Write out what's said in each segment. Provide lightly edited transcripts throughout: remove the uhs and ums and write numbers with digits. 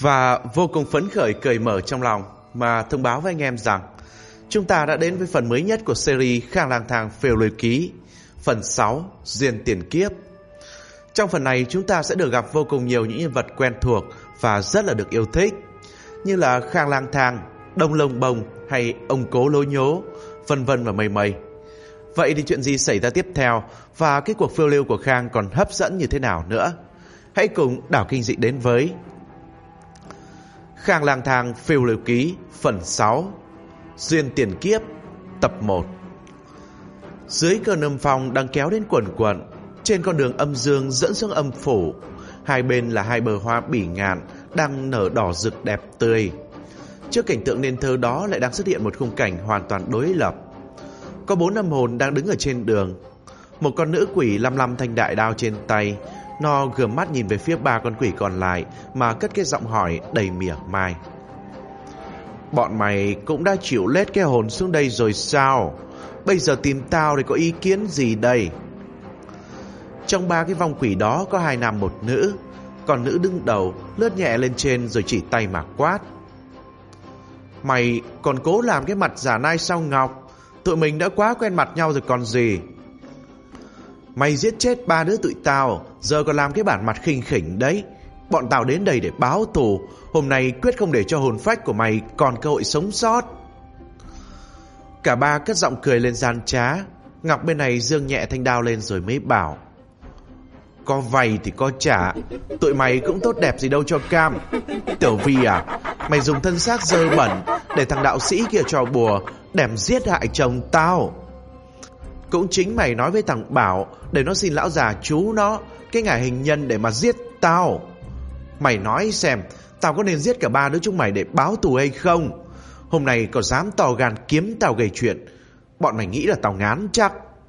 và vô cùng phấn khởi cởi mở trong lòng mà thông báo với anh em rằng chúng ta đã đến với phần mới nhất của series Khang Lang Thang Phiêu Lưu Ký, phần 6 Duyên Tiền Kiếp. Trong phần này chúng ta sẽ được gặp vô cùng nhiều những nhân vật quen thuộc và rất là được yêu thích, như là Khang Lang Thang, Đông Lông Bông hay ông Cố Lố Nhố, vân vân và mây mây. Vậy thì chuyện gì xảy ra tiếp theo và cái cuộc phiêu lưu của Khang còn hấp dẫn như thế nào nữa? Hãy cùng Đảo Kinh Dị đến với Khang Lang Thang Phiêu Lưu Ký phần 6 Duyên Tiền Kiếp tập 1. Dưới cơn âm phong đang kéo đến quần quận trên con đường âm dương dẫn xuống âm phủ, hai bên là hai bờ hoa bỉ ngạn đang nở đỏ rực đẹp tươi. Trước cảnh tượng nên thơ đó lại đang xuất hiện một khung cảnh hoàn toàn đối lập. Có 4 âm hồn đang đứng ở trên đường. Một con nữ quỷ lăm lăm thanh đại đao trên tay, nó gườm mắt nhìn về phía 3 con quỷ còn lại mà cất cái giọng hỏi đầy mỉa mai. Bọn mày cũng đã chịu lết cái hồn xuống đây rồi sao? Bây giờ tìm tao thì có ý kiến gì đây? Trong 3 cái vong quỷ đó có 2 nam 1 nữ. Còn nữ đứng đầu lướt nhẹ lên trên rồi chỉ tay mà quát. Mày còn cố làm cái mặt giả nai sao Ngọc? Tụi mình đã quá quen mặt nhau rồi còn gì. Mày giết chết 3 đứa tụi tao, giờ còn làm cái bản mặt khinh khỉnh đấy. Bọn tao đến đây để báo thù, hôm nay quyết không để cho hồn phách của mày còn cơ hội sống sót. Cả 3 cất giọng cười lên gian trá. Ngọc bên này giương nhẹ thanh đao lên rồi mới bảo. Có vay thì có trả, tụi mày cũng tốt đẹp gì đâu cho cam. Tiểu Vi à, mày dùng thân xác dơ bẩn để thằng đạo sĩ kia trò bùa, đem giết hại chồng tao. Cũng chính mày nói với thằng Bảo để nó xin lão già chú nó cái ngày hình nhân để mà giết tao. Mày nói xem, tao có nên giết cả 3 đứa chúng mày để báo thù hay không? Hôm nay có dám to gan kiếm tao gây chuyện, bọn mày nghĩ là tao ngán chắc.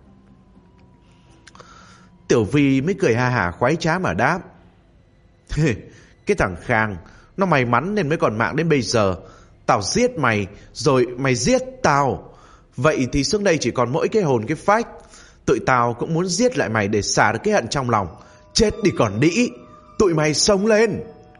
Tiểu Vi mới cười ha hả khoái trá mà đáp. Cái thằng Khang, nó may mắn nên mới còn mạng đến bây giờ. Tao giết mày, rồi mày giết tao. Vậy thì xuống đây chỉ còn mỗi cái hồn cái phách. Tụi tao cũng muốn giết lại mày để xả được cái hận trong lòng. Chết đi còn đĩ. Tụi mày sống lên.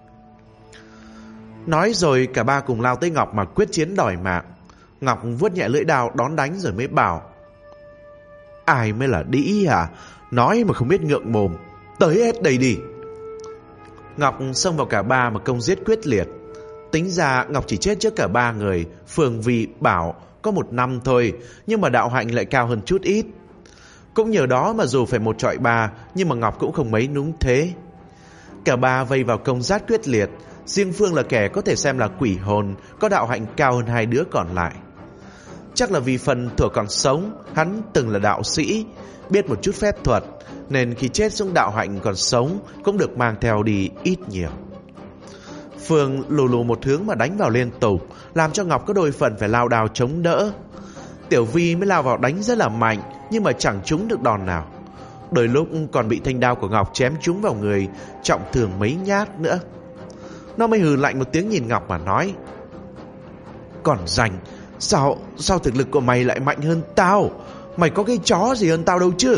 Nói rồi cả 3 cùng lao tới Ngọc mà quyết chiến đòi mạng. Ngọc vuốt nhẹ lưỡi đao đón đánh rồi mới bảo. Ai mới là đĩ hả? Nói mà không biết ngượng mồm. Tới hết đây đi. Ngọc xông vào cả 3 mà công giết quyết liệt. Tính ra Ngọc chỉ chết trước cả 3 người, Phương, Vi, Bảo có 1 năm thôi, nhưng mà đạo hạnh lại cao hơn chút ít. Cũng nhờ đó mà dù phải 1 chọi 3, nhưng mà Ngọc cũng không mấy núng thế. Cả 3 vây vào công giết quyết liệt. Riêng Phương là kẻ có thể xem là quỷ hồn, có đạo hạnh cao hơn 2 đứa còn lại. Chắc là vì phần thuở còn sống, hắn từng là đạo sĩ, biết một chút phép thuật, nên khi chết xuống đạo hạnh còn sống cũng được mang theo đi ít nhiều. Phương lù lù một hướng mà đánh vào liên tục, làm cho Ngọc có đôi phần phải lao đao chống đỡ. Tiểu Vi mới lao vào đánh rất là mạnh, nhưng mà chẳng trúng được đòn nào. Đôi lúc còn bị thanh đao của Ngọc chém trúng vào người, trọng thương mấy nhát nữa. Nó mới hừ lạnh một tiếng nhìn Ngọc mà nói. Còn rành, sao thực lực của mày lại mạnh hơn tao? Mày có cái chó gì hơn tao đâu chứ?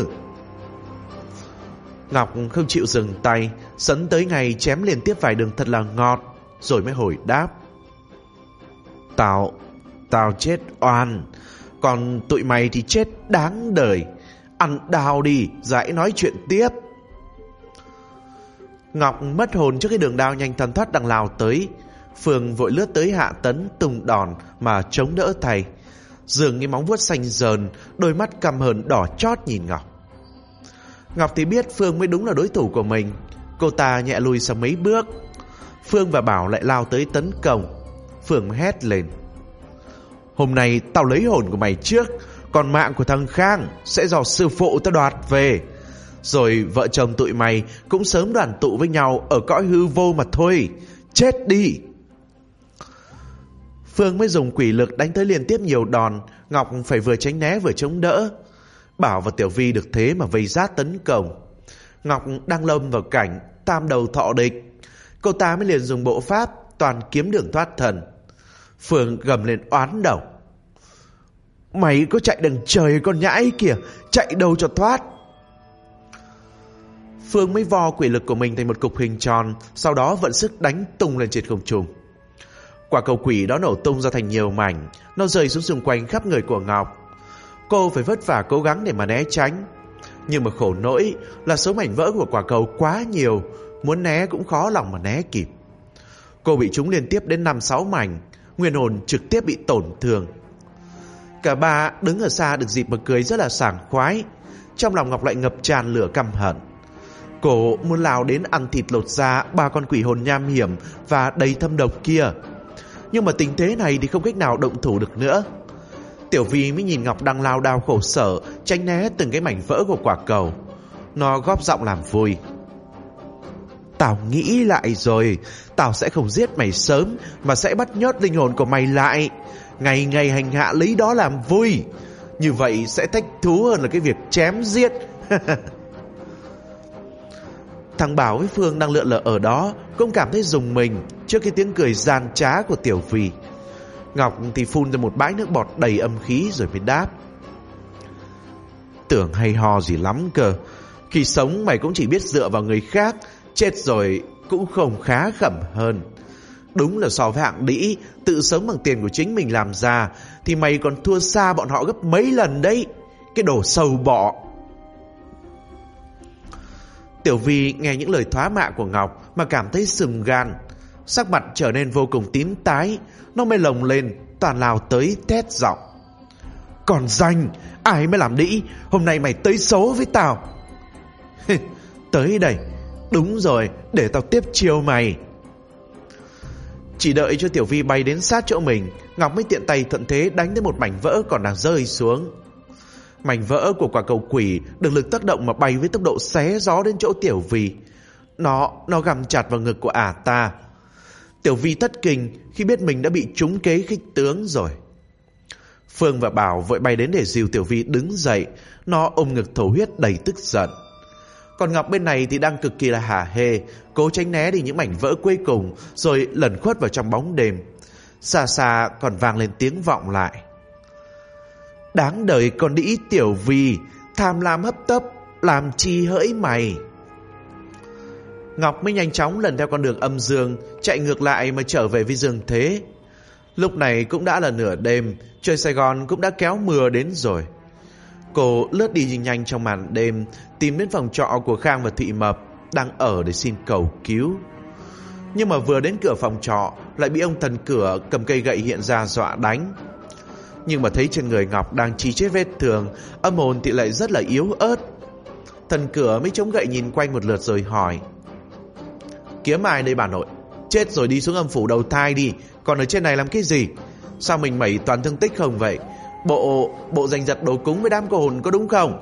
Ngọc không chịu dừng tay, sấn tới ngay chém liên tiếp vài đường thật là ngọt, rồi mới hồi đáp. Tao chết oan, còn tụi mày thì chết đáng đời. Ăn đào đi, dãy nói chuyện tiếp. Ngọc mất hồn trước cái đường đao nhanh thần thoát đang lao tới. Phương vội lướt tới hạ tấn tung đòn mà chống đỡ thầy. Dường như móng vuốt xanh dờn, đôi mắt căm hờn đỏ chót nhìn Ngọc. Ngọc thì biết Phương mới đúng là đối thủ của mình. Cô ta nhẹ lùi sang mấy bước. Phương và Bảo lại lao tới tấn công. Phương hét lên. Hôm nay tao lấy hồn của mày trước, còn mạng của thằng Khang sẽ do sư phụ tao đoạt về. Rồi vợ chồng tụi mày cũng sớm đoàn tụ với nhau ở cõi hư vô mà thôi. Chết đi. Phương mới dùng quỷ lực đánh tới liên tiếp nhiều đòn. Ngọc phải vừa tránh né vừa chống đỡ. Bảo và Tiểu Vi được thế mà vây rát tấn công. Ngọc đang lâm vào cảnh tam đầu thọ địch. Cô ta mới liền dùng bộ pháp toàn kiếm đường thoát thần. Phương gầm lên oán đầu. Mày có chạy đằng trời con nhãi kìa, chạy đâu cho thoát. Phương mới vo quỷ lực của mình thành một cục hình tròn, sau đó vận sức đánh tung lên trên không trung. Quả cầu quỷ đó nổ tung ra thành nhiều mảnh, nó rơi xuống xung quanh khắp người của Ngọc. Cô phải vất vả cố gắng để mà né tránh, nhưng mà khổ nỗi là số mảnh vỡ của quả cầu quá nhiều, muốn né cũng khó lòng mà né kịp. Cô bị trúng liên tiếp đến 5-6 mảnh, nguyên hồn trực tiếp bị tổn thương. Cả ba đứng ở xa được dịp mà cười rất là sảng khoái. Trong lòng Ngọc lại ngập tràn lửa căm hận. Cô muốn lao đến ăn thịt lột da 3 con quỷ hồn nham hiểm và đầy thâm độc kia, nhưng mà tình thế này thì không cách nào động thủ được nữa. Tiểu Vi mới nhìn Ngọc đang lao đao khổ sở tránh né từng cái mảnh vỡ của quả cầu. Nó góp giọng làm vui. Tao nghĩ lại rồi, tao sẽ không giết mày sớm, mà sẽ bắt nhốt linh hồn của mày lại, ngày ngày hành hạ lấy đó làm vui. Như vậy sẽ thích thú hơn là cái việc chém giết. Thằng Bảo với Phương đang lượn lờ ở đó cũng cảm thấy rùng mình trước cái tiếng cười gian trá của Tiểu Vi. Ngọc thì phun ra một bãi nước bọt đầy âm khí rồi mới đáp. Tưởng hay ho gì lắm cơ. Khi sống mày cũng chỉ biết dựa vào người khác, chết rồi cũng không khá khẩm hơn. Đúng là so với hạng đĩ tự sống bằng tiền của chính mình làm ra thì mày còn thua xa bọn họ gấp mấy lần đấy, cái đồ sâu bọ. Tiểu Vi nghe những lời thoá mạ của Ngọc mà cảm thấy sừng gan, sắc mặt trở nên vô cùng tím tái. Nó mới lồng lên toàn lao tới thét giọng. Còn danh, ai mới làm đĩ, hôm nay mày tới số với tao. Tới đây, đúng rồi, để tao tiếp chiêu mày. Chỉ đợi cho Tiểu Vi bay đến sát chỗ mình, Ngọc mới tiện tay thuận thế đánh tới một mảnh vỡ còn đang rơi xuống. Mảnh vỡ của quả cầu quỷ được lực tác động mà bay với tốc độ xé gió đến chỗ Tiểu Vi. Nó găm chặt vào ngực của ả ta. Tiểu Vi thất kinh khi biết mình đã bị trúng kế khích tướng rồi. Phương và Bảo vội bay đến để dìu Tiểu Vi đứng dậy. Nó ôm ngực thổ huyết đầy tức giận. Còn Ngọc bên này thì đang cực kỳ là hả hê, cố tránh né đi những mảnh vỡ cuối cùng, rồi lẩn khuất vào trong bóng đêm. Xa xa còn vang lên tiếng vọng lại. Đáng đời con đĩ Tiểu Vi, tham lam hấp tấp, làm chi hỡi mày. Ngọc mới nhanh chóng lần theo con đường âm dương, chạy ngược lại mà trở về với dương thế. Lúc này cũng đã là nửa đêm, trời Sài Gòn cũng đã kéo mưa đến rồi. Cô lướt đi nhanh trong màn đêm, tìm đến phòng trọ của Khang và Thụy Mập đang ở để xin cầu cứu. Nhưng mà vừa đến cửa phòng trọ lại bị ông thần cửa cầm cây gậy hiện ra dọa đánh. Nhưng mà thấy trên người Ngọc đang chi chít vết thương, âm hồn thì lại rất là yếu ớt. Thần cửa mới chống gậy nhìn quanh một lượt rồi hỏi. Kiếm ai đây bà nội? Chết rồi đi xuống âm phủ đầu thai đi, còn ở trên này làm cái gì? Sao mình mẩy toàn thương tích không vậy? Bộ giành giật đồ cúng với đám cô hồn có đúng không?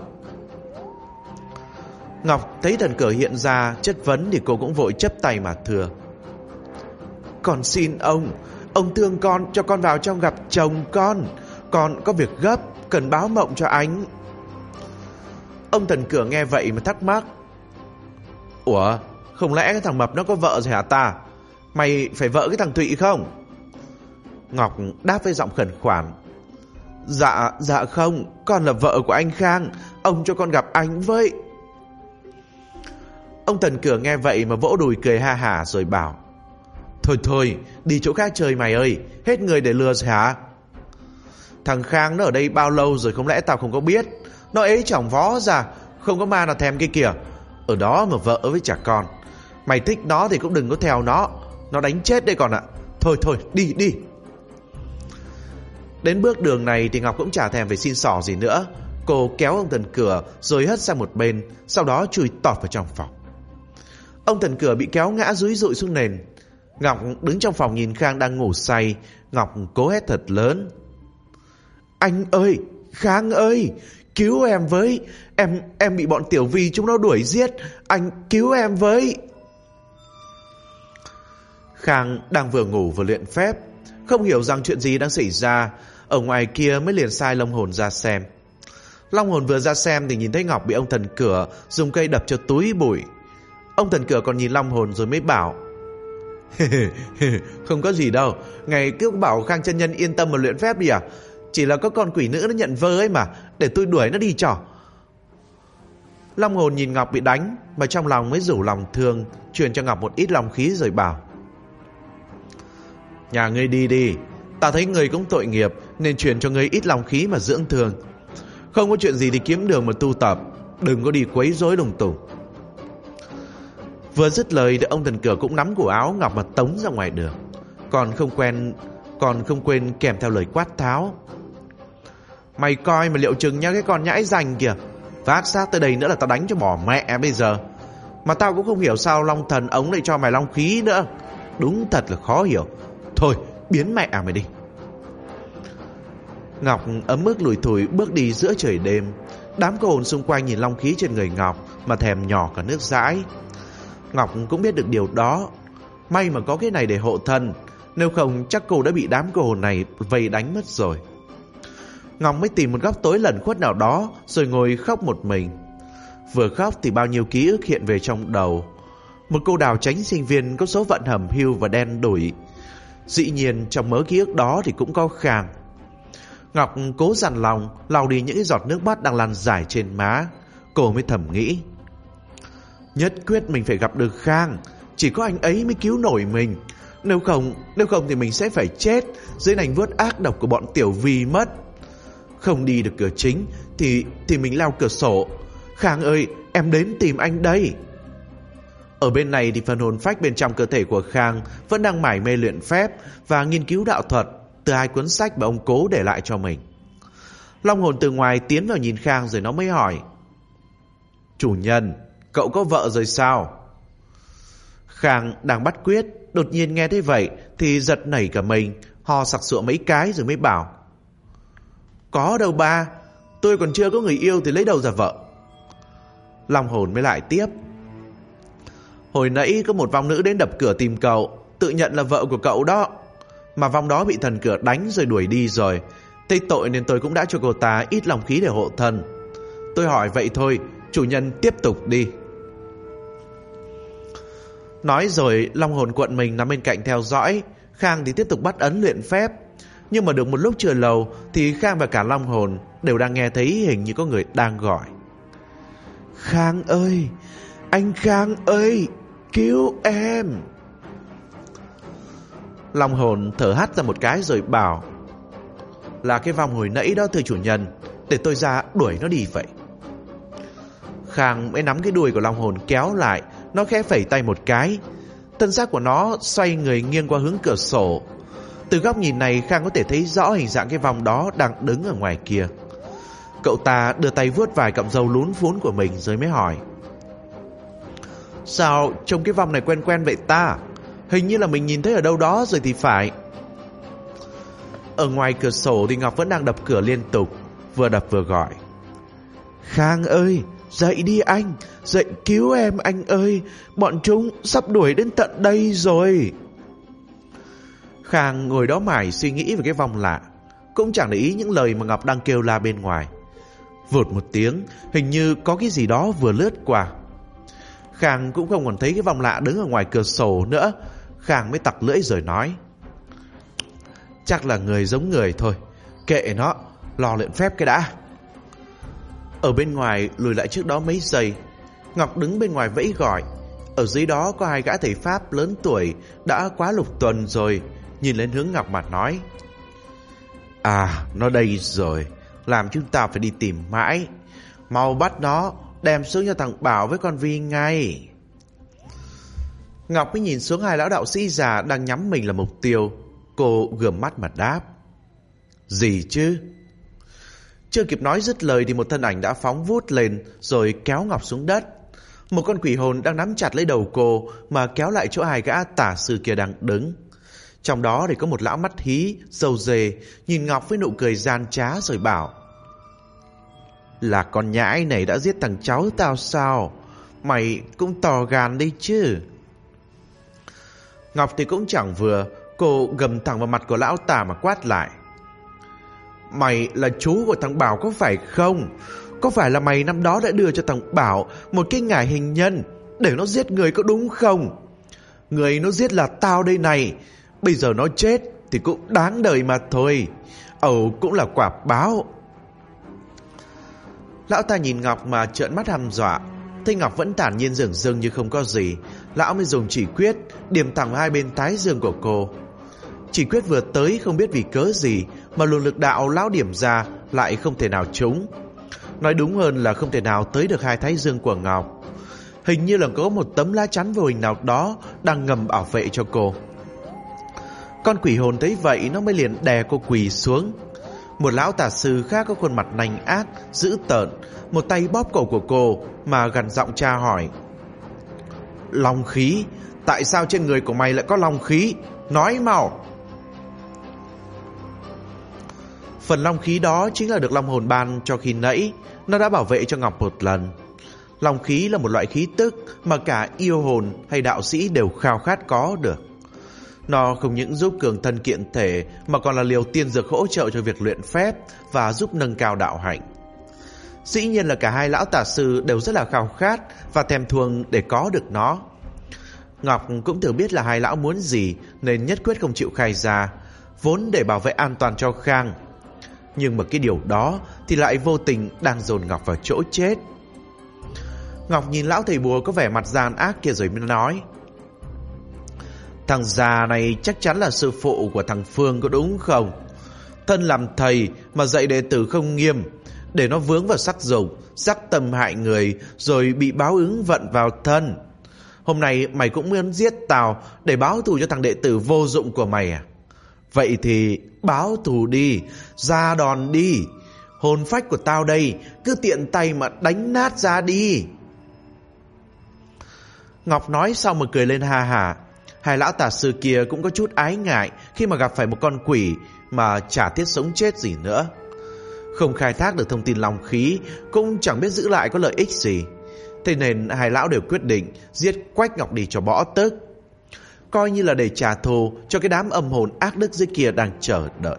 Ngọc thấy thần cửa hiện ra chất vấn thì cô cũng vội chấp tay mà thưa. Con xin ông thương con, cho con vào trong gặp chồng con có việc gấp, cần báo mộng cho anh. Ông thần cửa nghe vậy mà thắc mắc. Ủa, không lẽ cái thằng Mập nó có vợ rồi hả ta? Mày phải vợ cái thằng Thụy không? Ngọc đáp với giọng khẩn khoản. Dạ không, con là vợ của anh Khang, ông cho con gặp anh với. Ông thần cửa nghe vậy mà vỗ đùi cười ha hả rồi bảo. Thôi, đi chỗ khác chơi mày ơi, hết người để lừa rồi hả? Thằng Khang nó ở đây bao lâu rồi không lẽ tao không có biết? Nó ế chỏng vó ra, không có ma nào thèm kia kìa. Ở đó mà vợ với trẻ con. Mày thích nó thì cũng đừng có theo nó đánh chết đây còn ạ. Thôi, đi. Đến bước đường này thì Ngọc cũng chả thèm phải xin xỏ gì nữa. Cô kéo ông thần cửa rồi hất sang một bên, sau đó chui tọt vào trong phòng. Ông thần cửa bị kéo ngã dúi dụi xuống nền. Ngọc đứng trong phòng nhìn Khang đang ngủ say. Ngọc cố hét thật lớn. Anh ơi, Khang ơi, cứu em với. Em bị bọn Tiểu Vi chúng nó đuổi giết. Anh cứu em với. Khang đang vừa ngủ vừa luyện phép, không hiểu rằng chuyện gì đang xảy ra. Ở ngoài kia mới liền sai Long Hồn ra xem. Long Hồn vừa ra xem thì nhìn thấy Ngọc bị ông thần cửa dùng cây đập cho túi bụi. Ông thần cửa còn nhìn Long Hồn rồi mới bảo. Không có gì đâu, ngày cứ bảo Khang chân nhân yên tâm mà luyện phép đi à? Chỉ là có con quỷ nữ nó nhận vơ ấy mà, để tôi đuổi nó đi trò. Long hồn nhìn Ngọc bị đánh mà trong lòng mới rủ lòng thương, truyền cho Ngọc một ít long khí rồi bảo: nhà ngươi đi đi, ta thấy ngươi cũng tội nghiệp nên truyền cho ngươi ít long khí mà dưỡng thương. Không có chuyện gì thì kiếm đường mà tu tập, đừng có đi quấy rối lung tung. Vừa dứt lời thì ông thần cửa cũng nắm cổ áo Ngọc mà tống ra ngoài đường, còn không quên kèm theo lời quát tháo: mày coi mà liệu chừng nhá cái con nhãi rành kìa, vác xác tới đây nữa là tao đánh cho bỏ mẹ bây giờ. Mà tao cũng không hiểu sao Long thần ống lại cho mày long khí nữa, đúng thật là khó hiểu. Thôi biến mẹ mày đi. Ngọc ấm ức lủi thủi bước đi giữa trời đêm. Đám cô hồn xung quanh nhìn long khí trên người Ngọc mà thèm nhỏ cả nước dãi. Ngọc cũng biết được điều đó, may mà có cái này để hộ thân, nếu không chắc cô đã bị đám cô hồn này vây đánh mất rồi. Ngọc mới tìm một góc tối lẩn khuất nào đó rồi ngồi khóc một mình. Vừa khóc thì bao nhiêu ký ức hiện về trong đầu. Một cô đào tránh sinh viên có số phận hầm hưu và đen đủi. Dĩ nhiên trong mớ ký ức đó thì cũng có Khang. Ngọc cố dằn lòng lau đi những giọt nước mắt đang lan dài trên má. Cô mới thầm nghĩ: nhất quyết mình phải gặp được Khang, chỉ có anh ấy mới cứu nổi mình. Nếu không thì mình sẽ phải chết dưới nành vuốt ác độc của bọn Tiểu Vi mất. Không đi được cửa chính thì mình leo cửa sổ. Khang ơi, em đến tìm anh đây. Ở bên này thì phần hồn phách bên trong cơ thể của Khang vẫn đang mải mê luyện phép và nghiên cứu đạo thuật từ 2 cuốn sách mà ông cố để lại cho mình. Long hồn từ ngoài tiến vào nhìn Khang rồi nó mới hỏi: chủ nhân, cậu có vợ rồi sao? Khang đang bắt quyết, đột nhiên nghe thấy vậy thì giật nảy cả mình, ho sặc sụa mấy cái rồi mới bảo: có đâu ba, tôi còn chưa có người yêu thì lấy đâu ra vợ. Long hồn mới lại tiếp: hồi nãy có một vong nữ đến đập cửa tìm cậu, tự nhận là vợ của cậu đó. Mà vong đó bị thần cửa đánh rồi đuổi đi rồi. Thế tội nên tôi cũng đã cho cô ta ít lòng khí để hộ thân. Tôi hỏi vậy thôi, chủ nhân tiếp tục đi. Nói rồi Long hồn cuộn mình nằm bên cạnh theo dõi. Khang thì tiếp tục bắt ấn luyện phép. Nhưng mà được một lúc chưa lâu thì Khang và cả Long hồn đều đang nghe thấy hình như có người đang gọi: Khang ơi, anh Khang ơi, cứu em. Long hồn thở hắt ra một cái rồi bảo: là cái vong hồi nãy đó thưa chủ nhân, để tôi ra đuổi nó đi vậy. Khang mới nắm cái đuôi của Long hồn kéo lại. Nó khẽ phẩy tay một cái, thân xác của nó xoay người nghiêng qua hướng cửa sổ. Từ góc nhìn này Khang có thể thấy rõ hình dạng cái vong đó đang đứng ở ngoài kia. Cậu ta đưa tay vuốt vài cọng râu lún phún của mình rồi mới hỏi: sao trông cái vong này quen quen vậy ta? Hình như là mình nhìn thấy ở đâu đó rồi thì phải. Ở ngoài cửa sổ thì Ngọc vẫn đang đập cửa liên tục, vừa đập vừa gọi: Khang ơi, dậy đi anh, dậy cứu em anh ơi, bọn chúng sắp đuổi đến tận đây rồi. Khang ngồi đó mải suy nghĩ về cái vong lạ, cũng chẳng để ý những lời mà Ngọc đang kêu la bên ngoài. Vụt một tiếng, hình như có cái gì đó vừa lướt qua. Khang cũng không còn thấy cái vong lạ đứng ở ngoài cửa sổ nữa. Khang mới tặc lưỡi rồi nói: chắc là người giống người thôi, kệ nó, lo luyện phép cái đã. Ở bên ngoài lùi lại trước đó mấy giây, Ngọc đứng bên ngoài vẫy gọi. Ở dưới đó có 2 gã thầy Pháp lớn tuổi đã quá lục tuần rồi, nhìn lên hướng Ngọc mà nói: à, nó đây rồi, làm chúng ta phải đi tìm mãi. Mau bắt nó, đem xuống cho thằng Bảo với con Vi ngay. Ngọc mới nhìn xuống 2 lão đạo sĩ già đang nhắm mình là mục tiêu. Cô gườm mắt mà đáp: gì chứ? Chưa kịp nói dứt lời thì một thân ảnh đã phóng vút lên rồi kéo Ngọc xuống đất. Một con quỷ hồn đang nắm chặt lấy đầu cô mà kéo lại chỗ 2 gã tả sư kia đang đứng. Trong đó thì có một lão mắt hí, râu dề, nhìn Ngọc với nụ cười gian trá rồi bảo: là con nhãi này đã giết thằng cháu tao sao? Mày cũng to gan đi chứ. Ngọc thì cũng chẳng vừa, cô gầm thẳng vào mặt của lão tà mà quát lại: mày là chú của thằng Bảo có phải không? Có phải là mày năm đó đã đưa cho thằng Bảo một cái ngải hình nhân để nó giết người có đúng không? Người nó giết là tao đây này. Bây giờ nó chết thì cũng đáng đời mà thôi. Ẩu cũng là quả báo. Lão ta nhìn Ngọc mà trợn mắt hăm dọa. Thấy Ngọc vẫn thản nhiên dửng dưng như không có gì, lão mới dùng chỉ quyết điểm thẳng hai bên thái dương của cô. Chỉ quyết vừa tới không biết vì cớ gì mà luồng lực đạo lão điểm ra lại không thể nào trúng. Nói đúng hơn là không thể nào tới được hai thái dương của Ngọc. Hình như là có một tấm lá chắn vô hình nào đó đang ngầm bảo vệ cho cô. Con quỷ hồn thấy vậy nó mới liền đè cô quỳ xuống. Một lão tà sư khác có khuôn mặt nanh ác, dữ tợn, một tay bóp cổ của cô mà gằn giọng tra hỏi: Long khí? Tại sao trên người của mày lại có long khí? Nói mau! Phần long khí đó chính là được long hồn ban cho khi nãy. Nó đã bảo vệ cho Ngọc một lần. Long khí là một loại khí tức mà cả yêu hồn hay đạo sĩ đều khao khát có được. Nó không những giúp cường thân kiện thể mà còn là liều tiên dược hỗ trợ cho việc luyện phép và giúp nâng cao đạo hạnh. Dĩ nhiên là cả hai lão tà sư đều rất là khao khát và thèm thuồng để có được nó. Ngọc cũng thừa biết là hai lão muốn gì nên nhất quyết không chịu khai ra, vốn để bảo vệ an toàn cho Khang. Nhưng mà cái điều đó thì lại vô tình đang dồn Ngọc vào chỗ chết. Ngọc nhìn lão thầy bùa có vẻ mặt gian ác kia rồi mới nói: Thằng già này chắc chắn là sư phụ của thằng Phương có đúng không? Thân làm thầy mà dạy đệ tử không nghiêm, để nó vướng vào sắc dục, sắc tâm hại người rồi bị báo ứng vận vào thân. Hôm nay mày cũng muốn giết tao để báo thù cho thằng đệ tử vô dụng của mày à? Vậy thì báo thù đi, ra đòn đi. Hồn phách của tao đây, cứ tiện tay mà đánh nát ra đi. Ngọc nói xong mà cười lên ha hả. Hai lão tà sư kia cũng có chút ái ngại khi mà gặp phải một con quỷ mà chả thiết sống chết gì nữa. Không khai thác được thông tin long khí, cũng chẳng biết giữ lại có lợi ích gì. Thế nên hai lão đều quyết định giết Quách Ngọc đi cho bỏ tức, coi như là để trả thù cho cái đám âm hồn ác đức dưới kia đang chờ đợi.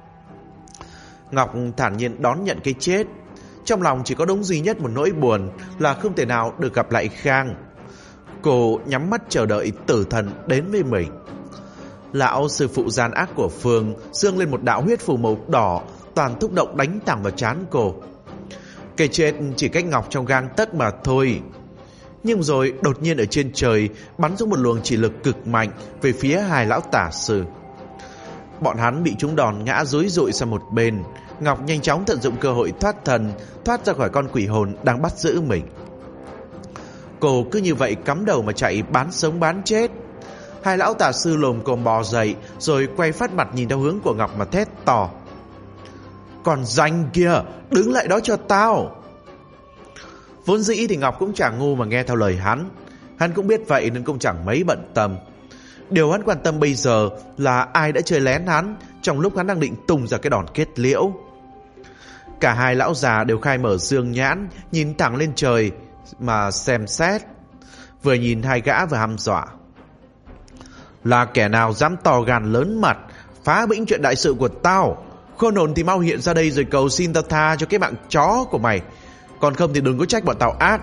Ngọc thản nhiên đón nhận cái chết. Trong lòng chỉ có đúng duy nhất một nỗi buồn là không thể nào được gặp lại Khang. Cô nhắm mắt chờ đợi tử thần đến với mình. Lão sư phụ gian ác của Phương dương lên một đạo huyết phù màu đỏ, toàn thúc động đánh thẳng vào trán cô. Cái chết chỉ cách Ngọc trong gang tấc mà thôi. Nhưng rồi đột nhiên ở trên trời bắn xuống một luồng chỉ lực cực mạnh về phía hai lão tả sư. Bọn hắn bị trúng đòn ngã rúi rụi sang một bên. Ngọc nhanh chóng tận dụng cơ hội thoát thần, thoát ra khỏi con quỷ hồn đang bắt giữ mình. Cô cứ như vậy cắm đầu mà chạy bán sống bán chết. Hai lão tà sư lồm cồm bò dậy, rồi quay phát mặt nhìn theo hướng của Ngọc mà thét to: Còn danh kia, đứng lại đó cho tao! Vốn dĩ thì Ngọc cũng chẳng ngu mà nghe theo lời hắn. Hắn cũng biết vậy nên cũng chẳng mấy bận tâm. Điều hắn quan tâm bây giờ là ai đã chơi lén hắn trong lúc hắn đang định tung ra cái đòn kết liễu. Cả hai lão già đều khai mở dương nhãn, nhìn thẳng lên trời mà xem xét. Vừa nhìn hai gã vừa hăm dọa: Là kẻ nào dám to gan lớn mặt phá bĩnh chuyện đại sự của tao? Khôn hồn thì mau hiện ra đây rồi cầu xin tao tha cho cái mạng chó của mày, còn không thì đừng có trách bọn tao ác.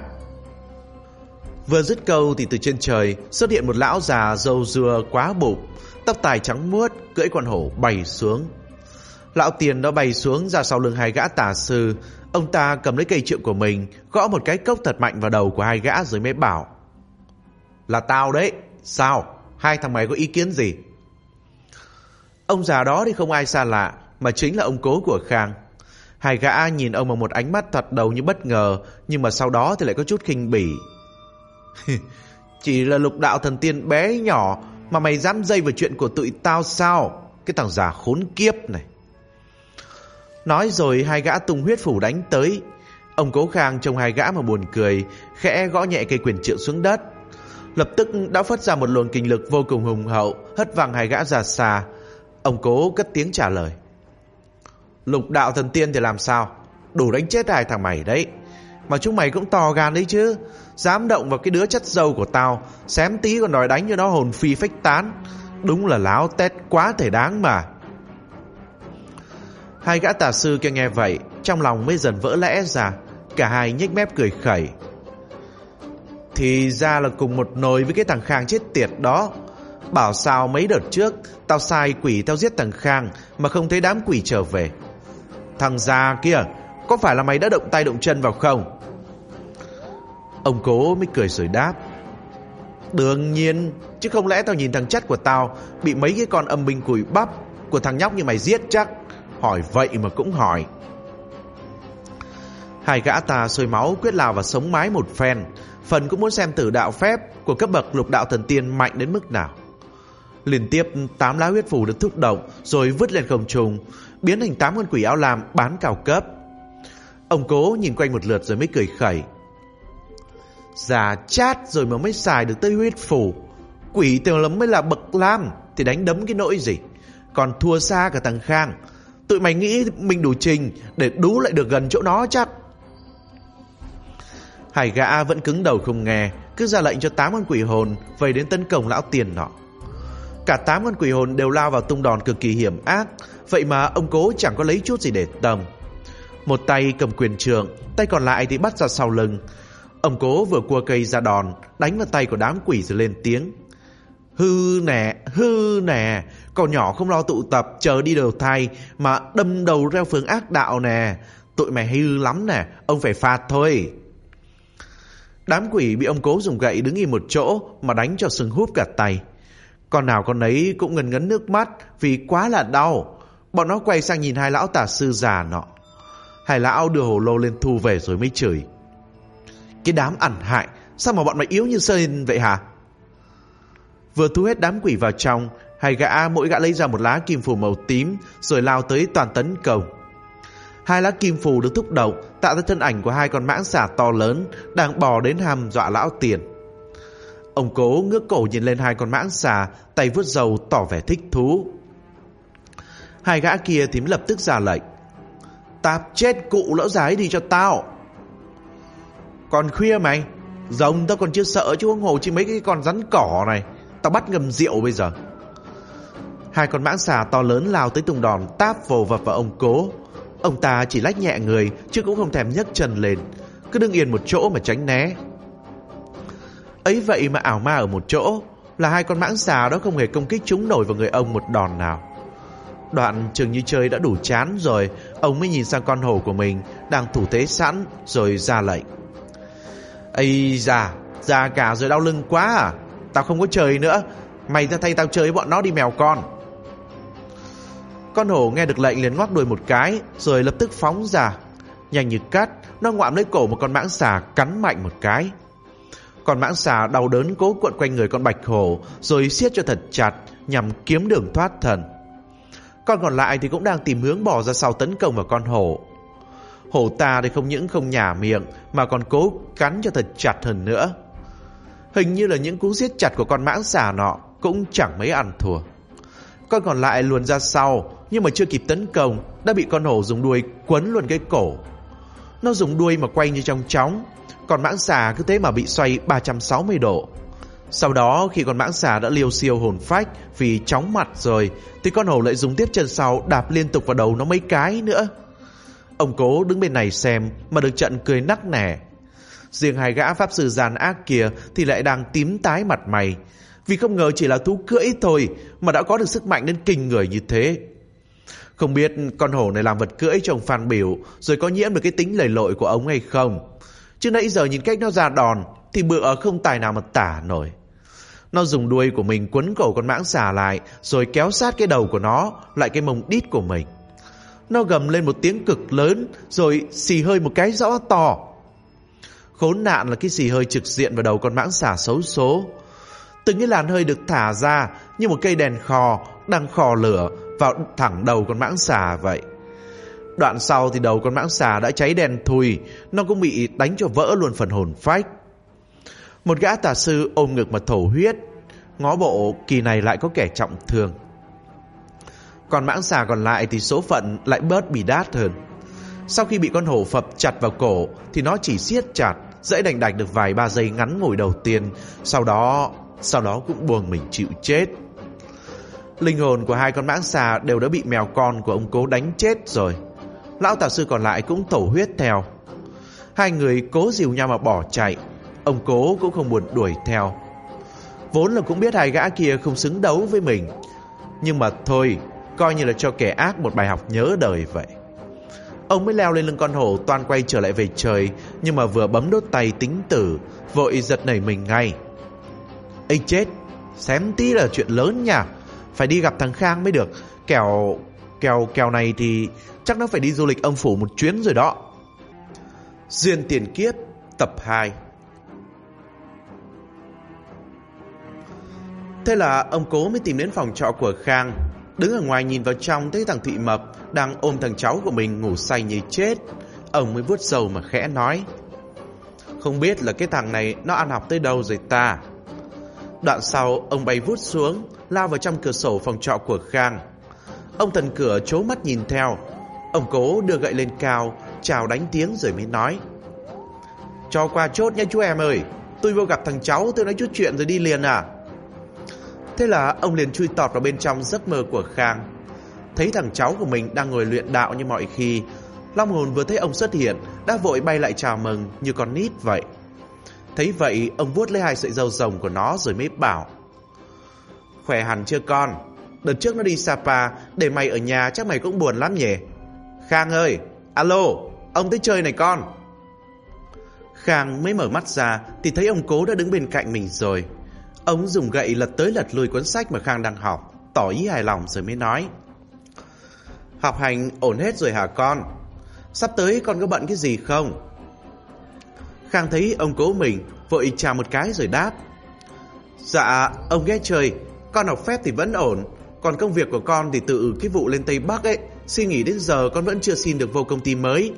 Vừa dứt câu thì từ trên trời xuất hiện một lão già râu dưa quá bụng, tóc tài trắng muốt, cưỡi con hổ bay xuống. Lão tiền đó bay xuống ra sau lưng hai gã tà sư. Ông ta cầm lấy cây trượng của mình, gõ một cái cốc thật mạnh vào đầu của hai gã rồi mới bảo: Là tao đấy. Sao? Hai thằng mày có ý kiến gì? Ông già đó thì không ai xa lạ, mà chính là ông cố của Khang. Hai gã nhìn ông bằng một ánh mắt thoạt đầu như bất ngờ, nhưng mà sau đó thì lại có chút khinh bỉ. Chỉ là lục đạo thần tiên bé nhỏ mà mày dám dây vào chuyện của tụi tao sao? Cái thằng già khốn kiếp này. Nói rồi hai gã tung huyết phủ đánh tới. Ông cố Khang trông hai gã mà buồn cười, khẽ gõ nhẹ cây quyền trượng xuống đất. Lập tức đã phát ra một luồng kinh lực vô cùng hùng hậu, hất văng hai gã ra xa. Ông cố cất tiếng trả lời: Lục đạo thần tiên thì làm sao? Đủ đánh chết hai thằng mày đấy. Mà chúng mày cũng to gan đấy chứ. Dám động vào cái đứa chất dâu của tao, xém tí còn đòi đánh cho nó hồn phi phách tán. Đúng là láo tét quá thể đáng mà. Hai gã tà sư kia nghe vậy, trong lòng mới dần vỡ lẽ ra. Cả hai nhếch mép cười khẩy: Thì ra là cùng một nồi với cái thằng Khang chết tiệt đó. Bảo sao mấy đợt trước tao sai quỷ theo giết thằng Khang mà không thấy đám quỷ trở về. Thằng già kia, có phải là mày đã động tay động chân vào không? Ông Cố mới cười rồi đáp: Đương nhiên, chứ không lẽ tao nhìn thằng chắt của tao bị mấy cái con âm binh cùi bắp của thằng nhóc như mày giết chắc? Hỏi vậy mà cũng hỏi. Hai gã ta sôi máu quyết lao vào sống mái một phen, phần cũng muốn xem thử đạo phép của cấp bậc lục đạo thần tiên mạnh đến mức nào. Liên tiếp 8 lá huyết phù được thúc động rồi vứt lên không trung, biến thành 8 con quỷ áo lam bán cao cấp. Ông Cố nhìn quanh một lượt rồi mới cười khẩy: Già chát rồi mà mới xài được tới huyết phù. Quỷ tiểu lắm mới là bậc lam thì đánh đấm cái nỗi gì, còn thua xa cả thằng Khang. Tụi mày nghĩ mình đủ trình để đú lại được gần chỗ nó chắc? Hai gã vẫn cứng đầu không nghe, cứ ra lệnh cho 8 con quỷ hồn vây đến tấn công lão tiền nọ. Cả 8 con quỷ hồn đều lao vào tung đòn cực kỳ hiểm ác, vậy mà ông Cố chẳng có lấy chút gì để tâm. Một tay cầm quyền trượng, tay còn lại thì bắt ra sau lưng. Ông Cố vừa cua cây ra đòn, đánh vào tay của đám quỷ rồi lên tiếng: Hư nè, cậu nhỏ không lo tụ tập chờ đi đầu thai mà đâm đầu reo phương ác đạo nè. Tụi mày hư lắm nè, ông phải phạt thôi. Đám quỷ bị ông Cố dùng gậy đứng im một chỗ mà đánh cho sưng húp cả tay. Con nào con ấy cũng ngấn ngấn nước mắt vì quá là đau. Bọn nó quay sang nhìn hai lão tà sư già nọ. Hai lão đưa hồ lô lên thu về rồi mới chửi: Cái đám ẩn hại, sao mà bọn mày yếu như sơn vậy hả? Vừa thu hết đám quỷ vào trong, hai gã mỗi gã lấy ra một lá kim phù màu tím rồi lao tới toàn tấn công. Hai lá kim phù được thúc động tạo ra thân ảnh của hai con mãng xà to lớn đang bò đến hăm dọa lão tiền. Ông Cố ngước cổ nhìn lên hai con mãng xà, tay vuốt râu tỏ vẻ thích thú. Hai gã kia thì lập tức ra lệnh: Tạp chết cụ lão già ấy đi cho tao. Còn khuya mày, rồng tao còn chưa sợ chứ huống hồ chi mấy cái con rắn cỏ này. Tao bắt ngâm rượu bây giờ. Hai con mãng xà to lớn lao tới tung đòn táp vồ vập vào ông Cố. Ông ta chỉ lách nhẹ người chứ cũng không thèm nhấc chân lên, cứ đứng yên một chỗ mà tránh né. Ấy vậy mà ảo ma ở một chỗ là hai con mãng xà đó không hề công kích trúng nổi vào người ông một đòn nào. Đoạn chừng như chơi đã đủ chán rồi, ông mới nhìn sang con hổ của mình đang thủ thế sẵn rồi ra lệnh: Ây da, già cả rồi đau lưng quá à? Tao không có chơi nữa, mày ra thay tao chơi với bọn nó đi mèo con. Con hổ nghe được lệnh liền ngoắc đuôi một cái rồi lập tức phóng ra. Nhanh như cắt, nó ngoạm lấy cổ một con mãng xà cắn mạnh một cái. Con mãng xà đau đớn cố cuộn quanh người con bạch hổ rồi siết cho thật chặt nhằm kiếm đường thoát thân. Con còn lại thì cũng đang tìm hướng bỏ ra sau tấn công vào con hổ. Hổ ta thì không những không nhả miệng mà còn cố cắn cho thật chặt hơn nữa. Hình như là những cú siết chặt của con mãng xà nọ cũng chẳng mấy ăn thua. Con còn lại luồn ra sau, nhưng mà chưa kịp tấn công đã bị con hổ dùng đuôi quấn luôn cái cổ. Nó dùng đuôi mà quay như trong chóng. Con mãng xà cứ thế mà bị xoay 360 độ. Sau đó khi con mãng xà đã liêu xiêu hồn phách vì chóng mặt rồi, thì con hổ lại dùng tiếp chân sau đạp liên tục vào đầu nó mấy cái nữa. Ông Cố đứng bên này xem mà được trận cười nắc nẻ. Riêng hai gã pháp sư gian ác kia thì lại đang tím tái mặt mày, vì không ngờ chỉ là thú cưỡi thôi mà đã có được sức mạnh đến kinh người như thế. Không biết con hổ này làm vật cưỡi cho ông Phan Biểu rồi có nhiễm được cái tính lầy lội của ông hay không, chứ nãy giờ nhìn cách nó ra đòn thì bựa không tài nào mà tả nổi. Nó dùng đuôi của mình quấn cổ con mãng xà lại rồi kéo sát cái đầu của nó lại cái mông đít của mình. Nó gầm lên một tiếng cực lớn rồi xì hơi một cái rõ to. Khốn nạn là cái xì hơi trực diện vào đầu con mãng xà xấu số. Từng cái làn hơi được thả ra như một cây đèn khò đang khò lửa vào thẳng đầu con mãng xà vậy. Đoạn sau thì đầu con mãng xà đã cháy đen thui, nó cũng bị đánh cho vỡ luôn phần hồn phách. Một gã tà sư ôm ngực mà thổ huyết, ngó bộ kỳ này lại có kẻ trọng thương. Còn mãng xà còn lại thì số phận lại bớt bị đát hơn. Sau khi bị con hổ phập chặt vào cổ thì nó chỉ siết chặt, dãy đành đạch được vài ba giây ngắn ngủi đầu tiên, sau đó cũng buông mình chịu chết. Linh hồn của hai con mãng xà đều đã bị mèo con của ông Cố đánh chết rồi. Lão tà sư còn lại cũng thổ huyết theo. Hai người cố dìu nhau mà bỏ chạy. Ông Cố cũng không buồn đuổi theo. Vốn là cũng biết hai gã kia không xứng đấu với mình, nhưng mà thôi, coi như là cho kẻ ác một bài học nhớ đời vậy. Ông mới leo lên lưng con hổ toan quay trở lại về trời, nhưng mà vừa bấm đốt tay tính tử, vội giật nảy mình ngay. Ây chết, xém tí là chuyện lớn nha. Phải đi gặp thằng Khang mới được. Kèo này thì chắc nó phải đi du lịch âm phủ một chuyến rồi đó. Duyên tiền kiếp tập 2. Thế là ông Cố mới tìm đến phòng trọ của Khang. Đứng ở ngoài nhìn vào trong thấy thằng Thị Mập đang ôm thằng cháu của mình ngủ say như chết. Ông mới vuốt râu mà khẽ nói: không biết là cái thằng này nó ăn học tới đâu rồi ta. Đoạn sau ông bay vút xuống, lao vào trong cửa sổ phòng trọ của Khang. Ông thần cửa trố mắt nhìn theo. Ông Cố đưa gậy lên cao, chào đánh tiếng rồi mới nói: cho qua chốt nha chú em ơi, tôi vô gặp thằng cháu, tôi nói chút chuyện rồi đi liền à. Thế là ông liền chui tọt vào bên trong giấc mơ của Khang. Thấy thằng cháu của mình đang ngồi luyện đạo như mọi khi, Long hồn vừa thấy ông xuất hiện đã vội bay lại chào mừng như con nít vậy. Thấy vậy, ông vuốt lấy hai sợi râu rồng của nó rồi mới bảo: khỏe hẳn chưa con? Đợt trước nó đi Sapa, để mày ở nhà chắc mày cũng buồn lắm nhỉ. Khang ơi, alo, ông tới chơi này con. Khang mới mở mắt ra thì thấy ông Cố đã đứng bên cạnh mình rồi. Ông dùng gậy lật tới lật lui cuốn sách mà Khang đang học, tỏ ý hài lòng rồi mới nói: học hành ổn hết rồi hả con? Sắp tới con có bận cái gì không? Khang thấy ông Cố mình, vội chào một cái rồi đáp: dạ, ông ghét chơi, con học phép thì vẫn ổn. Còn công việc của con thì từ cái vụ lên Tây Bắc ấy, xin nghỉ đến giờ con vẫn chưa xin được vô công ty mới.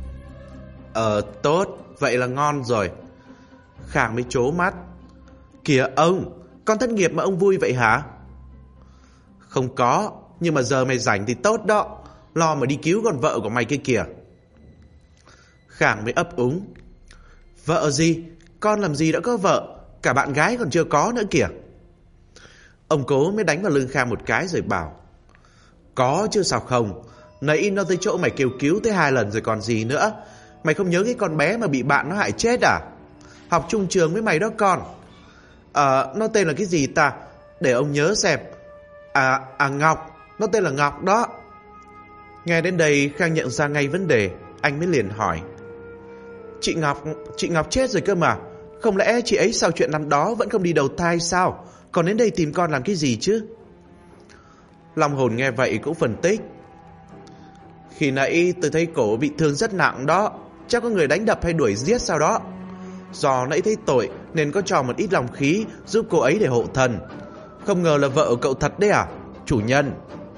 Tốt, vậy là ngon rồi. Khang mới trố mắt: kìa ông, con thất nghiệp mà ông vui vậy hả? Không có, nhưng mà giờ mày rảnh thì tốt đó, lo mà đi cứu con vợ của mày kia kìa. Khang mới ấp úng: vợ gì? Con làm gì đã có vợ, cả bạn gái còn chưa có nữa kìa. Ông Cố mới đánh vào lưng Khang một cái rồi bảo: có chứ sao không, nãy nó tới chỗ mày kêu cứu tới 2 lần rồi còn gì nữa. Mày không nhớ cái con bé mà bị bạn nó hại chết à? Học chung trường với mày đó con. Nó tên là cái gì ta? Để ông nhớ xem. Ngọc, nó tên là Ngọc đó. Nghe đến đây Khang nhận ra ngay vấn đề. Anh mới liền hỏi: Chị Ngọc chết rồi cơ mà. Không lẽ chị ấy sau chuyện năm đó vẫn không đi đầu thai sao? Còn đến đây tìm con làm cái gì chứ? Long hồn nghe vậy cũng phân tích: khi nãy tôi thấy cổ bị thương rất nặng đó, chắc có người đánh đập hay đuổi giết sao đó. Do nãy thấy tội nên có cho một ít lòng khí giúp cô ấy để hộ thần. Không ngờ là vợ của cậu thật đấy à, chủ nhân?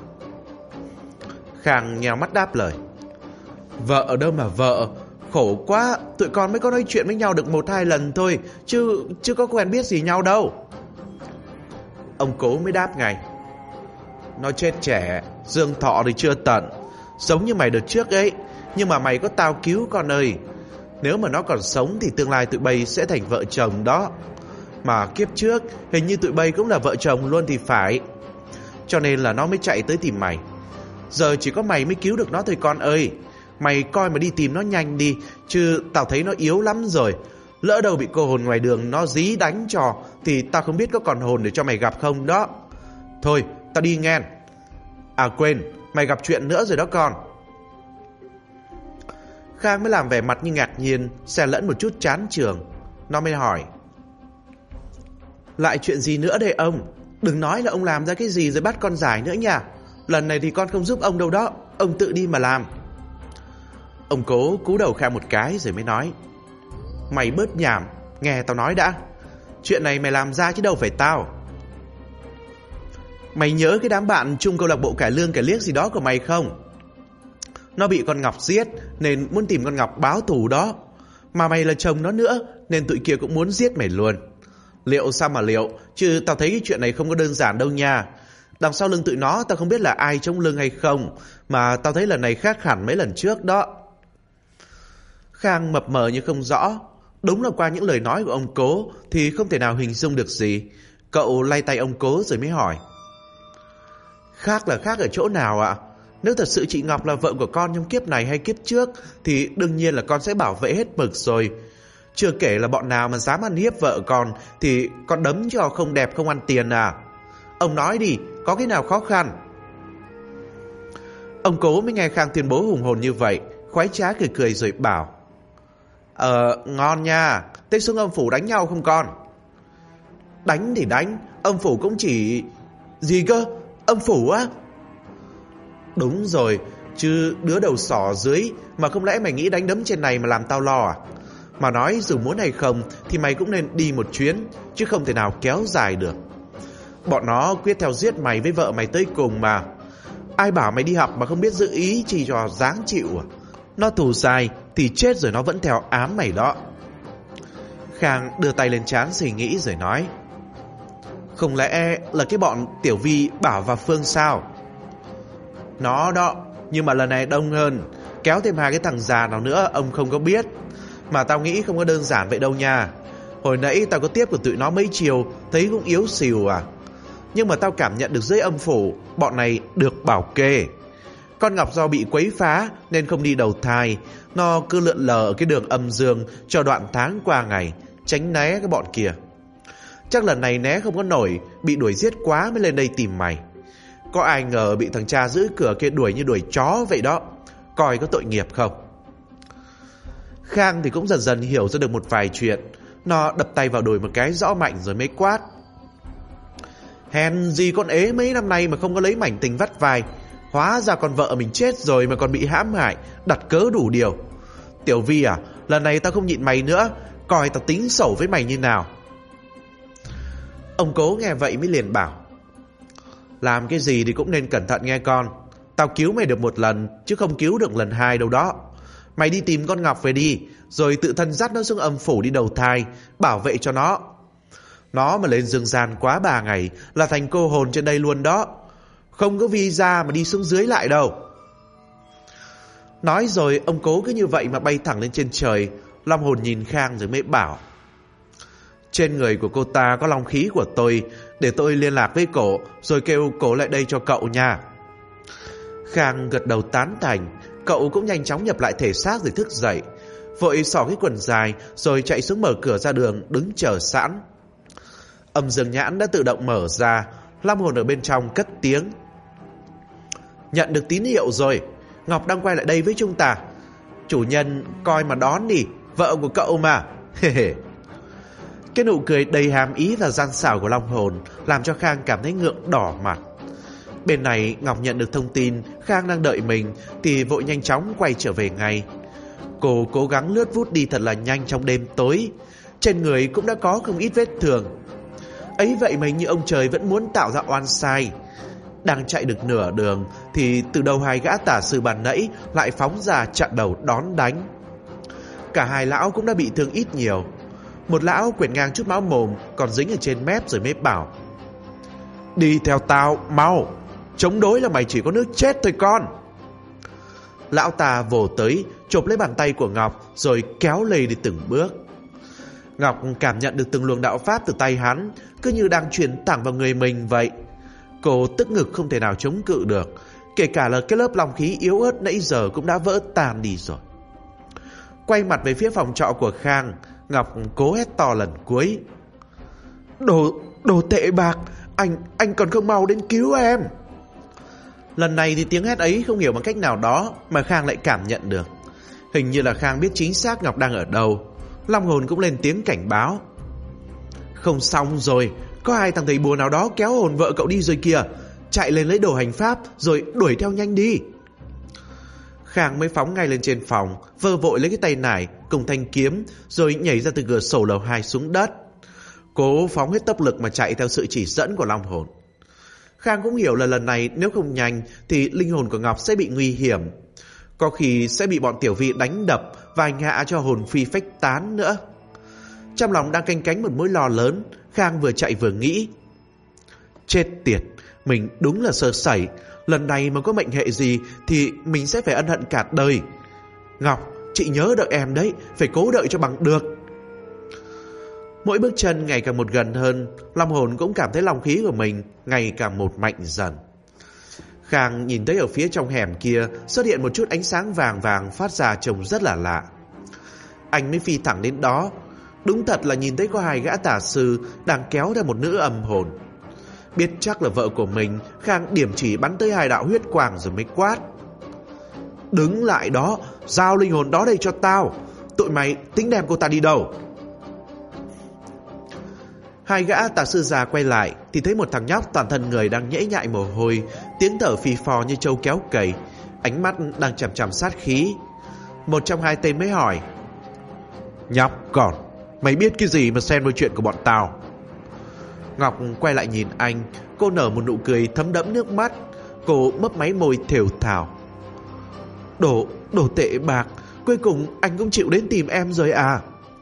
Khang nheo mắt đáp lời: vợ ở đâu mà vợ, khổ quá, tụi con mới có nói chuyện với nhau được 1-2 lần thôi, chứ có quen biết gì nhau đâu. Ông Cố mới đáp ngay: nó chết trẻ, dương thọ thì chưa tận, giống như mày đợt trước ấy. Nhưng mà mày có tao cứu con ơi. Nếu mà nó còn sống thì tương lai tụi bay sẽ thành vợ chồng đó. Mà kiếp trước hình như tụi bay cũng là vợ chồng luôn thì phải. Cho nên là nó mới chạy tới tìm mày. Giờ chỉ có mày mới cứu được nó thôi con ơi. Mày coi mà đi tìm nó nhanh đi, chứ tao thấy nó yếu lắm rồi. Lỡ đâu bị cô hồn ngoài đường nó dí đánh cho thì tao không biết có còn hồn để cho mày gặp không đó. Thôi tao đi nghe. À quên, mày gặp chuyện nữa rồi đó con. Khang mới làm vẻ mặt như ngạc nhiên, xen lẫn một chút chán chường. Nó mới hỏi: lại chuyện gì nữa đây ông? Đừng nói là ông làm ra cái gì rồi bắt con giải nữa nha. Lần này thì con không giúp ông đâu đó, ông tự đi mà làm. Ông Cố cú đầu Khang một cái rồi mới nói: mày bớt nhảm, nghe tao nói đã. Chuyện này mày làm ra chứ đâu phải tao. Mày nhớ cái đám bạn chung câu lạc bộ cải lương cải liếc gì đó của mày không? Nó bị con Ngọc giết nên muốn tìm con Ngọc báo thù đó. Mà mày là chồng nó nữa nên tụi kia cũng muốn giết mày luôn. Liệu sao mà liệu, chứ tao thấy cái chuyện này không có đơn giản đâu nha. Đằng sau lưng tụi nó tao không biết là ai chống lưng hay không, mà tao thấy lần này khác hẳn mấy lần trước đó. Khang mập mờ như không rõ. Đúng là qua những lời nói của ông Cố thì không thể nào hình dung được gì. Cậu lay tay ông Cố rồi mới hỏi: khác là khác ở chỗ nào ạ? Nếu thật sự chị Ngọc là vợ của con trong kiếp này hay kiếp trước thì đương nhiên là con sẽ bảo vệ hết mực rồi. Chưa kể là bọn nào mà dám ăn hiếp vợ con thì con đấm cho không đẹp không ăn tiền à. Ông nói đi, có cái nào khó khăn? Ông Cố mới nghe Khang tuyên bố hùng hồn như vậy, khoái trá cười cười rồi bảo: Ngon nha, thế xuống âm phủ đánh nhau không con? Đánh thì đánh, âm phủ cũng chỉ... Gì cơ? Âm phủ á? Đúng rồi, chứ đứa đầu sỏ dưới mà không lẽ mày nghĩ đánh đấm trên này mà làm tao lo à? Mà nói dù muốn hay không thì mày cũng nên đi một chuyến, chứ không thể nào kéo dài được. Bọn nó quyết theo giết mày với vợ mày tới cùng mà. Ai bảo mày đi học mà không biết giữ ý chỉ cho dáng chịu à? Nó thù sai thì chết rồi nó vẫn theo ám mày đó. Khang đưa tay lên trán suy nghĩ rồi nói: Không lẽ là cái bọn Tiểu Vi, Bảo và Phương sao? Nó đó, nhưng mà lần này đông hơn. Kéo thêm 2 cái thằng già nào nữa ông không có biết. Mà tao nghĩ không có đơn giản vậy đâu nha. Hồi nãy tao có tiếp của tụi nó mấy chiều, thấy cũng yếu xìu à. Nhưng mà tao cảm nhận được dưới âm phủ bọn này được bảo kê. Con Ngọc do bị quấy phá nên không đi đầu thai. Nó cứ lượn lờ ở cái đường âm dương cho đoạn tháng qua ngày, tránh né cái bọn kia. Chắc lần này né không có nổi, bị đuổi giết quá mới lên đây tìm mày. Có ai ngờ bị thằng cha giữ cửa kia đuổi như đuổi chó vậy đó. Coi có tội nghiệp không? Khang thì cũng dần dần hiểu ra được một vài chuyện. Nó đập tay vào đùi một cái rõ mạnh rồi mới quát: Hèn gì con ế mấy năm nay mà không có lấy mảnh tình vắt vai. Hóa ra con vợ mình chết rồi mà còn bị hãm hại, đặt cớ đủ điều. Tiểu Vi à, lần này tao không nhịn mày nữa, coi tao tính sổ với mày như nào. Ông Cố nghe vậy mới liền bảo: Làm cái gì thì cũng nên cẩn thận nghe con. Tao cứu mày được một lần, chứ không cứu được lần 2 đâu đó. Mày đi tìm con Ngọc về đi, rồi tự thân dắt nó xuống âm phủ đi đầu thai, bảo vệ cho nó. Nó mà lên dương gian quá 3 ngày là thành cô hồn trên đây luôn đó. Không có visa mà đi xuống dưới lại đâu. Nói rồi ông Cố cứ như vậy mà bay thẳng lên trên trời. Long hồn nhìn Khang rồi mới bảo: Trên người của cô ta có long khí của tôi, để tôi liên lạc với cổ, rồi kêu cổ lại đây cho cậu nha. Khang gật đầu tán thành. Cậu cũng nhanh chóng nhập lại thể xác rồi thức dậy, vội xỏ cái quần dài rồi chạy xuống mở cửa ra đường đứng chờ sẵn. Âm dương nhãn đã tự động mở ra. Long hồn ở bên trong cất tiếng: Nhận được tín hiệu rồi, Ngọc đang quay lại đây với chúng ta. Chủ nhân coi mà đón đi, vợ của cậu mà. Cái nụ cười đầy hàm ý và gian xảo của Long hồn làm cho Khang cảm thấy ngượng đỏ mặt. Bên này Ngọc nhận được thông tin Khang đang đợi mình thì vội nhanh chóng quay trở về ngay. Cô cố gắng lướt vút đi thật là nhanh trong đêm tối. Trên người cũng đã có không ít vết thương. Ấy vậy mà như ông trời vẫn muốn tạo ra oan sai. Đang chạy được nửa đường thì từ đầu 2 gã tả sư bàn nãy lại phóng ra chặn đầu đón đánh. Cả 2 lão cũng đã bị thương ít nhiều. Một lão quệt ngang chút máu mồm còn dính ở trên mép rồi mới bảo: Đi theo tao mau, chống đối là mày chỉ có nước chết thôi con. Lão ta vồ tới chộp lấy bàn tay của Ngọc rồi kéo lê đi từng bước. Ngọc cảm nhận được từng luồng đạo pháp từ tay hắn, cứ như đang truyền thẳng vào người mình vậy. Cô tức ngực không thể nào chống cự được, kể cả là cái lớp long khí yếu ớt nãy giờ cũng đã vỡ tan đi rồi. Quay mặt về phía phòng trọ của Khang, Ngọc cố hét to lần cuối: Đồ tệ bạc, anh còn không mau đến cứu em. Lần này thì tiếng hét ấy không hiểu bằng cách nào đó mà Khang lại cảm nhận được. Hình như là Khang biết chính xác Ngọc đang ở đâu. Long hồn cũng lên tiếng cảnh báo: Không xong rồi, có 2 thằng thầy bùa nào đó kéo hồn vợ cậu đi rồi kìa. Chạy lên lấy đồ hành pháp rồi đuổi theo nhanh đi. Khang mới phóng ngay lên trên phòng, vơ vội lấy cái tay nải cùng thanh kiếm rồi nhảy ra từ cửa sổ lầu 2 xuống đất. Cố phóng hết tốc lực mà chạy theo sự chỉ dẫn của Long hồn. Khang cũng hiểu là lần này nếu không nhanh thì linh hồn của Ngọc sẽ bị nguy hiểm. Có khi sẽ bị bọn Tiểu Vi đánh đập và hành hạ cho hồn phi phách tán nữa. Trong lòng đang canh cánh một mối lo lớn, Khang vừa chạy vừa nghĩ: Chết tiệt, mình đúng là sơ sẩy. Lần này mà có mệnh hệ gì thì mình sẽ phải ân hận cả đời. Ngọc, chị nhớ đợi em đấy, phải cố đợi cho bằng được. Mỗi bước chân ngày càng một gần hơn, Long hồn cũng cảm thấy long khí của mình ngày càng một mạnh dần. Khang nhìn thấy ở phía trong hẻm kia xuất hiện một chút ánh sáng vàng vàng phát ra trông rất là lạ. Anh mới phi thẳng đến đó. Đúng thật là nhìn thấy có 2 gã tà sư đang kéo theo một nữ âm hồn. Biết chắc là vợ của mình, Khang điểm chỉ bắn tới 2 đạo huyết quang rồi mới quát: Đứng lại đó, giao linh hồn đó đây cho tao. Tụi mày tính đem cô ta đi đâu? Hai gã tà sư già quay lại thì thấy một thằng nhóc toàn thân người đang nhễ nhại mồ hôi, tiếng thở phì phò như trâu kéo cày, ánh mắt đang chằm chằm sát khí. Một trong hai tên mới hỏi: Nhóc con, mày biết cái gì mà xen vào chuyện của bọn tao? Ngọc quay lại nhìn anh, cô nở một nụ cười thấm đẫm nước mắt. Cô mấp máy môi thều thào: Đồ tệ bạc, cuối cùng anh cũng chịu đến tìm em rồi à?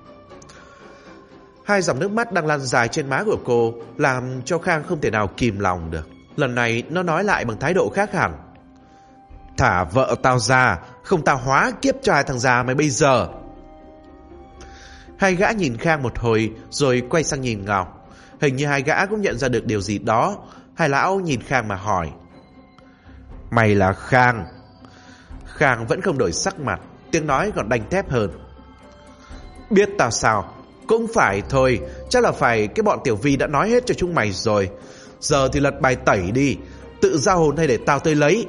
Hai dòng nước mắt đang lan dài trên má của cô làm cho Khang không thể nào kìm lòng được. Lần này nó nói lại bằng thái độ khác hẳn: Thả vợ tao ra, không tao hóa kiếp cho hai thằng già mày bây giờ. Hai gã nhìn Khang một hồi rồi quay sang nhìn Ngọc. Hình như hai gã cũng nhận ra được điều gì đó. Hai lão nhìn Khang mà hỏi: Mày là Khang? Khang vẫn không đổi sắc mặt, tiếng nói còn đanh thép hơn: Biết tao sao? Cũng phải thôi, chắc là phải cái bọn Tiểu Vi đã nói hết cho chúng mày rồi. Giờ thì lật bài tẩy đi, tự giao hồn hay để tao tới lấy?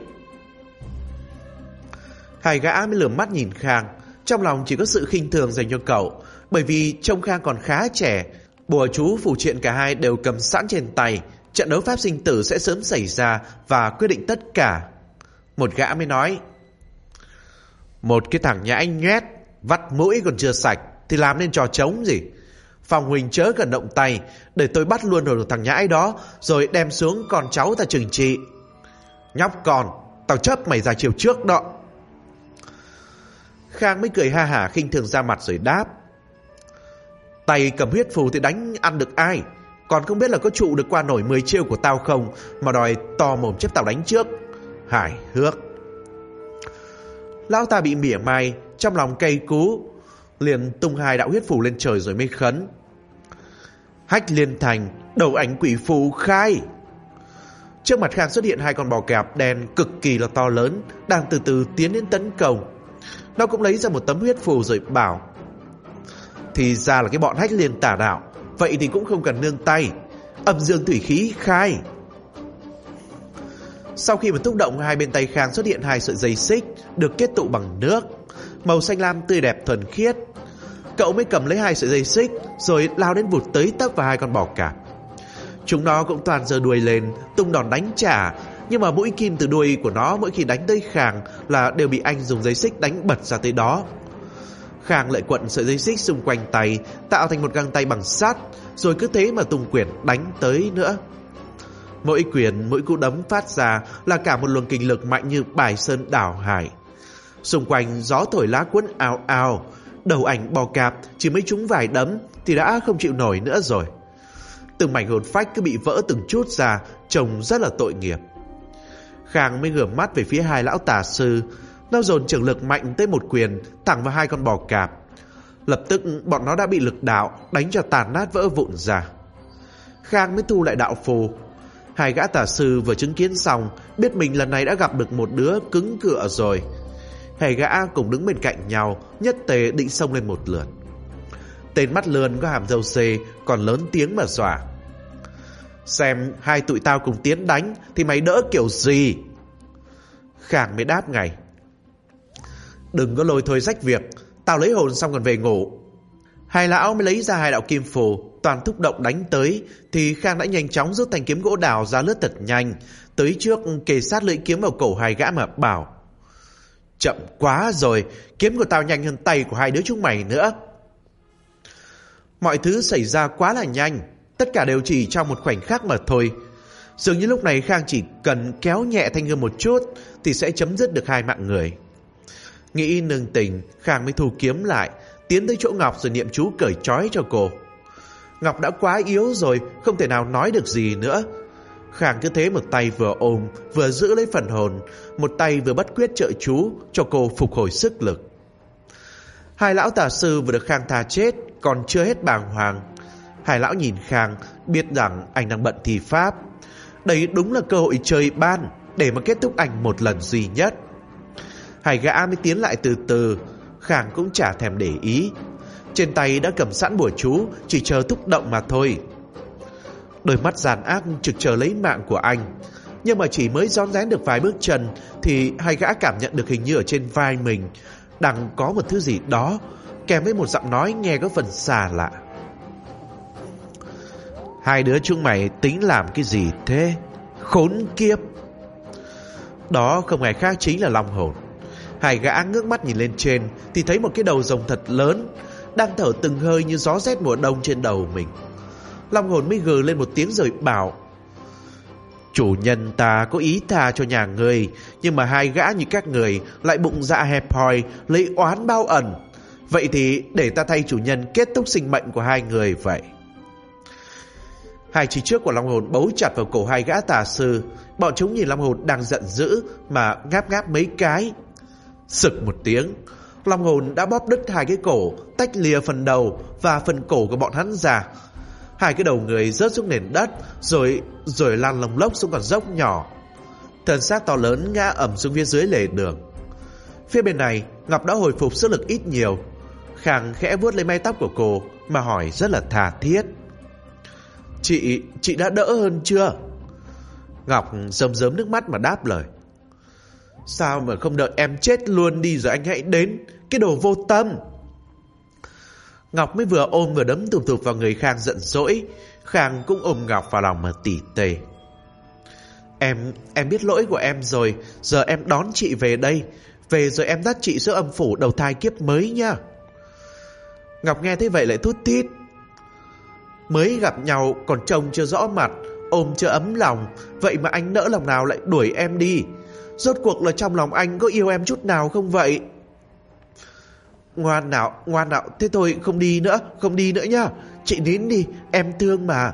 Hai gã mới lườm mắt nhìn Khang, trong lòng chỉ có sự khinh thường dành cho cậu, bởi vì trông Khang còn khá trẻ. Bùa chú phù triện cả hai đều cầm sẵn trên tay, trận đấu pháp sinh tử sẽ sớm xảy ra và quyết định tất cả. Một gã mới nói: Một cái thằng nhãi nhét, vắt mũi còn chưa sạch thì làm nên trò trống gì? Phong huynh chớ cần động tay, để tôi bắt luôn rồi thằng nhãi đó, rồi đem xuống con cháu ta trừng trị. Nhóc con, tao chấp mày ra chiều trước đó. Khang mới cười ha hả khinh thường ra mặt rồi đáp: Tay cầm huyết phù thì đánh ăn được ai? Còn không biết là có trụ được qua nổi 10 chiêu của tao không mà đòi to mồm chấp tao đánh trước. Hài hước. Lão ta bị mỉa mai, trong lòng cay cú, liền tung hai đạo huyết phù lên trời rồi mới khấn: Hách liên thành, đầu ảnh quỷ phù khai. Trước mặt Khang xuất hiện hai con bò cạp đen cực kỳ là to lớn, đang từ từ tiến đến tấn công. Nó cũng lấy ra một tấm huyết phù rồi bảo: Thì ra là cái bọn hách liên tà đạo, vậy thì cũng không cần nương tay. Âm dương thủy khí khai. Sau khi mà thúc động, hai bên tay Khang xuất hiện hai sợi dây xích được kết tụ bằng nước, màu xanh lam tươi đẹp thuần khiết. Cậu mới cầm lấy hai sợi dây xích rồi lao đến vụt tới tấp vào hai con bò cạp. Chúng nó cũng toàn giơ đuôi lên tung đòn đánh trả, nhưng mà mũi kim từ đuôi của nó mỗi khi đánh tới Khang là đều bị anh dùng dây xích đánh bật ra tới đó. Khang lại quận sợi dây xích xung quanh tay tạo thành một găng tay bằng sắt, rồi cứ thế mà tung quyền đánh tới nữa. Mỗi quyền, mỗi cú đấm phát ra là cả một luồng kinh lực mạnh như bài sơn đảo hải. Xung quanh gió thổi lá cuốn ào ào, đầu ảnh bò cạp chỉ mới trúng vài đấm thì đã không chịu nổi nữa rồi. Từng mảnh hồn phách cứ bị vỡ từng chút ra, trông rất là tội nghiệp. Khang mới ngửa mắt về phía hai lão tà sư. Nó dồn trường lực mạnh tới một quyền thẳng vào hai con bò cạp. Lập tức bọn nó đã bị lực đạo đánh cho tàn nát vỡ vụn ra. Khang mới thu lại đạo phù. Hai gã tà sư vừa chứng kiến xong, biết mình lần này đã gặp được một đứa cứng cựa rồi. Hai gã cùng đứng bên cạnh nhau, nhất tề định xông lên một lượt. Tên mắt lươn có hàm râu xê còn lớn tiếng mà dọa: Xem hai tụi tao cùng tiến đánh thì mày đỡ kiểu gì? Khang mới đáp ngay: Đừng có lôi thôi rách việc, tao lấy hồn xong còn về ngủ. Hai lão mới lấy ra hai đạo kim phù, toàn thúc động đánh tới, thì Khang đã nhanh chóng rút thanh kiếm gỗ đào ra lướt thật nhanh, tới trước kề sát lưỡi kiếm vào cổ hai gã mà bảo: Chậm quá rồi, kiếm của tao nhanh hơn tay của hai đứa chúng mày nữa. Mọi thứ xảy ra quá là nhanh, tất cả đều chỉ trong một khoảnh khắc mà thôi. Dường như lúc này Khang chỉ cần kéo nhẹ thanh gươm một chút thì sẽ chấm dứt được hai mạng người. Nghĩ nương tình, Khang mới thu kiếm lại, tiến tới chỗ Ngọc rồi niệm chú cởi trói cho cô. Ngọc đã quá yếu rồi, không thể nào nói được gì nữa. Khang cứ thế một tay vừa ôm vừa giữ lấy phần hồn, một tay vừa bắt quyết trợ chú cho cô phục hồi sức lực. Hai lão tà sư vừa được Khang tha chết còn chưa hết bàng hoàng. Hai lão nhìn Khang, biết rằng anh đang bận thi pháp. Đây đúng là cơ hội trời ban để mà kết thúc anh một lần duy nhất. Hai gã mới tiến lại từ từ. Khang cũng chả thèm để ý, trên tay đã cầm sẵn bùa chú, chỉ chờ thúc động mà thôi. Đôi mắt giàn ác trực chờ lấy mạng của anh. Nhưng mà chỉ mới rón rén được vài bước chân thì hai gã cảm nhận được hình như ở trên vai mình đang có một thứ gì đó, kèm với một giọng nói nghe có phần xa lạ. Hai đứa chúng mày tính làm cái gì thế? Khốn kiếp! Đó không ai khác chính là Long Hồn. Hai gã ngước mắt nhìn lên trên thì thấy một cái đầu rồng thật lớn đang thở từng hơi như gió rét mùa đông trên đầu mình. Long Hồn mới gừ lên một tiếng rồi bảo: chủ nhân ta có ý tha cho nhà người, nhưng mà hai gã như các người lại bụng dạ hẹp hòi, lấy oán bao ẩn. Vậy thì để ta thay chủ nhân kết thúc sinh mệnh của hai người vậy. Hai chỉ trước của Long Hồn bấu chặt vào cổ hai gã tà sư. Bọn chúng nhìn Long Hồn đang giận dữ mà ngáp ngáp mấy cái. Sực một tiếng, Long Hồn đã bóp đứt hai cái cổ, tách lìa phần đầu và phần cổ của bọn hắn ra. Hai cái đầu người rớt xuống nền đất, rồi lăn lồng lốc xuống con dốc nhỏ. Thân xác to lớn ngã ẩm xuống phía dưới lề đường. Phía bên này, Ngọc đã hồi phục sức lực ít nhiều. Khang khẽ vuốt lấy mái tóc của cô mà hỏi rất là tha thiết: Chị đã đỡ hơn chưa? Ngọc rơm rớm nước mắt mà đáp lời: sao mà không đợi em chết luôn đi rồi anh hãy đến, cái đồ vô tâm. Ngọc mới vừa ôm vừa đấm tụp tụp vào người Khang giận dỗi. Khang cũng ôm Ngọc vào lòng mà tỉ tề: Em biết lỗi của em rồi. Giờ em đón chị về đây. Về rồi em dắt chị xuống âm phủ đầu thai kiếp mới nha. Ngọc nghe thấy vậy lại thút thít: mới gặp nhau còn trông chưa rõ mặt, ôm chưa ấm lòng, vậy mà anh nỡ lòng nào lại đuổi em đi? Rốt cuộc là trong lòng anh có yêu em chút nào không vậy? Ngoan nào, thế thôi không đi nữa nhá. Chị nín đi, em thương mà.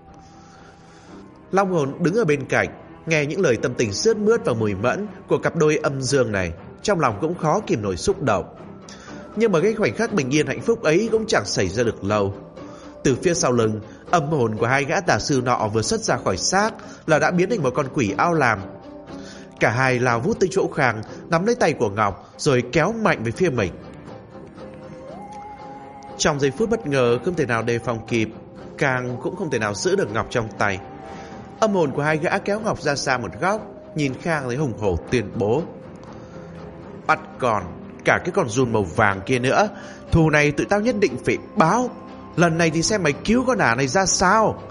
Long Hồn đứng ở bên cạnh, nghe những lời tâm tình sướt mướt và mùi mẫn của cặp đôi âm dương này, trong lòng cũng khó kìm nổi xúc động. Nhưng mà cái khoảnh khắc bình yên hạnh phúc ấy cũng chẳng xảy ra được lâu. Từ phía sau lưng, âm hồn của hai gã tà sư nọ vừa xuất ra khỏi xác là đã biến thành một con quỷ ao làm. Cả hai lao vút tới chỗ Khang, nắm lấy tay của Ngọc rồi kéo mạnh về phía mình. Trong giây phút bất ngờ không thể nào đề phòng kịp, Khang cũng không thể nào giữ được Ngọc trong tay. Âm hồn của hai gã kéo Ngọc ra xa một góc, nhìn Khang lấy hùng hổ tuyên bố: bắt còn cả cái con giun màu vàng kia nữa, thù này tụi tao nhất định phải báo. Lần này thì xem mày cứu con ả này ra sao.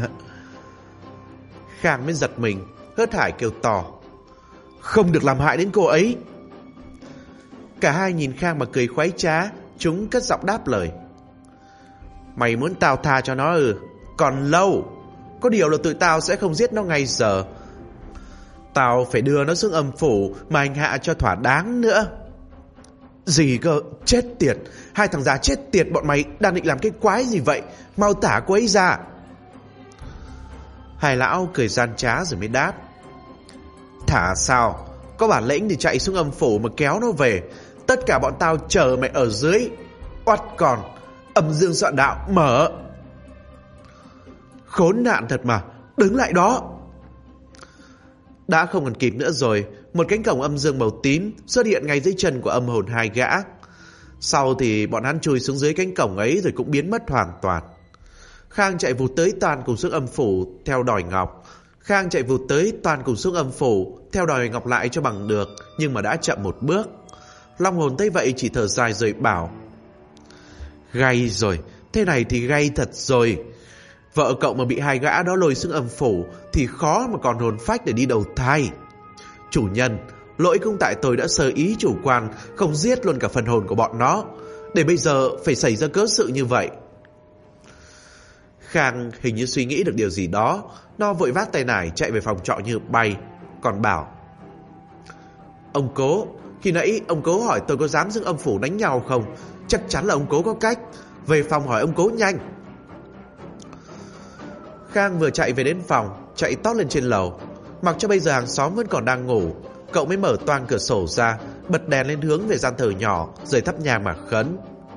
Khang mới giật mình, hớt hải kêu to: không được làm hại đến cô ấy. Cả hai nhìn Khang mà cười khoái trá. Chúng cất giọng đáp lời: mày muốn tao tha cho nó còn lâu. Có điều là tụi tao sẽ không giết nó ngay giờ. Tao phải đưa nó xuống âm phủ mà hành hạ cho thỏa đáng nữa. Gì cơ? Chết tiệt! Hai thằng già chết tiệt, bọn mày đang định làm cái quái gì vậy? Mau thả cô ấy ra. Hai lão cười gian trá rồi mới đáp: thả sao? Có bản lĩnh thì chạy xuống âm phủ mà kéo nó về. Tất cả bọn tao chờ mày ở dưới. Oắt còn, âm dương soạn đạo mở. Khốn nạn thật mà, đứng lại đó. Đã không còn kịp nữa rồi. Một cánh cổng âm dương màu tím xuất hiện ngay dưới chân của âm hồn hai gã. Sau thì bọn hắn chui xuống dưới cánh cổng ấy rồi cũng biến mất hoàn toàn. Khang chạy vụt tới toàn cùng xuống âm phủ theo đòi Ngọc. Theo đòi Ngọc lại cho bằng được, nhưng mà đã chậm một bước. Long Hồn thấy vậy chỉ thở dài rồi bảo: gay rồi, thế này thì gay thật rồi. Vợ cậu mà bị hai gã đó lôi xuống âm phủ thì khó mà còn hồn phách để đi đầu thai. Chủ nhân, lỗi cũng tại tôi đã sơ ý chủ quan, không giết luôn cả phần hồn của bọn nó, để bây giờ phải xảy ra cớ sự như vậy. Khang hình như suy nghĩ được điều gì đó. Nó vội vác tay nải chạy về phòng trọ như bay, còn bảo: ông Cố, khi nãy ông Cố hỏi tôi có dám xuống âm phủ đánh nhau không. Chắc chắn là ông Cố có cách. Về phòng hỏi ông Cố nhanh. Khang vừa chạy về đến phòng, chạy tót lên trên lầu. Mặc cho bây giờ hàng xóm vẫn còn đang ngủ, cậu mới mở toang cửa sổ ra, bật đèn lên hướng về gian thờ nhỏ, rồi thắp nhang mà khấn: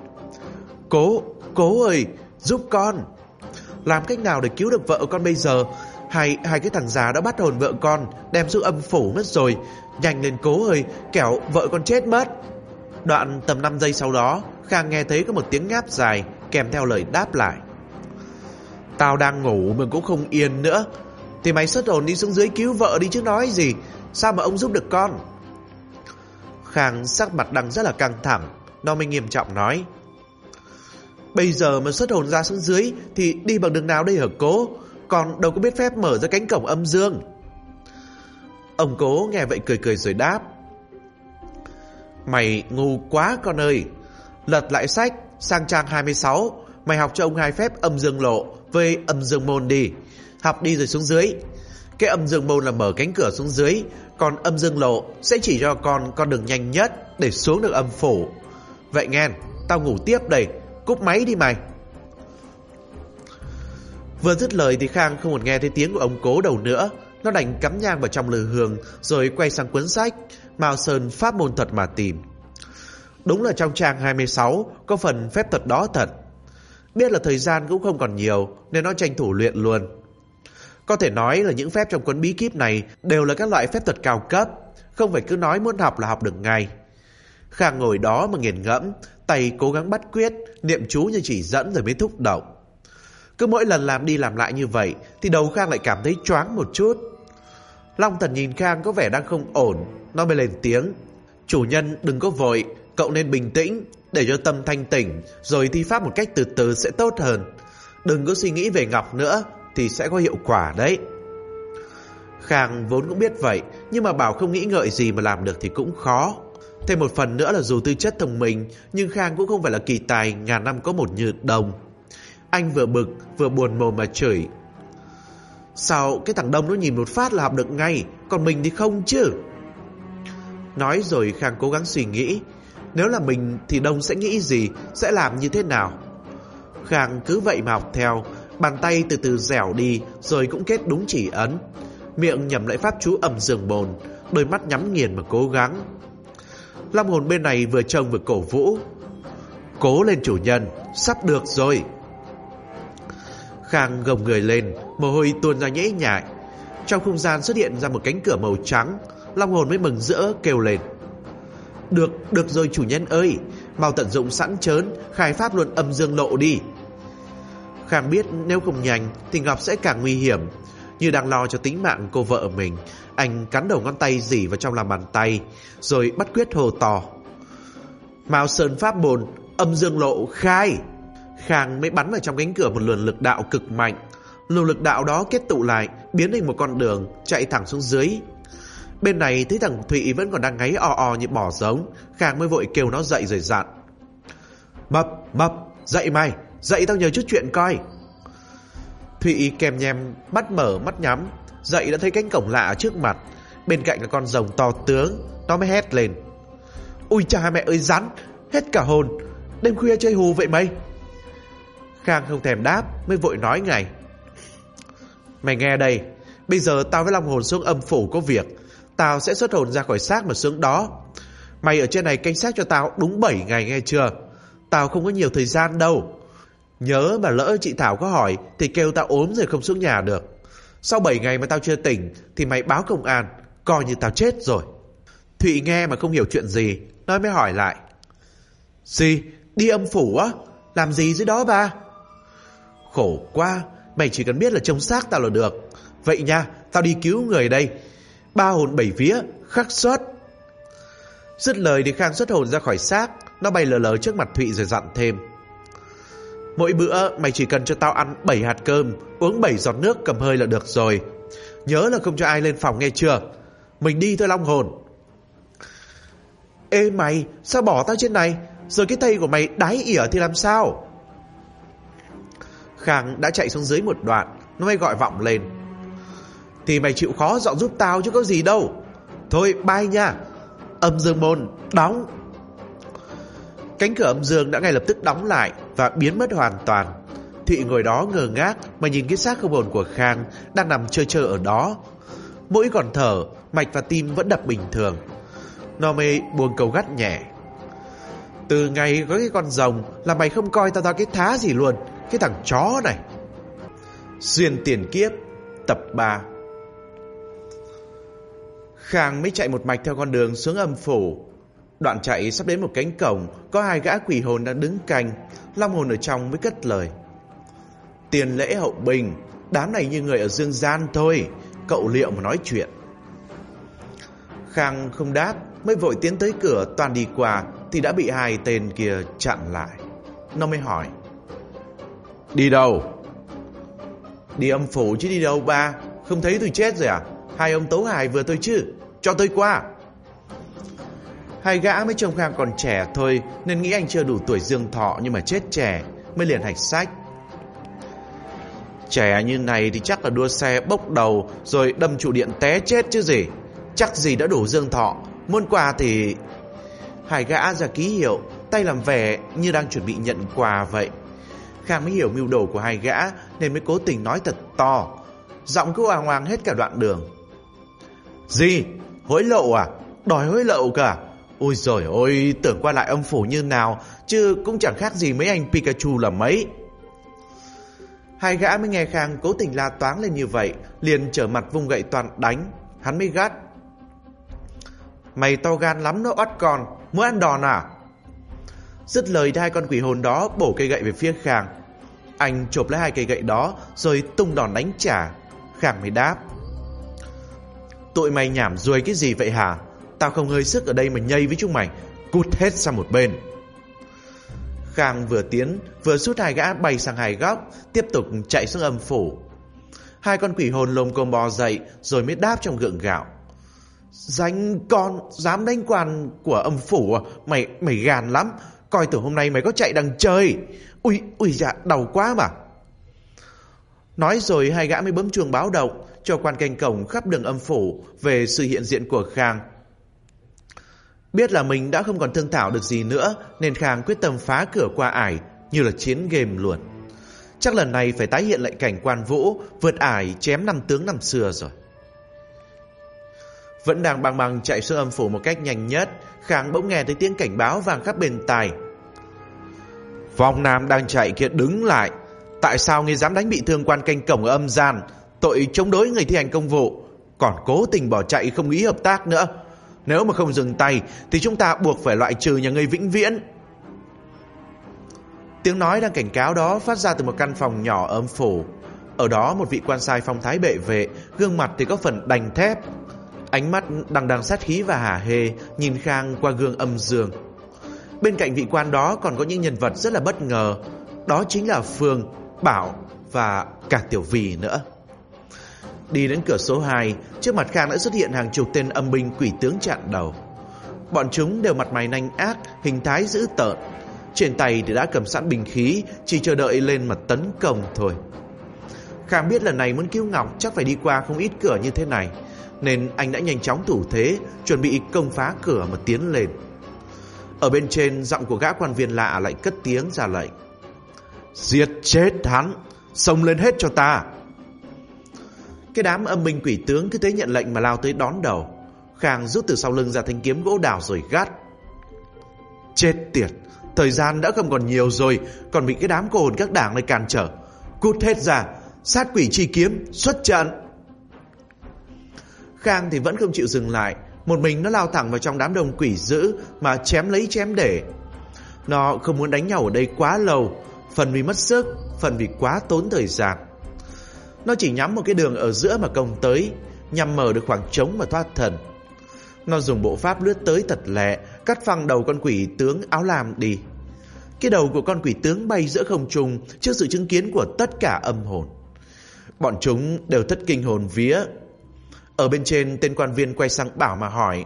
Cố ơi, giúp con. Làm cách nào để cứu được vợ con bây giờ? Hai cái thằng già đã bắt hồn vợ con, đem xuống âm phủ mất rồi. Nhanh lên Cố ơi, kẻo vợ con chết mất. Đoạn tầm 5 giây sau đó, Khang nghe thấy có một tiếng ngáp dài, kèm theo lời đáp lại: tao đang ngủ mà cũng không yên nữa. Thì mày xuất hồn đi xuống dưới cứu vợ đi chứ nói gì. Sao mà ông giúp được con? Khang sắc mặt đang rất là căng thẳng. Nó mới nghiêm trọng nói: Bây giờ mà xuất hồn ra xuống dưới thì đi bằng đường nào đây hả Cố? Con đâu có biết phép mở ra cánh cổng âm dương. Ông Cố nghe vậy cười cười rồi đáp: Mày ngu quá con ơi. Lật lại sách sang trang 26, mày học cho ông 2 phép âm dương lộ với âm dương môn đi. Học đi rồi xuống dưới. Cái âm dương môn là mở cánh cửa xuống dưới, còn âm dương lộ sẽ chỉ cho con đường nhanh nhất để xuống được âm phủ. Vậy nghe, tao ngủ tiếp đây. Cúp máy đi mày. Vừa dứt lời thì Khang không còn nghe thấy tiếng của ông Cố đầu nữa. Nó đành cắm nhang vào trong lư hương, rồi quay sang cuốn sách Mao Sơn pháp môn thuật mà tìm. Đúng là trong trang 26 có phần phép thuật đó thật. Biết là thời gian cũng không còn nhiều nên nó tranh thủ luyện luôn. Có thể nói là những phép trong cuốn bí kíp này đều là các loại phép thuật cao cấp, không phải cứ nói muốn học là học được ngay. Khang ngồi đó mà nghiền ngẫm, tay cố gắng bắt quyết, niệm chú như chỉ dẫn rồi mới thúc động. Cứ mỗi lần làm đi làm lại như vậy thì đầu Khang lại cảm thấy choáng một chút. Long Thần nhìn Khang có vẻ đang không ổn, nó mới lên tiếng: Chủ nhân đừng có vội, cậu nên bình tĩnh, để cho tâm thanh tỉnh, rồi thi pháp một cách từ từ sẽ tốt hơn. Đừng có suy nghĩ về Ngọc nữa thì sẽ có hiệu quả đấy. Khang vốn cũng biết vậy, nhưng mà bảo không nghĩ ngợi gì mà làm được thì cũng khó. Thêm một phần nữa là dù tư chất thông minh, nhưng Khang cũng không phải là kỳ tài ngàn năm có một như Đông. Anh vừa bực vừa buồn mồm mà chửi: Sao cái thằng Đông nó nhìn một phát là học được ngay, còn mình thì không chứ? Nói rồi Khang cố gắng suy nghĩ, nếu là mình thì Đông sẽ nghĩ gì, sẽ làm như thế nào. Khang cứ vậy mà học theo, bàn tay từ từ dẻo đi, rồi cũng kết đúng chỉ ấn. Miệng nhẩm lại pháp chú âm dương môn, đôi mắt nhắm nghiền mà cố gắng. Long hồn bên này vừa trông vừa cổ vũ: Cố lên chủ nhân, sắp được rồi. Khang gồng người lên, mồ hôi tuôn ra nhễ nhại. Trong không gian xuất hiện ra một cánh cửa màu trắng. Long hồn mới mừng rỡ kêu lên: Được rồi chủ nhân ơi, mau tận dụng sẵn chớn, khai pháp luôn âm dương lộ đi. Khang biết nếu không nhanh thì Ngọc sẽ càng nguy hiểm. Như đang lo cho tính mạng cô vợ mình, anh cắn đầu ngón tay dỉ vào trong lòng bàn tay, rồi bắt quyết hô to: Mao Sơn pháp môn âm dương lộ khai. Khang mới bắn vào trong cánh cửa một luồng lực đạo cực mạnh. Luồng lực đạo đó kết tụ lại, biến thành một con đường chạy thẳng xuống dưới. Bên này thấy thằng Thụy vẫn còn đang ngáy o như bò giống. Khang mới vội kêu nó dậy rồi dặn: Mập, dậy mày, dậy tao nhờ chút chuyện coi. Thụy kèm nhem mắt mở mắt nhắm, dậy đã thấy cánh cổng lạ trước mặt. Bên cạnh là con rồng to tướng. Nó mới hét lên: Ui cha mẹ ơi rắn, hết cả hồn, đêm khuya chơi hù vậy mày? Khang không thèm đáp, mới vội nói ngay: Mày nghe đây, bây giờ tao với Long hồn xuống âm phủ có việc. Tao sẽ xuất hồn ra khỏi xác mà xuống đó. Mày ở trên này canh xác cho tao đúng 7 ngày nghe chưa? Tao không có nhiều thời gian đâu. Nhớ mà lỡ chị Thảo có hỏi thì kêu tao ốm rồi không xuống nhà được. Sau 7 ngày mà tao chưa tỉnh thì mày báo công an, coi như tao chết rồi. Thụy nghe mà không hiểu chuyện gì, nó mới hỏi lại: Gì? Đi âm phủ á? Làm gì dưới đó ba? Khổ quá, mày chỉ cần biết là trông xác tao là được. Vậy nha, tao đi cứu người đây. 3 hồn 7 vía, khắc xuất. Dứt lời thì Khang xuất hồn ra khỏi xác. Nó bay lờ lờ trước mặt Thụy rồi dặn thêm: Mỗi bữa mày chỉ cần cho tao ăn 7 hạt cơm, uống 7 giọt nước cầm hơi là được rồi. Nhớ là không cho ai lên phòng nghe chưa? Mình đi thôi Long hồn. Ê mày, sao bỏ tao trên này? Rồi cái tay của mày đái ỉa thì làm sao? Khang đã chạy xuống dưới một đoạn, nó mới gọi vọng lên: Thì mày chịu khó dọn giúp tao chứ có gì đâu. Thôi bye nha. Âm dương môn đóng. Cánh cửa âm dương đã ngay lập tức đóng lại và biến mất hoàn toàn. Thụy ngồi đó ngơ ngác mà nhìn cái xác không hồn của Khang đang nằm chơi ở đó. Mũi còn thở, mạch và tim vẫn đập bình thường. Nó mới buông câu gắt nhẹ: Từ ngày có cái con rồng là mày không coi tao ra cái thá gì luôn, cái thằng chó này. Duyên tiền kiếp tập 3. Khang mới chạy một mạch theo con đường xuống âm phủ. Đoạn chạy sắp đến một cánh cổng, có 2 gã quỷ hồn đang đứng canh. Long hồn ở trong mới cất lời: Tiền lễ hậu bình, Đám này như người ở dương gian thôi, cậu liệu mà nói chuyện. Khang không đáp, mới vội tiến tới cửa. Toàn đi qua thì đã bị hai tên kia chặn lại. Nó mới hỏi: đi đâu? Đi âm phủ chứ đi đâu ba? Không thấy tôi chết rồi à? Hai ông tấu hài vừa tôi chứ, cho tôi qua. Hai gã mới trông Khang còn trẻ thôi, nên nghĩ anh chưa đủ tuổi dương thọ, nhưng mà chết trẻ, mới liền hạch sách: trẻ như này thì chắc là đua xe bốc đầu rồi đâm trụ điện té chết chứ gì. Chắc gì đã đủ dương thọ, muốn quà thì... Hai gã ra ký hiệu, tay làm vẻ như đang chuẩn bị nhận quà vậy. Khang mới hiểu mưu đồ của hai gã, nên mới cố tình nói thật to, giọng cứ oang oang hết cả đoạn đường: gì? Hối lộ à? Đòi hối lộ cả? Ôi giời ơi, tưởng qua lại âm phủ như nào, chứ cũng chẳng khác gì mấy anh Pikachu là mấy. Hai gã mới nghe Khang cố tình la toáng lên như vậy, liền trở mặt vung gậy toàn đánh. Hắn mới gắt: mày to gan lắm đó oắt con, muốn ăn đòn à? Dứt lời thì hai con quỷ hồn đó bổ cây gậy về phía Khang. Anh chộp lấy hai cây gậy đó rồi tung đòn đánh trả. Khang mới đáp: tụi mày nhảm ruồi cái gì vậy hả? Tao không hơi sức ở đây mà nhây với chúng mày, cút hết sang một bên. Khang vừa tiến vừa sút hai gã bay sang hai góc, tiếp tục chạy xuống âm phủ. Hai con quỷ hồn lồm cồm bò dậy rồi mới đáp trong gượng gạo: danh con dám đánh quan của âm phủ à? Mày gàn lắm, coi từ hôm nay mày có chạy đằng trời. Ui dạ, đau quá mà. Nói rồi hai gã mới bấm chuông báo động cho quan canh cổng khắp đường âm phủ về sự hiện diện của Khang. Biết là mình đã không còn thương thảo được gì nữa, nên Khang quyết tâm phá cửa qua ải, như là chiến game luôn. Chắc lần này phải tái hiện lại cảnh Quan Vũ vượt ải chém 5 tướng năm xưa rồi. Vẫn đang băng băng chạy xuống âm phủ một cách nhanh nhất, Khang bỗng nghe thấy tiếng cảnh báo vang khắp bên tai: Phong Nam đang chạy kia, đứng lại! Tại sao ngươi dám đánh bị thương quan canh cổng ở âm gian? Tội chống đối người thi hành công vụ, còn cố tình bỏ chạy không nghĩ hợp tác nữa. Nếu mà không dừng tay thì chúng ta buộc phải loại trừ nhà ngươi vĩnh viễn. Tiếng nói đang cảnh cáo đó phát ra từ một căn phòng nhỏ âm phủ. Ở đó một vị quan sai phong thái bệ vệ, gương mặt thì có phần đành thép, ánh mắt đằng sát khí và hả hê nhìn Khang qua gương âm dương. Bên cạnh vị quan đó còn có những nhân vật rất là bất ngờ, đó chính là Phương, Bảo và cả Tiểu Vì nữa. Đi đến cửa số 2, trước mặt Khang đã xuất hiện hàng chục tên âm binh quỷ tướng chặn đầu. Bọn chúng đều mặt mày nanh ác, hình thái dữ tợn, trên tay thì đã cầm sẵn binh khí, chỉ chờ đợi lên mà tấn công thôi. Khang biết lần này muốn cứu Ngọc chắc phải đi qua không ít cửa như thế này, nên anh đã nhanh chóng thủ thế, chuẩn bị công phá cửa mà tiến lên. Ở bên trên, giọng của gã quan viên lạ lại cất tiếng ra lệnh: Giết chết hắn, xông lên hết cho ta. Cái đám âm binh quỷ tướng cứ thế nhận lệnh mà lao tới đón đầu. Khang rút từ sau lưng ra thanh kiếm gỗ đào rồi gắt: Chết tiệt, thời gian đã không còn nhiều rồi, còn bị cái đám cô hồn các đảng này cản trở. Cút hết ra, sát quỷ chi kiếm, xuất trận. Khang thì vẫn không chịu dừng lại, một mình nó lao thẳng vào trong đám đông quỷ dữ mà chém lấy chém để. Nó không muốn đánh nhau ở đây quá lâu, phần vì mất sức, phần vì quá tốn thời gian. Nó chỉ nhắm một cái đường ở giữa mà công tới, nhằm mở được khoảng trống mà thoát thần. Nó dùng bộ pháp lướt tới thật lẹ, cắt phăng đầu con quỷ tướng áo lam đi. Cái đầu của con quỷ tướng bay giữa không trung trước sự chứng kiến của tất cả âm hồn. Bọn chúng đều thất kinh hồn vía. Ở bên trên, tên quan viên quay sang Bảo mà hỏi: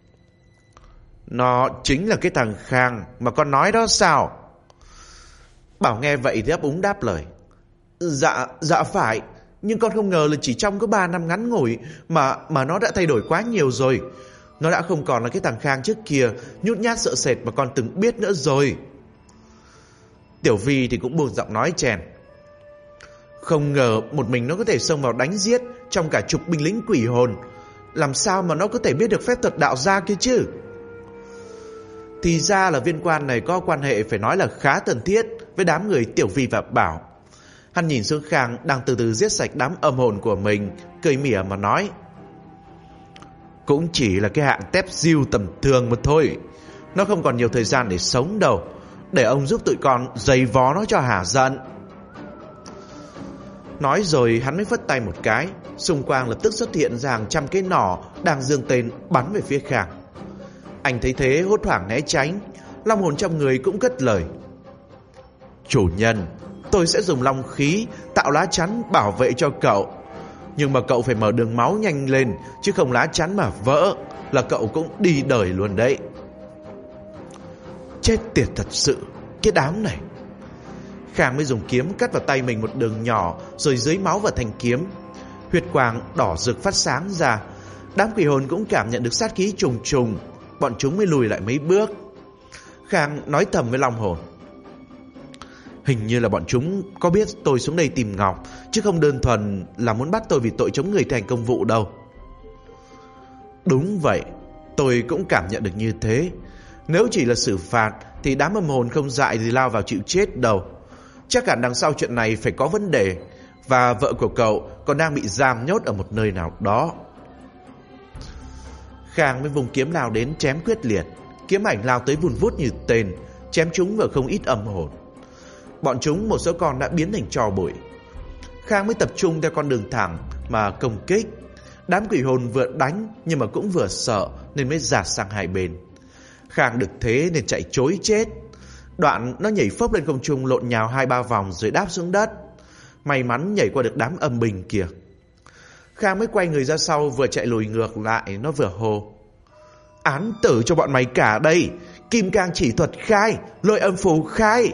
Nó chính là cái thằng Khang mà con nói đó sao? Bảo nghe vậy thì ấp úng đáp lời: Dạ phải, nhưng con không ngờ là chỉ trong có 3 năm ngắn ngủi mà nó đã thay đổi quá nhiều rồi. Nó đã không còn là cái thằng Khang trước kia nhút nhát sợ sệt mà con từng biết nữa rồi. Tiểu Vi thì cũng buông giọng nói chèn: Không ngờ một mình nó có thể xông vào đánh giết trong cả chục binh lính quỷ hồn. Làm sao mà nó có thể biết được phép thuật đạo gia kia chứ? Thì ra là viên quan này có quan hệ phải nói là khá thân thiết với đám người Tiểu Vi và Bảo. Hắn nhìn xuống Khang đang từ từ giết sạch đám âm hồn của mình, cười mỉa mà nói: Cũng chỉ là cái hạng tép diêu tầm thường mà thôi. Nó không còn nhiều thời gian để sống đâu. Để ông giúp tụi con giày vó nó cho hả giận. Nói rồi hắn mới phất tay một cái, xung quanh lập tức xuất hiện ra hàng trăm cái nỏ đang giương tên bắn về phía Khang. Anh thấy thế hốt hoảng né tránh, long hồn trong người cũng cất lời: "Chủ nhân, tôi sẽ dùng long khí tạo lá chắn bảo vệ cho cậu. Nhưng mà cậu phải mở đường máu nhanh lên, chứ không lá chắn mà vỡ là cậu cũng đi đời luôn đấy." Chết tiệt thật sự, cái đám này. Khang mới dùng kiếm cắt vào tay mình một đường nhỏ, rồi dưới máu vào thanh kiếm. Huyết quang đỏ rực phát sáng ra. Đám quỷ hồn cũng cảm nhận được sát khí trùng trùng, bọn chúng mới lùi lại mấy bước. Khang nói thầm với long hồn: "Hình như là bọn chúng có biết tôi xuống đây tìm ngọc, chứ không đơn thuần là muốn bắt tôi vì tội chống người thi hành công vụ đâu." Đúng vậy, tôi cũng cảm nhận được như thế. Nếu chỉ là xử phạt thì đám âm hồn không dại gì lao vào chịu chết đâu. Chắc hẳn đằng sau chuyện này phải có vấn đề, và vợ của cậu còn đang bị giam nhốt ở một nơi nào đó. Khang mới vùng kiếm lao đến chém quyết liệt. Kiếm ảnh lao tới vun vút như tên, chém chúng vào không ít âm hồn. Bọn chúng một số con đã biến thành tro bụi. Khang mới tập trung theo con đường thẳng mà công kích. Đám quỷ hồn vừa đánh nhưng mà cũng vừa sợ nên mới dạt sang hai bên. Khang được thế nên chạy trối chết. Đoạn nó nhảy phốc lên không trung, lộn nhào 2-3 vòng rồi đáp xuống đất. May mắn nhảy qua được đám âm binh kia. Khang mới quay người ra sau, vừa chạy lùi ngược lại, nó vừa hô: "Án tử cho bọn mày cả đây! Kim cang chỉ thuật khai, lôi âm phù khai!"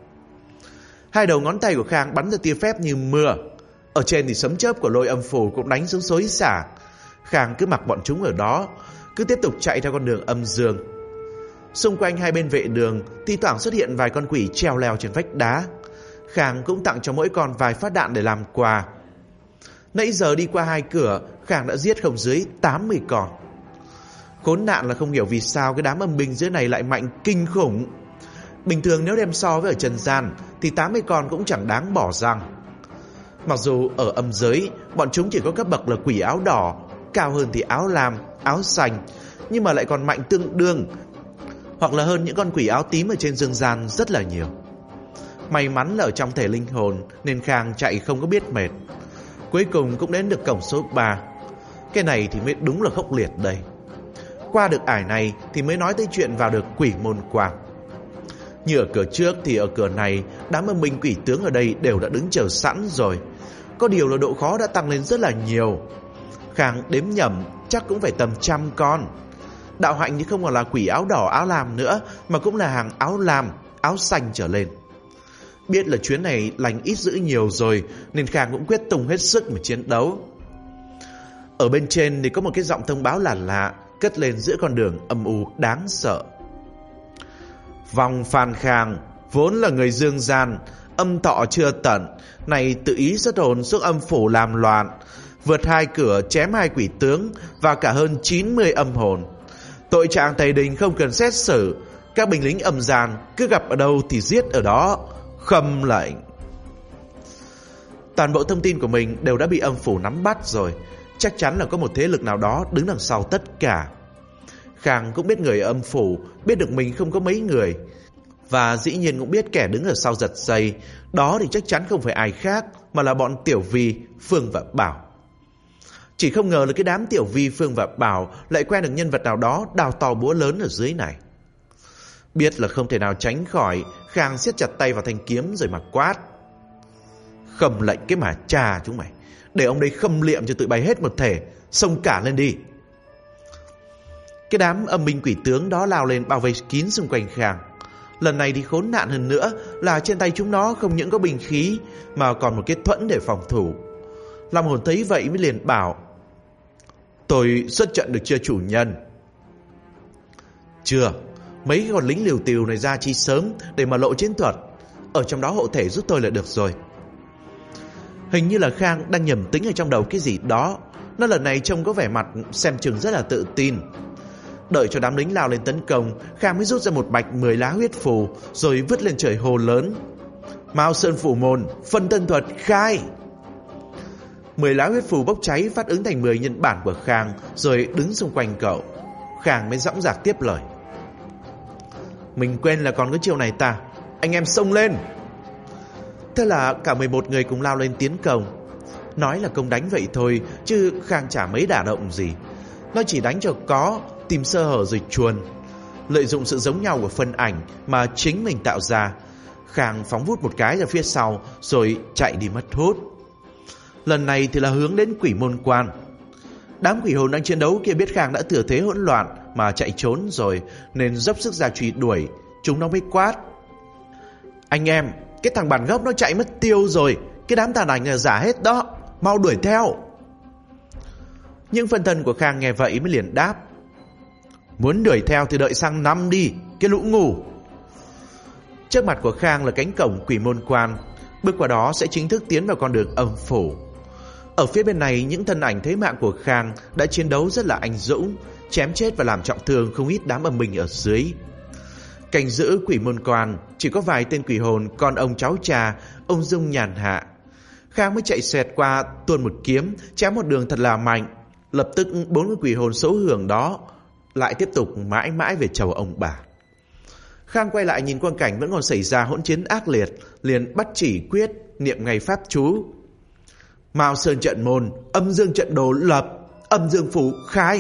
Hai đầu ngón tay của Khang bắn ra tia phép như mưa. Ở trên thì sấm chớp của lôi âm phù cũng đánh xuống xối xả. Khang cứ mặc bọn chúng ở đó, cứ tiếp tục chạy theo con đường âm dương. Xung quanh hai bên vệ đường thi thoảng xuất hiện vài con quỷ treo leo trên vách đá. Khang cũng tặng cho mỗi con vài phát đạn để làm quà. Nãy giờ đi qua 2 cửa, Khang đã giết không dưới 80 con. Khốn nạn là không hiểu vì sao cái đám âm binh dưới này lại mạnh kinh khủng. Bình thường nếu đem so với ở trần gian thì 80 con cũng chẳng đáng bỏ răng. Mặc dù ở âm giới bọn chúng chỉ có cấp bậc là quỷ áo đỏ, cao hơn thì áo lam, áo xanh, nhưng mà lại còn mạnh tương đương hoặc là hơn những con quỷ áo tím ở trên dương gian rất là nhiều. May mắn là ở trong thể linh hồn nên Khang chạy không có biết mệt. Cuối cùng cũng đến được cổng số 3. Cái này thì mới đúng là khốc liệt đây. Qua được ải này thì mới nói tới chuyện vào được quỷ môn quan. Như ở cửa trước thì ở cửa này đám âm binh quỷ tướng ở đây đều đã đứng chờ sẵn rồi. Có điều là độ khó đã tăng lên rất là nhiều. Khang đếm nhầm chắc cũng phải tầm 100 con. Đạo hạnh thì không còn là quỷ áo đỏ áo lam nữa, mà cũng là hàng áo lam, áo xanh trở lên. Biết là chuyến này lành ít dữ nhiều rồi nên Khang cũng quyết tung hết sức mà chiến đấu. Ở bên trên thì có một cái giọng thông báo lạ cất lên giữa con đường âm u đáng sợ: "Vòng Phan Khang vốn là người dương gian, âm thọ chưa tận, này tự ý xuất hồn xuống âm phủ làm loạn, vượt 2 cửa chém 2 quỷ tướng và cả hơn 90 âm hồn. Tội trạng thầy đình không cần xét xử, các binh lính âm gian cứ gặp ở đâu thì giết ở đó, khâm lệnh." Toàn bộ thông tin của mình đều đã bị âm phủ nắm bắt rồi. Chắc chắn là có một thế lực nào đó đứng đằng sau tất cả. Khang cũng biết người ở âm phủ, biết được mình không có mấy người, và dĩ nhiên cũng biết kẻ đứng ở sau giật dây. Đó thì chắc chắn không phải ai khác mà là bọn Tiểu Vi, Phương và Bảo. Chỉ không ngờ là cái đám Tiểu Vi, Phương và Bảo lại quen được nhân vật nào đó đào to búa lớn ở dưới này. Biết là không thể nào tránh khỏi, Khang siết chặt tay vào thanh kiếm rồi mà quát: "Khâm lệnh cái mà cha chúng mày, để ông đây khâm liệm cho tụi bay hết một thể, xông cả lên đi." Cái đám âm binh quỷ tướng đó lao lên bao vây kín xung quanh Khang. Lần này thì khốn nạn hơn nữa là trên tay chúng nó không những có binh khí mà còn một cái thuẫn để phòng thủ. Long hồn thấy vậy mới liền bảo: "Tôi xuất trận được chưa chủ nhân?" "Chưa, mấy con lính liều tiều này ra chi sớm để mà lộ chiến thuật, ở trong đó hộ thể giúp tôi là được rồi." Hình như là Khang đang nhầm tính ở trong đầu cái gì đó. Nó lần này trông có vẻ mặt xem chừng rất là tự tin. Đợi cho đám lính lao lên tấn công, Khang mới rút ra một bạch 10 lá huyết phù, rồi vứt lên trời hô lớn: "Mao Sơn Phủ Môn, phân thân thuật khai!" 10 lá huyết phù bốc cháy phát ứng thành 10 nhân bản của Khang, rồi đứng xung quanh cậu. Khang mới dõng dạc tiếp lời: "Mình quên là còn có chiêu này ta, anh em xông lên!" Thế là cả 11 người cùng lao lên tiến công. Nói là công đánh vậy thôi, chứ Khang chả mấy đả động gì. Nó chỉ đánh cho có, tìm sơ hở rồi chuồn. Lợi dụng sự giống nhau của phân ảnh mà chính mình tạo ra, Khang phóng vút một cái ra phía sau rồi chạy đi mất hút. Lần này thì là hướng đến quỷ môn quan. Đám quỷ hồn đang chiến đấu kia biết Khang đã thừa thế hỗn loạn mà chạy trốn rồi, nên dốc sức ra truy đuổi. Chúng nó mới quát: anh em, cái thằng bản gốc nó chạy mất tiêu rồi, cái đám tàn ảnh là giả hết đó, mau đuổi theo. Nhưng phân thân của Khang nghe vậy mới liền đáp: muốn đuổi theo thì đợi sang năm đi, cái lũ ngủ. Trước mặt của Khang là cánh cổng quỷ môn quan, bước qua đó sẽ chính thức tiến vào con đường âm phủ. Ở phía bên này, những thân ảnh thế mạng của Khang đã chiến đấu rất là anh dũng, chém chết và làm trọng thương không ít đám âm binh ở dưới. Canh giữ quỷ môn quan chỉ có vài tên quỷ hồn con ông cháu cha, ông dung nhàn hạ. Khang mới chạy xẹt qua, tuôn một kiếm, chém một đường thật là mạnh. Lập tức 40 quỷ hồn số hưởng đó lại tiếp tục mãi mãi về chầu ông bà. Khang quay lại nhìn quang cảnh vẫn còn xảy ra hỗn chiến ác liệt, liền bắt chỉ quyết, niệm ngay pháp chú: Mao Sơn trận môn, âm dương trận đồ lập, âm dương phủ khai.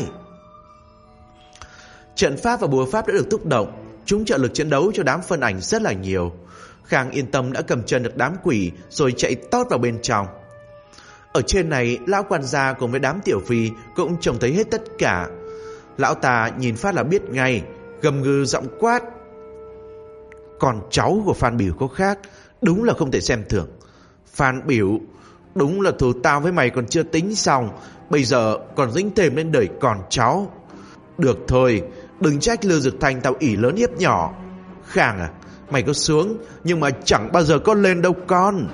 Trận pháp và bùa pháp đã được thúc động, chúng trợ lực chiến đấu cho đám phân ảnh rất là nhiều. Khang yên tâm đã cầm chân được đám quỷ rồi chạy tót vào bên trong. Ở trên này, lão quan gia cùng với đám tiểu phi cũng trông thấy hết tất cả. Lão ta nhìn phát là biết ngay, gầm gừ giọng quát: con cháu của Phan Biểu có khác, đúng là không thể xem thường. Phan Biểu, đúng là thù tao với mày còn chưa tính xong, bây giờ còn dính thêm lên đời con cháu. Được thôi, đừng trách Lưu Dực Thanh tao ỷ lớn hiếp nhỏ. Khang à, mày có xuống nhưng mà chẳng bao giờ có lên đâu con.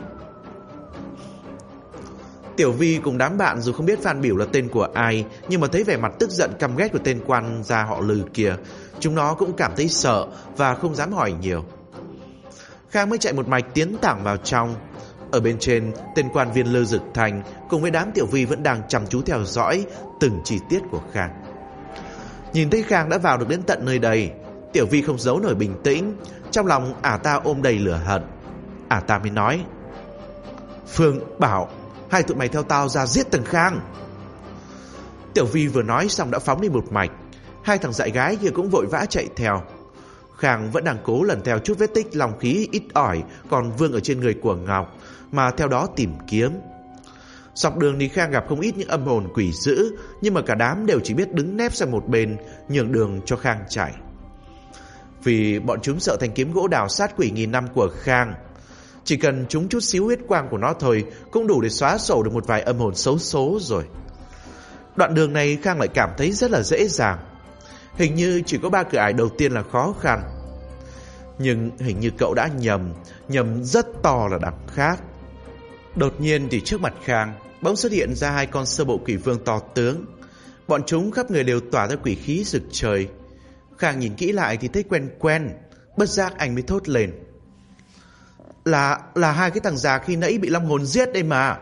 Tiểu Vi cùng đám bạn dù không biết Phan Biểu là tên của ai, nhưng mà thấy vẻ mặt tức giận căm ghét của tên quan gia họ Lư kia, chúng nó cũng cảm thấy sợ và không dám hỏi nhiều. Khang mới chạy một mạch tiến thẳng vào trong. Ở bên trên, tên quan viên Lư Dực Thành cùng với đám Tiểu Vi vẫn đang chăm chú theo dõi từng chi tiết của Khang. Nhìn thấy Khang đã vào được đến tận nơi đây, Tiểu Vi không giấu nổi bình tĩnh, trong lòng ả ta ôm đầy lửa hận. Ả ta mới nói: Phương, Bảo, hai tụi mày theo tao ra giết thằng Khang. Tiểu Vi vừa nói xong đã phóng đi một mạch. Hai thằng dại gái kia cũng vội vã chạy theo. Khang vẫn đang cố lần theo chút vết tích lòng khí ít ỏi còn vương ở trên người của Ngọc, mà theo đó tìm kiếm. Dọc đường thì Khang gặp không ít những âm hồn quỷ dữ, nhưng mà cả đám đều chỉ biết đứng nép sang một bên, nhường đường cho Khang chạy. Vì bọn chúng sợ thanh kiếm gỗ đào sát quỷ nghìn năm của Khang. Chỉ cần chúng chút xíu huyết quang của nó thôi cũng đủ để xóa sổ được một vài âm hồn xấu số rồi. Đoạn đường này Khang lại cảm thấy rất là dễ dàng. Hình như chỉ có 3 cửa ải đầu tiên là khó khăn. Nhưng hình như cậu đã nhầm rất to là đằng khác. Đột nhiên thì trước mặt Khang bỗng xuất hiện ra 2 con sơ bộ quỷ vương to tướng. Bọn chúng khắp người đều tỏa ra quỷ khí rực trời. Khang nhìn kỹ lại thì thấy quen quen, bất giác anh mới thốt lên: Là 2 cái thằng già khi nãy bị long hồn giết đây mà.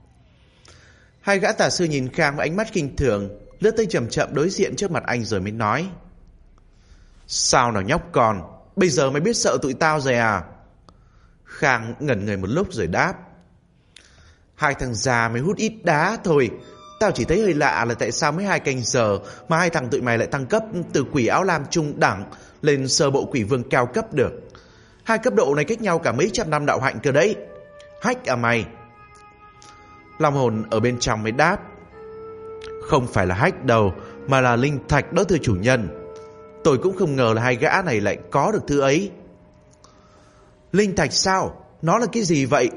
2 gã tà sư nhìn Khang với ánh mắt khinh thường, lướt tới chậm chậm đối diện trước mặt anh rồi mới nói: Sao nào nhóc con, bây giờ mày biết sợ tụi tao rồi à? Khang ngẩn người một lúc rồi đáp: 2 thằng già mày hút ít đá thôi. Tao chỉ thấy hơi lạ là tại sao mới 2 canh giờ mà 2 thằng tụi mày lại tăng cấp từ quỷ áo lam trung đẳng lên sơ bộ quỷ vương cao cấp được. 2 cấp độ này cách nhau cả mấy trăm năm đạo hạnh cơ đấy. Hách à mày? Long hồn ở bên trong mới đáp: Không phải là hách đâu, mà là linh thạch đó thưa chủ nhân. Tôi cũng không ngờ là 2 gã này lại có được thứ ấy. Linh thạch sao? Nó là cái gì vậy?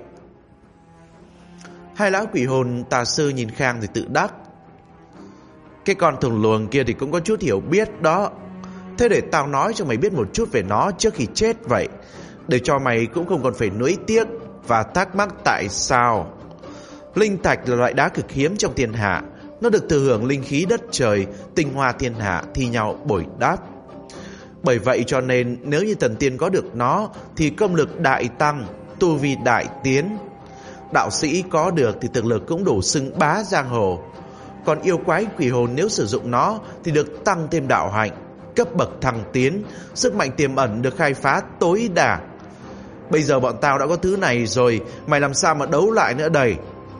2 lão quỷ hồn tà sư nhìn Khang thì tự đắc: Cái con thùng luồng kia thì cũng có chút hiểu biết đó. Thế để tao nói cho mày biết một chút về nó trước khi chết vậy, để cho mày cũng không còn phải nuối tiếc và thắc mắc tại sao. Linh thạch là loại đá cực hiếm trong thiên hạ. Nó được thừa hưởng linh khí đất trời, tinh hoa thiên hạ thi nhau bồi đắp. Bởi vậy cho nên nếu như thần tiên có được nó thì công lực đại tăng, tu vi đại tiến. Đạo sĩ có được thì thực lực cũng đủ xưng bá giang hồ. Còn yêu quái quỷ hồn nếu sử dụng nó thì được tăng thêm đạo hạnh, cấp bậc thăng tiến, sức mạnh tiềm ẩn được khai phá tối đa. Bây giờ bọn tao đã có thứ này rồi, mày làm sao mà đấu lại nữa đây?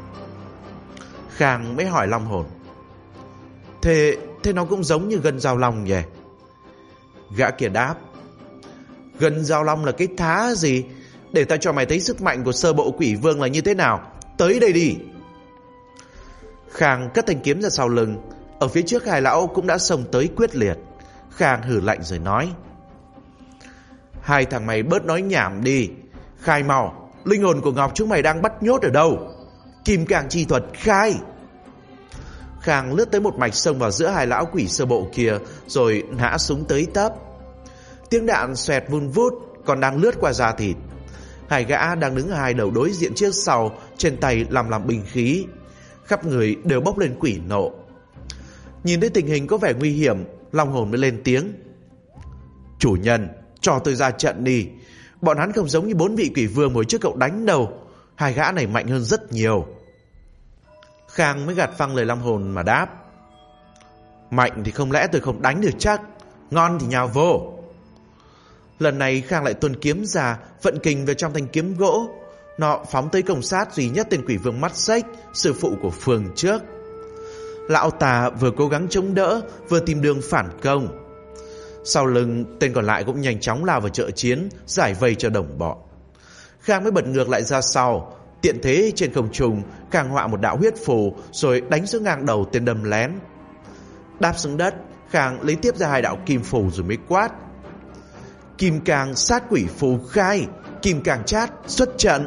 Khang mới hỏi long hồn. Thế nó cũng giống như gân giao long nhỉ? Gã kia đáp. Gân giao long là cái thá gì? Để tao cho mày thấy sức mạnh của sơ bộ quỷ vương là như thế nào. Tới đây đi. Khang cất thanh kiếm ra sau lưng. Ở phía trước hai lão cũng đã xông tới quyết liệt. Khang hừ lạnh rồi nói. Hai thằng mày bớt nói nhảm đi. Khai mau, linh hồn của Ngọc chúng mày đang bắt nhốt ở đâu? Kim cang chi thuật khai. Khang lướt tới một mạch xông vào giữa hai lão quỷ sơ bộ kia, rồi nã súng tới tấp. Tiếng đạn xoẹt vun vút, còn đang lướt qua da thịt. Hai gã đang đứng ở hai đầu đối diện trước sau, trên tay làm binh khí, khắp người đều bốc lên quỷ nộ. Nhìn thấy tình hình có vẻ nguy hiểm, long hồn mới lên tiếng. Chủ nhân, cho tôi ra trận đi. Bọn hắn không giống như 4 vị quỷ vương hồi trước cậu đánh đâu. Hai gã này mạnh hơn rất nhiều. Khang mới gạt phăng lời long hồn mà đáp. Mạnh thì không lẽ tôi không đánh được chắc. Ngon thì nhào vô. Lần này Khang lại tuôn kiếm ra, vận kình vào trong thanh kiếm gỗ. Nó phóng tới công sát duy nhất tên quỷ vương mắt xếch, sư phụ của phường trước. Lão ta vừa cố gắng chống đỡ, vừa tìm đường phản công. Sau lưng, tên còn lại cũng nhanh chóng lao vào trợ chiến, giải vây cho đồng bọn. Khang mới bật ngược lại ra sau. Tiện thế trên không trung, Khang họa một đạo huyết phù, rồi đánh xuống ngang đầu tên đâm lén. Đáp xuống đất, Khang lấy tiếp ra 2 đạo kim phù rồi mới quát. Kim cang sát quỷ phù khai, kim cang chát xuất trận.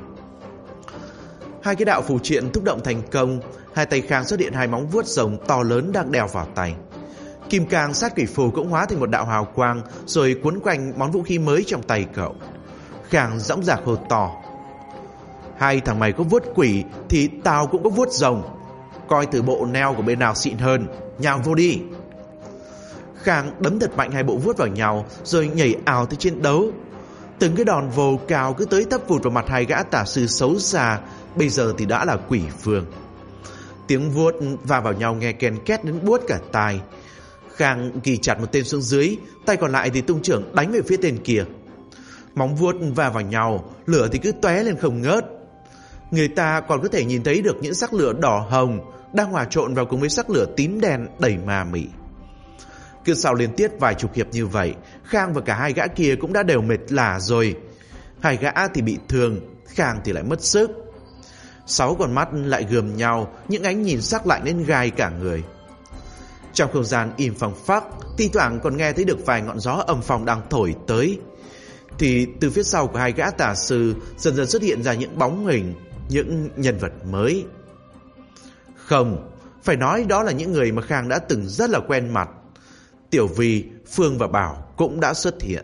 2 cái đạo phù triện thúc động thành công. Hai tay Khang xuất hiện 2 móng vuốt rồng to lớn đang đeo vào tay. Kim cang sát quỷ phù cũng hóa thành một đạo hào quang, rồi cuốn quanh món vũ khí mới trong tay cậu. Khang dõng dạc hô to. Hai thằng mày có vuốt quỷ thì tao cũng có vuốt rồng. Coi từ bộ neo của bên nào xịn hơn, nhào vô đi. Khang đấm thật mạnh 2 bộ vuốt vào nhau, rồi nhảy ào tới chiến đấu. Từng cái đòn vồ cào cứ tới tấp vụt vào mặt 2 gã tà sư xấu xa, bây giờ thì đã là quỷ vương. Tiếng vuốt va vào nhau nghe ken két đến buốt cả tai. Khang ghi chặt một tên xuống dưới, tay còn lại thì tung chưởng đánh về phía tên kia. Móng vuốt va vào nhau, lửa thì cứ tóe lên không ngớt. Người ta còn có thể nhìn thấy được những sắc lửa đỏ hồng đang hòa trộn vào cùng với sắc lửa tím đen đầy ma mị. Cứ sau liên tiếp vài chục hiệp như vậy, Khang và cả 2 gã kia cũng đã đều mệt lả rồi. 2 gã thì bị thương, Khang thì lại mất sức. 6 con mắt lại gườm nhau, những ánh nhìn sắc lạnh đến gai cả người. Trong không gian im phăng phắc, thi thoảng còn nghe thấy được vài ngọn gió âm phong đang thổi tới. Thì từ phía sau của 2 gã tà sư dần dần xuất hiện ra những bóng hình, những nhân vật mới. Không, phải nói đó là những người mà Khang đã từng rất là quen mặt. Tiểu Vi, Phương và Bảo cũng đã xuất hiện.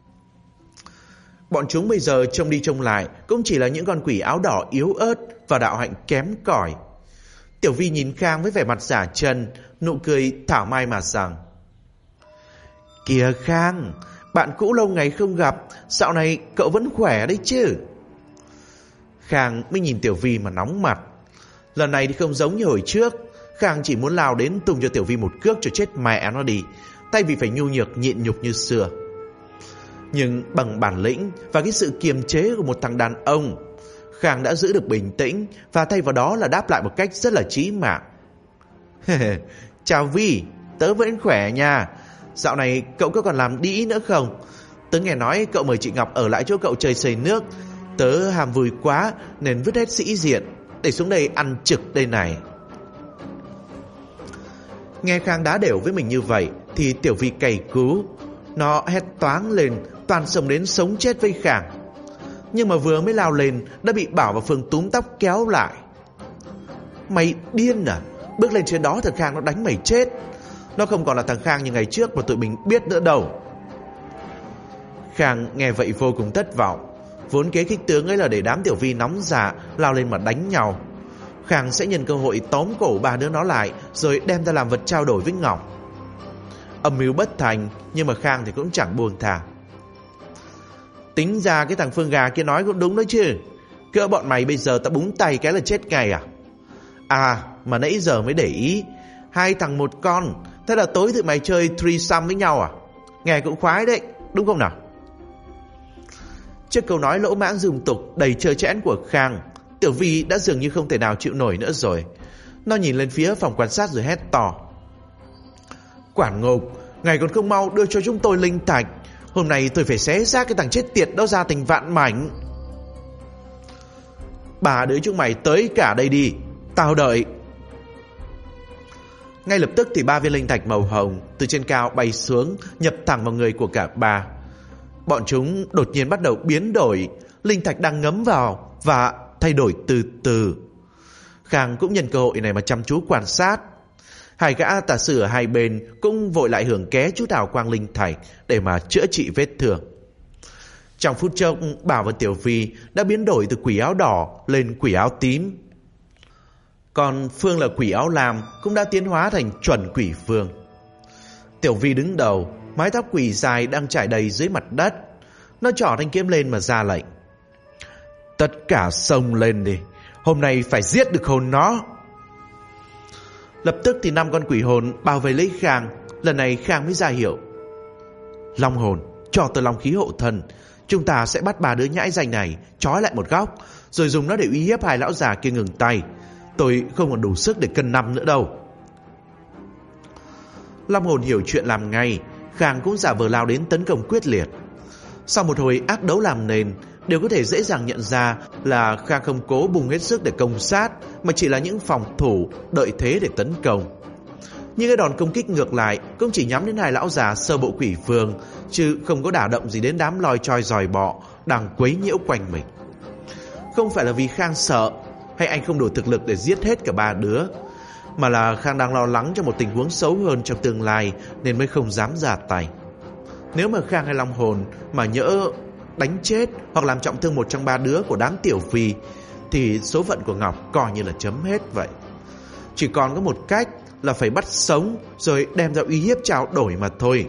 Bọn chúng bây giờ trông đi trông lại cũng chỉ là những con quỷ áo đỏ yếu ớt và đạo hạnh kém cỏi. Tiểu Vi nhìn Khang với vẻ mặt giả chân, nụ cười thảo mai mà rằng: Kìa Khang, bạn cũ lâu ngày không gặp, dạo này cậu vẫn khỏe đấy chứ? Khang mới nhìn Tiểu Vi mà nóng mặt. Lần này thì không giống như hồi trước. Khang chỉ muốn lao đến tung cho Tiểu Vi một cước cho chết mẹ nó đi, thay vì phải nhu nhược nhịn nhục như xưa. Nhưng bằng bản lĩnh và cái sự kiềm chế của một thằng đàn ông, Khang đã giữ được bình tĩnh và thay vào đó là đáp lại một cách rất là chí mạng. Chào Vi, tớ vẫn khỏe nha. Dạo này cậu có còn làm đĩ nữa không? Tớ nghe nói cậu mời chị Ngọc ở lại chỗ cậu chơi xây nước. Tớ ham vui quá nên vứt hết sĩ diện để xuống đây ăn trực đây này. Nghe Khang đá đều với mình như vậy thì Tiểu Vi cày cú. Nó hét toáng lên, toàn xông đến sống chết với Khang. Nhưng mà vừa mới lao lên đã bị Bảo và Phương túm tóc kéo lại. Mày điên à? Bước lên trên đó thằng Khang nó đánh mày chết. Nó không còn là thằng Khang như ngày trước mà tụi mình biết nữa đâu. Khang nghe vậy vô cùng thất vọng. Vốn kế khích tướng ấy là để đám Tiểu Vi nóng dạ lao lên mà đánh nhau. Khang sẽ nhân cơ hội tóm cổ 3 đứa nó lại, rồi đem ra làm vật trao đổi với Ngọc. Âm mưu bất thành, nhưng mà Khang thì cũng chẳng buông thà. Tính ra cái thằng Phương Gà kia nói cũng đúng đấy chứ. Cỡ bọn mày bây giờ ta búng tay cái là chết ngay à? À mà nãy giờ mới để ý, 2 thằng 1 con. Thế là tối tụi mày chơi threesome với nhau à? Nghe cũng khoái đấy, đúng không nào? Trước câu nói lỗ mãng dung tục đầy trơ trẽn của Khang, Tiểu Vi đã dường như không thể nào chịu nổi nữa rồi. Nó nhìn lên phía phòng quan sát rồi hét to: Quản ngục, ngài còn không mau đưa cho chúng tôi linh thạch. Hôm nay tôi phải xé xác cái thằng chết tiệt đó ra thành vạn mảnh. Bà đứa chúng mày tới cả đây đi, tao đợi. Ngay lập tức thì 3 viên linh thạch màu hồng từ trên cao bay xuống, nhập thẳng vào người của cả ba. Bọn chúng đột nhiên bắt đầu biến đổi, linh thạch đang ngấm vào và thay đổi từ từ. Khang cũng nhân cơ hội này mà chăm chú quan sát. Hai gã tà sư ở hai bên cũng vội lại hưởng ké chút hào quang linh thạch để mà chữa trị vết thương. Trong phút chốc, Bảo và Tiểu Vi đã biến đổi từ quỷ áo đỏ lên quỷ áo tím. Còn Phương là quỷ áo lam cũng đã tiến hóa thành chuẩn quỷ Phương. Tiểu Vi đứng đầu, mái tóc quỷ dài đang trải đầy dưới mặt đất. Nó trỏ thanh kiếm lên mà ra lệnh: Tất cả xông lên đi, hôm nay phải giết được hồn nó. Lập tức thì 5 con quỷ hồn bao vây lấy Khang. Lần này Khang mới ra hiệu: Long hồn, cho tôi long khí hộ thân. Chúng ta sẽ bắt 3 đứa nhãi danh này trói lại một góc, rồi dùng nó để uy hiếp 2 lão già kia ngừng tay. Tôi không còn đủ sức để cân năm nữa đâu. Long hồn hiểu chuyện làm ngay. Khang cũng giả vờ lao đến tấn công quyết liệt. Sau một hồi ác đấu làm nền, đều có thể dễ dàng nhận ra là Khang không cố bùng hết sức để công sát, mà chỉ là những phòng thủ đợi thế để tấn công. Nhưng cái đòn công kích ngược lại cũng chỉ nhắm đến 2 lão già sơ bộ quỷ Phương, chứ không có đả động gì đến đám loi choi giòi bọ đang quấy nhiễu quanh mình. Không phải là vì Khang sợ hay anh không đủ thực lực để giết hết cả 3 đứa, mà là Khang đang lo lắng cho một tình huống xấu hơn trong tương lai nên mới không dám ra tay. Nếu mà Khang hay Long hồn mà nhỡ đánh chết hoặc làm trọng thương một trong 3 đứa của đám Tiểu Vi thì số phận của Ngọc coi như là chấm hết vậy. Chỉ còn có một cách là phải bắt sống rồi đem ra uy hiếp trao đổi mà thôi.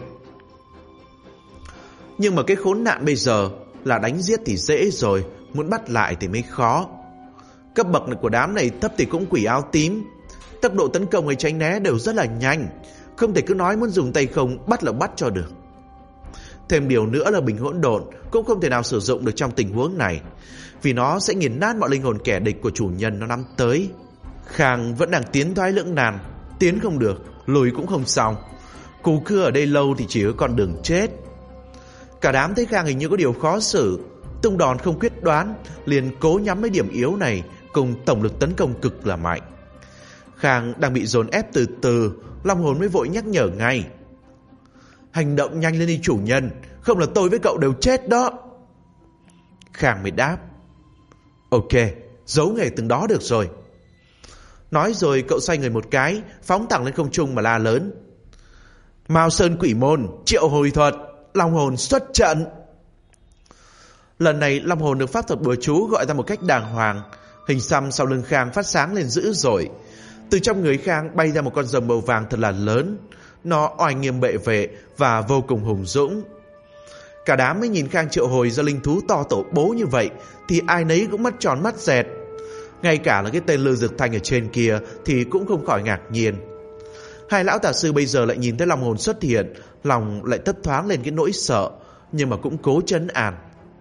Nhưng mà cái khốn nạn bây giờ là đánh giết thì dễ rồi, muốn bắt lại thì mới khó. Cấp bậc của đám này thấp thì cũng quỷ áo tím, tốc độ tấn công hay tránh né đều rất là nhanh, không thể cứ nói muốn dùng tay không bắt là bắt cho được. Thêm điều nữa là bình hỗn độn cũng không thể nào sử dụng được trong tình huống này, vì nó sẽ nghiền nát mọi linh hồn kẻ địch của chủ nhân nó nắm tới. Khang vẫn đang tiến thoái lưỡng nan, tiến không được, lùi cũng không xong. Cú cưa ở đây lâu thì chỉ có con đường chết. Cả đám thấy Khang hình như có điều khó xử, tung đòn không quyết đoán, liền cố nhắm mấy điểm yếu này cùng tổng lực tấn công cực là mạnh. Khang đang bị dồn ép từ từ, Long hồn mới vội nhắc nhở ngay: Hành động nhanh lên đi chủ nhân, không là tôi với cậu đều chết đó. Khang mới đáp: Ok, giấu nghề từng đó được rồi. Nói rồi cậu xoay người một cái, phóng thẳng lên không trung mà la lớn: Mao Sơn Quỷ Môn, triệu hồi thuật, Long hồn xuất trận. Lần này Long hồn được pháp thuật bùa chú gọi ra một cách đàng hoàng. Hình xăm sau lưng Khang phát sáng lên dữ dội. Từ trong người Khang bay ra một con rồng màu vàng thật là lớn. Nó oai nghiêm bệ vệ và vô cùng hùng dũng. Cả đám mới nhìn Khang triệu hồi ra linh thú to tổ bố như vậy thì ai nấy cũng mắt tròn mắt dẹt. Ngay cả là cái tên Lư Dực Thanh ở trên kia thì cũng không khỏi ngạc nhiên. 2 lão tà sư bây giờ lại nhìn thấy Long hồn xuất hiện, lòng lại thấp thoáng lên cái nỗi sợ, nhưng mà cũng cố trấn an.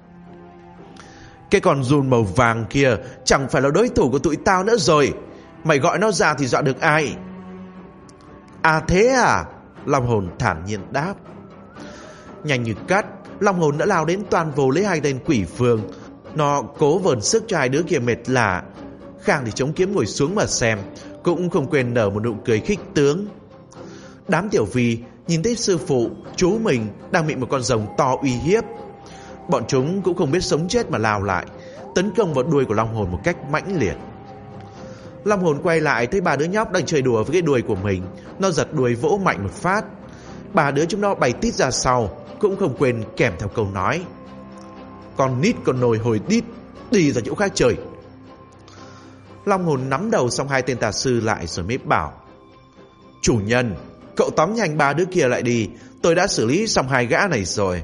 Cái con giun màu vàng kia chẳng phải là đối thủ của tụi tao nữa rồi. Mày gọi nó ra thì dọa được ai? À thế à? Long hồn thản nhiên đáp. Nhanh như cắt, Long hồn đã lao đến toàn vồ lấy 2 tên quỷ Phương. Nó cố vờn sức cho 2 đứa kia mệt lả. Khang thì chống kiếm ngồi xuống mà xem, cũng không quên nở một nụ cười khích tướng. Đám Tiểu Vi nhìn thấy sư phụ, chú mình đang bị một con rồng to uy hiếp. Bọn chúng cũng không biết sống chết mà lao lại, tấn công vào đuôi của Long hồn một cách mãnh liệt. Long hồn quay lại thấy 3 đứa nhóc đang chơi đùa với cái đuôi của mình. Nó giật đuôi vỗ mạnh một phát. 3 đứa chúng nó bay tít ra sau, cũng không quên kèm theo câu nói: Con nít con nồi hồi đít, đi ra chỗ khác chơi. Long hồn nắm đầu xong 2 tên tà sư lại rồi mới bảo: Chủ nhân, cậu tóm nhanh 3 đứa kia lại đi, tôi đã xử lý xong 2 gã này rồi.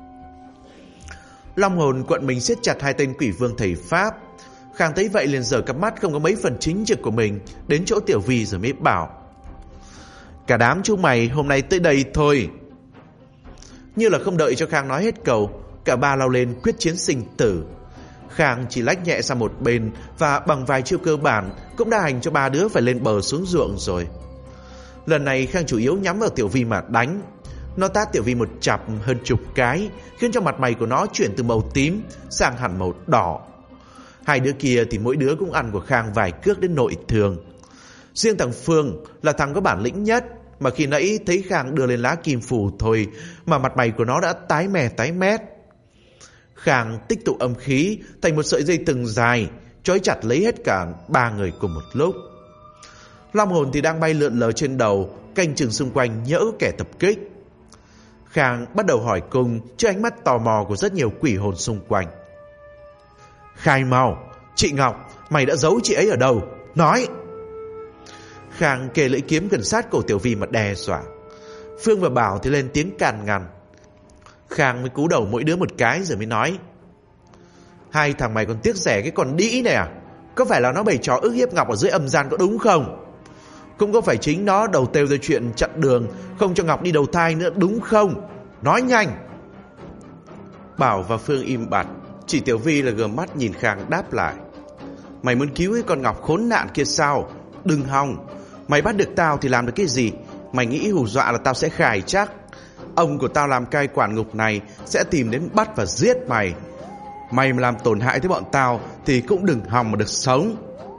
Long hồn quận mình siết chặt 2 tên quỷ vương thầy pháp. Khang thấy vậy liền giở cặp mắt không có mấy phần chính trực của mình đến chỗ Tiểu Vi rồi mới bảo: Cả đám chúng mày hôm nay tới đây thôi. Như là không đợi cho Khang nói hết câu, cả ba lao lên quyết chiến sinh tử. Khang chỉ lách nhẹ sang một bên và bằng vài chiêu cơ bản cũng đã hành cho ba đứa phải lên bờ xuống ruộng rồi. Lần này Khang chủ yếu nhắm vào Tiểu Vi mà đánh. Nó tát Tiểu Vi một chặp hơn chục cái, khiến cho mặt mày của nó chuyển từ màu tím sang hẳn màu đỏ. Hai đứa kia thì mỗi đứa cũng ăn của Khang vài cước đến nội thương. Riêng thằng Phương là thằng có bản lĩnh nhất, mà khi nãy thấy Khang đưa lên lá kim phù thôi mà mặt mày của nó đã tái mét. Khang tích tụ âm khí thành một sợi dây thừng dài, trói chặt lấy hết cả ba người cùng một lúc. Long hồn thì đang bay lượn lờ trên đầu, canh chừng xung quanh nhỡ kẻ tập kích. Khang bắt đầu hỏi cung trước ánh mắt tò mò của rất nhiều quỷ hồn xung quanh. Khai mau, chị Ngọc, mày đã giấu chị ấy ở đâu? Nói! Khang kề lưỡi kiếm gần sát cổ Tiểu Vi mà đe dọa. Phương và Bảo thì lên tiếng can ngăn. Khang mới cú đầu mỗi đứa một cái rồi mới nói. Hai thằng mày còn tiếc rẻ cái con đĩ này à? Có phải là nó bày trò ức hiếp Ngọc ở dưới âm gian có đúng không? Cũng có phải chính nó đầu têu ra chuyện chặn đường không cho Ngọc đi đầu thai nữa đúng không? Nói nhanh! Bảo và Phương im bặt. Chỉ Tiểu Vi là gườm mắt nhìn Khang đáp lại. Mày muốn cứu cái con Ngọc khốn nạn kia sao? Đừng hòng. Mày bắt được tao thì làm được cái gì? Mày nghĩ hù dọa là tao sẽ khài chắc? Ông của tao làm cai quản ngục này sẽ tìm đến bắt và giết mày. Mày mà làm tổn hại tới bọn tao thì cũng đừng hòng mà được sống.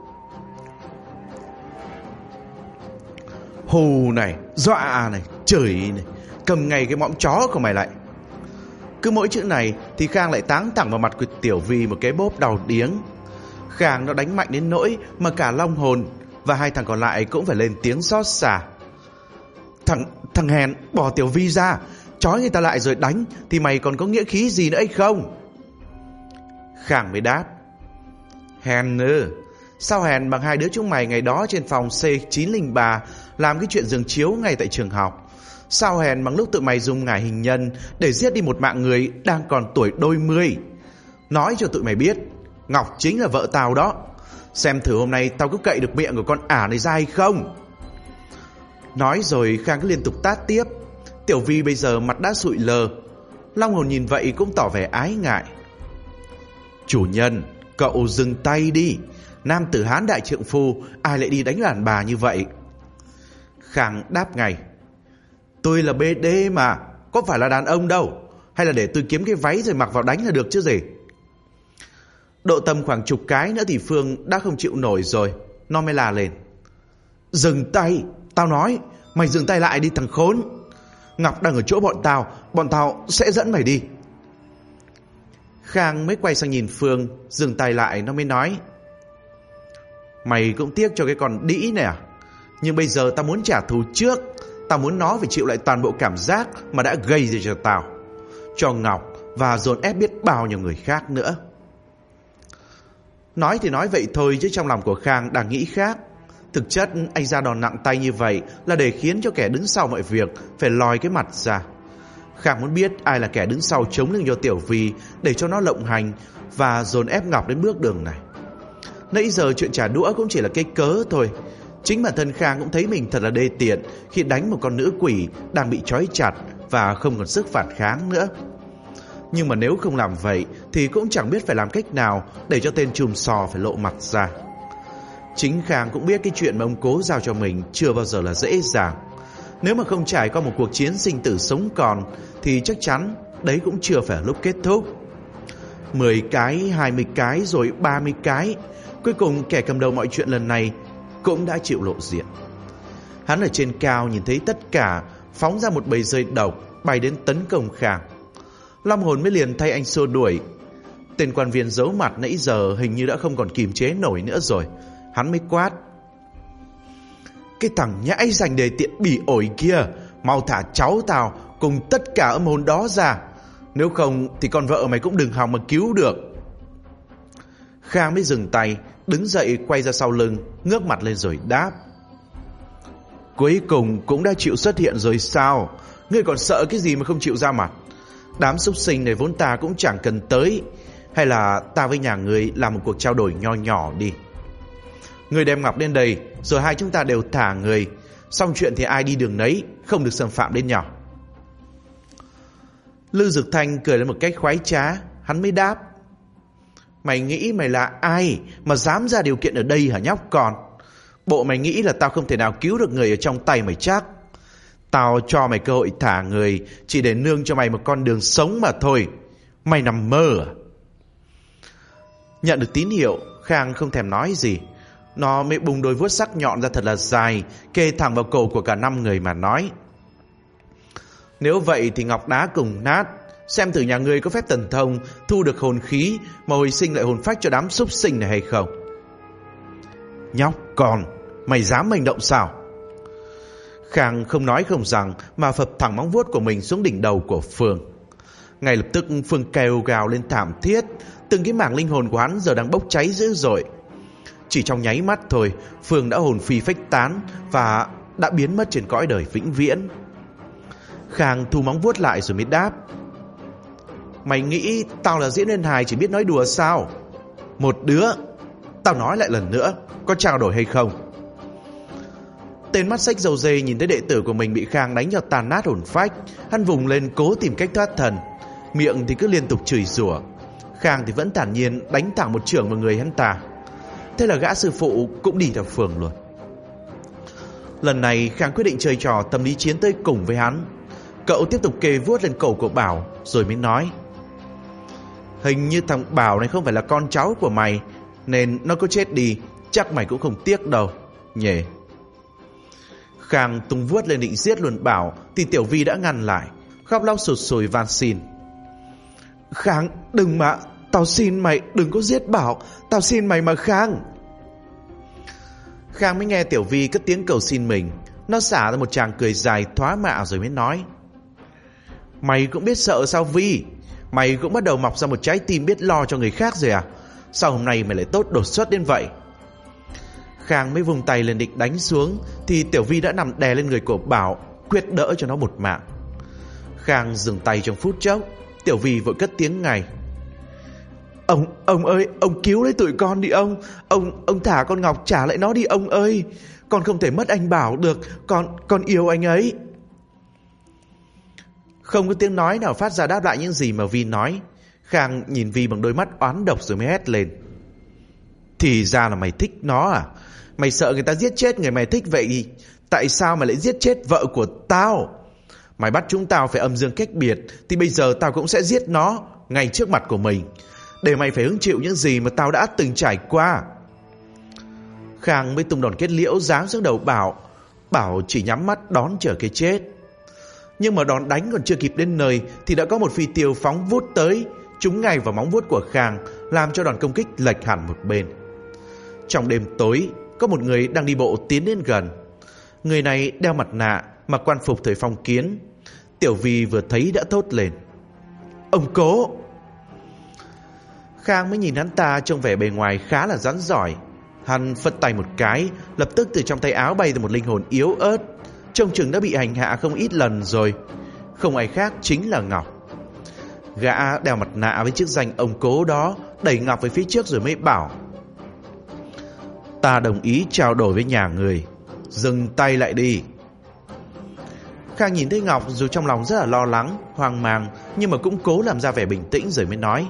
Hù này, dọa này, chửi này, cầm ngay cái mõm chó của mày lại. Cứ mỗi chữ này thì Khang lại táng thẳng vào mặt của Tiểu Vi một cái bốp đau điếng. Khang nó đánh mạnh đến nỗi mà cả Long hồn và hai thằng còn lại cũng phải lên tiếng xót xa. Thằng hèn, bỏ Tiểu Vi ra, trói người ta lại rồi đánh thì mày còn có nghĩa khí gì nữa hay không? Khang mới đáp. Hèn ư? Sao hèn bằng hai đứa chúng mày ngày đó trên phòng C903 làm cái chuyện giường chiếu ngay tại trường học? Sao hèn bằng lúc tụi mày dùng ngải hình nhân để giết đi một mạng người đang còn tuổi đôi mươi? Nói cho tụi mày biết, Ngọc chính là vợ tao đó. Xem thử hôm nay tao có cậy được miệng của con ả này ra hay không? Nói rồi Khang cứ liên tục tát tiếp. Tiểu Vi bây giờ mặt đã sụi lờ. Long hồn nhìn vậy cũng tỏ vẻ ái ngại. Chủ nhân, cậu dừng tay đi. Nam tử Hán đại trượng phu, ai lại đi đánh đàn bà như vậy? Khang đáp ngay. Tôi là BD mà, có phải là đàn ông đâu. Hay là để tôi kiếm cái váy rồi mặc vào đánh là được chứ gì? Độ tầm khoảng chục cái nữa thì Phương đã không chịu nổi rồi. Nó mới la lên. Dừng tay, tao nói. Mày dừng tay lại đi thằng khốn. Ngọc đang ở chỗ bọn tao sẽ dẫn mày đi. Khang mới quay sang nhìn Phương, dừng tay lại nó mới nói. Mày cũng tiếc cho cái con đĩ này à? Nhưng bây giờ tao muốn trả thù trước. Tao muốn nó phải chịu lại toàn bộ cảm giác mà đã gây ra cho tao, cho Ngọc và dồn ép biết bao nhiêu người khác nữa. Nói thì nói vậy thôi chứ trong lòng của Khang đang nghĩ khác. Thực chất anh ra đòn nặng tay như vậy là để khiến cho kẻ đứng sau mọi việc phải lòi cái mặt ra. Khang muốn biết ai là kẻ đứng sau chống lưng cho Tiểu Vi để cho nó lộng hành và dồn ép Ngọc đến bước đường này. Nãy giờ chuyện trả đũa cũng chỉ là cái cớ thôi. Chính bản thân Khang cũng thấy mình thật là đê tiện khi đánh một con nữ quỷ đang bị trói chặt và không còn sức phản kháng nữa. Nhưng mà nếu không làm vậy thì cũng chẳng biết phải làm cách nào để cho tên chùm sò phải lộ mặt ra. Chính Khang cũng biết cái chuyện mà ông Cố giao cho mình chưa bao giờ là dễ dàng. Nếu mà không trải qua một cuộc chiến sinh tử sống còn thì chắc chắn đấy cũng chưa phải là lúc kết thúc. 10 cái, 20 cái rồi 30 cái. Cuối cùng kẻ cầm đầu mọi chuyện lần này cũng đã chịu lộ diện. Hắn ở trên cao nhìn thấy tất cả, phóng ra một bầy dơi độc bay đến tấn công Khang. Long hồn mới liền thay anh xua đuổi. Tên quan viên giấu mặt nãy giờ hình như đã không còn kiềm chế nổi nữa rồi. Hắn mới quát. Cái thằng nhãi dành đề tiện bỉ ổi kia, mau thả cháu tao cùng tất cả âm hồn đó ra. Nếu không thì con vợ mày cũng đừng hòng mà cứu được. Khang mới dừng tay, đứng dậy quay ra sau lưng, ngước mặt lên rồi đáp. Cuối cùng cũng đã chịu xuất hiện rồi sao? Ngươi còn sợ cái gì mà không chịu ra mặt? Đám súc sinh này vốn ta cũng chẳng cần tới. Hay là ta với nhà ngươi làm một cuộc trao đổi nho nhỏ đi. Ngươi đem Ngọc lên đây, rồi hai chúng ta đều thả người. Xong chuyện thì ai đi đường nấy, không được xâm phạm đến nhau. Lư Dực Thanh cười lên một cách khoái trá. Hắn mới đáp: mày nghĩ mày là ai mà dám ra điều kiện ở đây hả nhóc con? Bộ mày nghĩ là tao không thể nào cứu được người ở trong tay mày chắc? Tao cho mày cơ hội thả người chỉ để nương cho mày một con đường sống mà thôi. Mày nằm mơ à? Nhận được tín hiệu, Khang không thèm nói gì. Nó mới bung đôi vuốt sắc nhọn ra thật là dài, kê thẳng vào cổ của cả 5 người mà nói: nếu vậy thì ngọc đá cùng nát, xem thử nhà ngươi có phép thần thông thu được hồn khí mà hồi sinh lại hồn phách cho đám súc sinh này hay không. Nhóc con, mày dám hành động sao? Khang không nói không rằng mà phập thẳng móng vuốt của mình xuống đỉnh đầu của Phương. Ngay lập tức Phương kêu gào lên thảm thiết. Từng cái mảng linh hồn của hắn giờ đang bốc cháy dữ dội. Chỉ trong nháy mắt thôi, Phương đã hồn phi phách tán và đã biến mất trên cõi đời vĩnh viễn. Khang thu móng vuốt lại rồi mới đáp: mày nghĩ tao là diễn viên hài chỉ biết nói đùa sao? Một đứa, tao nói lại lần nữa, có trao đổi hay không? Tên mắt xách dầu dê nhìn thấy đệ tử của mình bị Khang đánh cho tàn nát hồn phách, hắn vùng lên cố tìm cách thoát thần, miệng thì cứ liên tục chửi rủa. Khang thì vẫn thản nhiên đánh thẳng một chưởng vào người hắn ta. Thế là gã sư phụ cũng đi theo Phương luôn. Lần này Khang quyết định chơi trò tâm lý chiến tới cùng với hắn. Cậu tiếp tục kề vuốt lên cổ của Bảo rồi mới nói: hình như thằng Bảo này không phải là con cháu của mày, nên nó có chết đi chắc mày cũng không tiếc đâu nhỉ. Khang tung vuốt lên định giết luôn Bảo thì Tiểu Vi đã ngăn lại, khóc lóc sụt sùi van xin: Khang đừng mà, tao xin mày đừng có giết Bảo, tao xin mày mà Khang. Khang mới nghe Tiểu Vi cất tiếng cầu xin mình. Nó xả ra một tràng cười dài thoá mạ rồi mới nói: mày cũng biết sợ sao Vi? Mày cũng bắt đầu mọc ra một trái tim biết lo cho người khác rồi à? Sao hôm nay mày lại tốt đột xuất đến vậy? Khang mới vùng tay lên định đánh xuống thì Tiểu Vi đã nằm đè lên người của Bảo, quyết đỡ cho nó một mạng. Khang dừng tay trong phút chốc. Tiểu Vi vội cất tiếng ngay: Ông ơi, ông cứu lấy tụi con đi ông. Ông thả con Ngọc trả lại nó đi ông ơi. Con không thể mất anh Bảo được, con yêu anh ấy. Không có tiếng nói nào phát ra đáp lại những gì mà Vi nói. Khang nhìn Vi bằng đôi mắt oán độc rồi mới hét lên: thì ra là mày thích nó à? Mày sợ người ta giết chết người mày thích vậy, tại sao mày lại giết chết vợ của tao? Mày bắt chúng tao phải âm dương cách biệt thì bây giờ tao cũng sẽ giết nó ngay trước mặt của mình, để mày phải hứng chịu những gì mà tao đã từng trải qua. Khang mới tung đòn kết liễu giáng xuống đầu Bảo. Bảo chỉ nhắm mắt đón chờ cái chết. Nhưng mà đòn đánh còn chưa kịp đến nơi thì đã có một phi tiêu phóng vút tới, trúng ngay vào móng vuốt của Khang, làm cho đòn công kích lệch hẳn một bên. Trong đêm tối, có một người đang đi bộ tiến đến gần. Người này đeo mặt nạ, mặc quan phục thời phong kiến. Tiểu Vi vừa thấy đã thốt lên: ông Cố! Khang mới nhìn hắn ta trông vẻ bề ngoài khá là rắn giỏi. Hắn phất tay một cái, lập tức từ trong tay áo bay ra một linh hồn yếu ớt, trông chừng đã bị hành hạ không ít lần rồi. Không ai khác chính là Ngọc. Gã đeo mặt nạ với chiếc danh ông Cố đó đẩy Ngọc về phía trước rồi mới bảo: ta đồng ý trao đổi với nhà người, dừng tay lại đi. Khang nhìn thấy Ngọc dù trong lòng rất là lo lắng, hoang mang, nhưng mà cũng cố làm ra vẻ bình tĩnh rồi mới nói: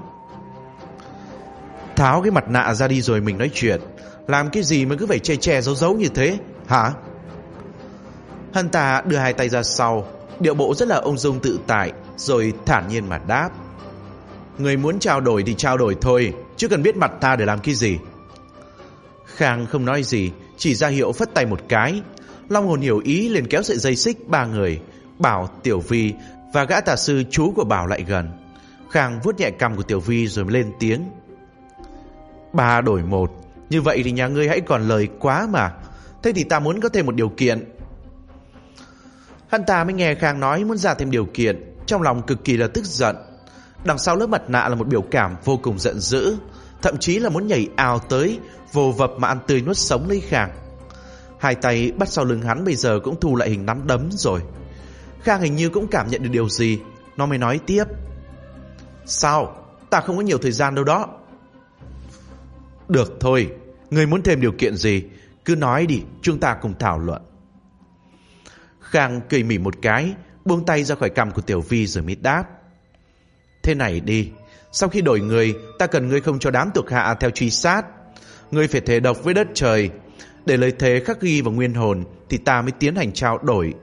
tháo cái mặt nạ ra đi rồi mình nói chuyện. Làm cái gì mà cứ phải che che giấu giấu như thế hả? Hắn ta đưa hai tay ra sau, điệu bộ rất là ung dung tự tại, rồi thản nhiên mà đáp: người muốn trao đổi thì trao đổi thôi, chứ cần biết mặt ta để làm cái gì. Khang không nói gì, chỉ ra hiệu phất tay một cái. Long hồn hiểu ý liền kéo sợi dây xích ba người, Bảo, Tiểu Vi và gã tà sư chú của Bảo lại gần. Khang vuốt nhẹ cằm của Tiểu Vi rồi mới lên tiếng: 3 đổi 1, như vậy thì nhà ngươi hãy còn lời quá mà. Thế thì ta muốn có thêm một điều kiện. Hắn ta mới nghe Khang nói muốn ra thêm điều kiện, trong lòng cực kỳ là tức giận. Đằng sau lớp mặt nạ là một biểu cảm vô cùng giận dữ, thậm chí là muốn nhảy ào tới, vồ vập mà ăn tươi nuốt sống lấy Khang. Hai tay bắt sau lưng hắn bây giờ cũng thu lại hình nắm đấm rồi. Khang hình như cũng cảm nhận được điều gì, nó mới nói tiếp: sao? Ta không có nhiều thời gian đâu đó. Được thôi, ngươi muốn thêm điều kiện gì cứ nói đi, chúng ta cùng thảo luận. Khang cười mỉm một cái, buông tay ra khỏi cằm của Tiểu Vi rồi mới đáp: Thế này đi, sau khi đổi người, ta cần ngươi không cho đám thuộc hạ theo truy sát. Ngươi phải thề độc với đất trời, để lời thề khắc ghi vào nguyên hồn, thì ta mới tiến hành trao đổi.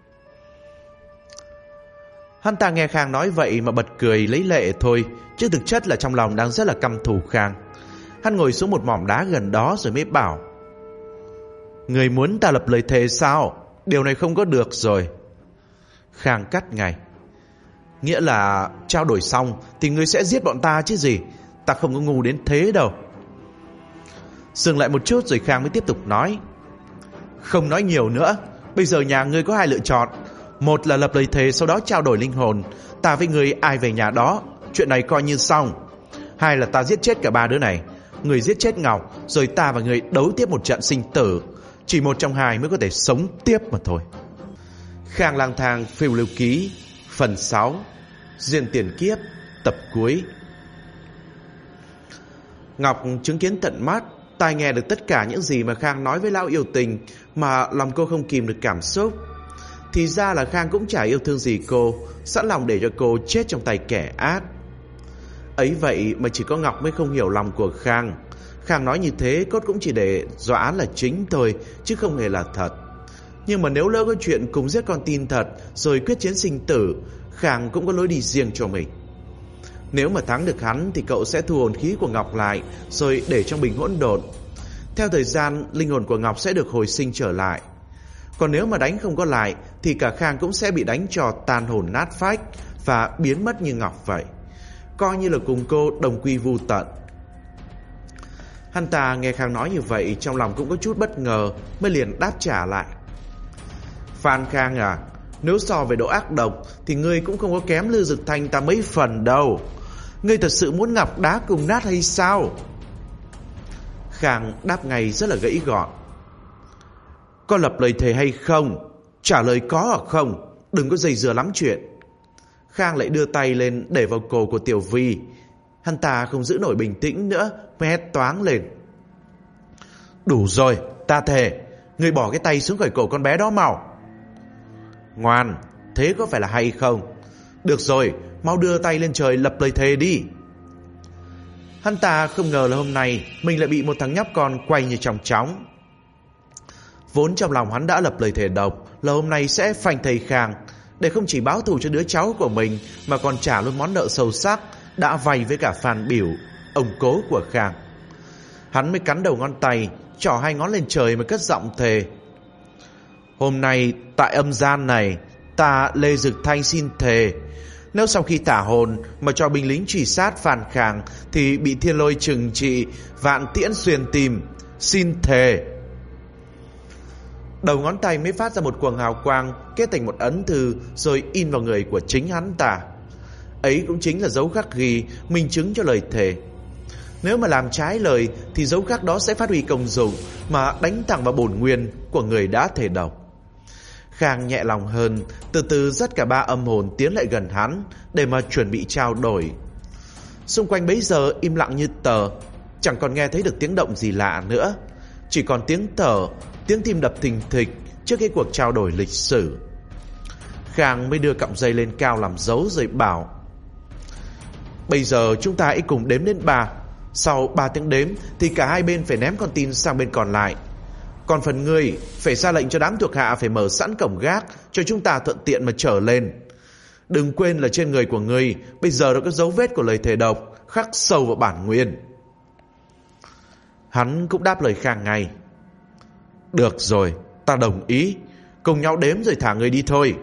Hắn ta nghe Khang nói vậy mà bật cười lấy lệ thôi, chứ thực chất là trong lòng đang rất là căm thù Khang. Hắn ngồi xuống một mỏm đá gần đó rồi mới bảo: Người muốn ta lập lời thề sao? Điều này không có được rồi. Khang cắt ngay: Nghĩa là trao đổi xong thì ngươi sẽ giết bọn ta chứ gì. Ta không có ngu đến thế đâu. Dừng lại một chút rồi Khang mới tiếp tục nói: Không nói nhiều nữa, bây giờ nhà ngươi có hai lựa chọn. Một là lập lời thề sau đó trao đổi linh hồn, ta với ngươi ai về nhà đó, chuyện này coi như xong. Hai là ta giết chết cả ba đứa này, người giết chết Ngọc, rồi ta và người đấu tiếp một trận sinh tử. Chỉ một trong hai mới có thể sống tiếp mà thôi. Khang lang thang phiêu lưu ký phần 6, Duyên tiền kiếp, tập cuối. Ngọc chứng kiến tận mắt, tai nghe được tất cả những gì mà Khang nói với lão yêu tình, mà lòng cô không kìm được cảm xúc. Thì ra là Khang cũng chả yêu thương gì cô, sẵn lòng để cho cô chết trong tay kẻ ác. Ấy vậy mà chỉ có Ngọc mới không hiểu lòng của Khang. Khang nói như thế cốt cũng chỉ để dọa là chính thôi, chứ không hề là thật. Nhưng mà nếu lỡ có chuyện cùng giết con tin thật rồi quyết chiến sinh tử, Khang cũng có lối đi riêng cho mình. Nếu mà thắng được hắn thì cậu sẽ thu hồn khí của Ngọc lại, rồi để trong bình hỗn độn. Theo thời gian, linh hồn của Ngọc sẽ được hồi sinh trở lại. Còn nếu mà đánh không có lại thì cả Khang cũng sẽ bị đánh cho tan hồn nát phách và biến mất như Ngọc vậy, coi như là cùng cô đồng quy vu tận. Hắn ta nghe Khang nói như vậy, trong lòng cũng có chút bất ngờ, mới liền đáp trả lại: Phan Khang à, nếu so về độ ác độc thì ngươi cũng không có kém Lư Dực Thanh ta mấy phần đâu. Ngươi thật sự muốn Ngọc đá cùng nát hay sao? Khang đáp ngay rất là gãy gọn: Có lập lời thề hay không? Trả lời có hoặc không, đừng có dây dưa lắm chuyện. Khang lại đưa tay lên để vào cổ của Tiểu Vi. Hắn ta không giữ nổi bình tĩnh nữa, mới hét toáng lên: Đủ rồi, ta thề, ngươi bỏ cái tay xuống khỏi cổ con bé đó mau. Ngoan, thế có phải là hay không? Được rồi, mau đưa tay lên trời lập lời thề đi. Hắn ta không ngờ là hôm nay mình lại bị một thằng nhóc con quay như trong chóng. Vốn trong lòng hắn đã lập lời thề độc là hôm nay sẽ phanh thầy Khang, để không chỉ báo thù cho đứa cháu của mình mà còn trả luôn món nợ sâu sắc đã vay với cả Phan Biểu, ông cố của Khang. Hắn mới cắn đầu ngón tay, trỏ hai ngón lên trời mà cất giọng thề: Hôm nay tại âm gian này, ta Lê Dực Thanh xin thề, nếu sau khi tả hồn mà cho binh lính truy sát Phan Khang thì bị thiên lôi trừng trị, vạn tiễn xuyên tim, xin thề. Đầu ngón tay mới phát ra một quầng hào quang, kết thành một ấn thư rồi in vào người của chính hắn ta. Ấy cũng chính là dấu khắc ghi, minh chứng cho lời thề. Nếu mà làm trái lời thì dấu khắc đó sẽ phát huy công dụng mà đánh thẳng vào bổn nguyên của người đã thề độc. Khang nhẹ lòng hơn, từ từ dắt cả ba âm hồn tiến lại gần hắn để mà chuẩn bị trao đổi. Xung quanh bấy giờ im lặng như tờ, chẳng còn nghe thấy được tiếng động gì lạ nữa, chỉ còn tiếng thở, tiếng tim đập thình thịch trước cái cuộc trao đổi lịch sử. Khang mới đưa cọng dây lên cao làm dấu rồi bảo: Bây giờ chúng ta hãy cùng đếm đến 3. Sau 3 tiếng đếm thì cả hai bên phải ném con tin sang bên còn lại. Còn phần ngươi phải ra lệnh cho đám thuộc hạ phải mở sẵn cổng gác cho chúng ta thuận tiện mà trở lên. Đừng quên là trên người của ngươi bây giờ đã có dấu vết của lời thề độc khắc sâu vào bản nguyên. Hắn cũng đáp lời Khang ngay: Được rồi, ta đồng ý. Cùng nhau đếm rồi thả người đi thôi.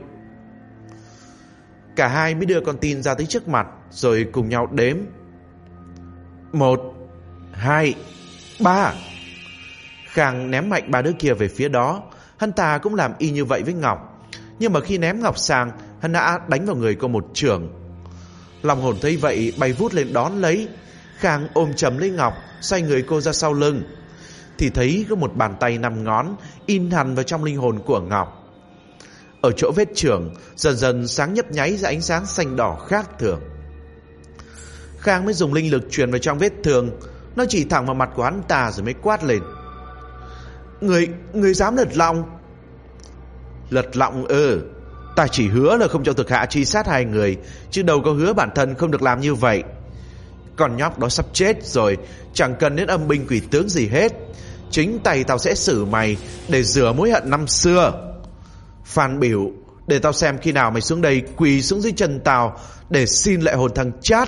Cả hai mới đưa con tin ra tới trước mặt rồi cùng nhau đếm: 1, 2, 3. Khang ném mạnh ba đứa kia về phía đó. Hắn ta cũng làm y như vậy với Ngọc, nhưng mà khi ném Ngọc sang, hắn đã đánh vào người cô một chưởng. Long hồn thấy vậy bay vút lên đón lấy. Khang ôm chầm lấy Ngọc, xoay người cô ra sau lưng, thì thấy có một bàn tay 5 ngón in hằn vào trong linh hồn của Ngọc. Ở chỗ vết chưởng dần dần sáng nhấp nháy ra ánh sáng xanh đỏ khác thường. Khang mới dùng linh lực truyền vào trong vết thương. Nó chỉ thẳng vào mặt của hắn ta rồi mới quát lên: Người dám lật lọng? Lật lọng Ta chỉ hứa là không cho thuộc hạ truy sát hai người, chứ đâu có hứa bản thân không được làm như vậy. Con nhóc đó sắp chết rồi, chẳng cần đến âm binh quỷ tướng gì hết. Chính tay tao sẽ xử mày để rửa mối hận năm xưa. Phan Biểu, để tao xem khi nào mày xuống đây quỳ xuống dưới chân tao để xin lại hồn thằng Chát.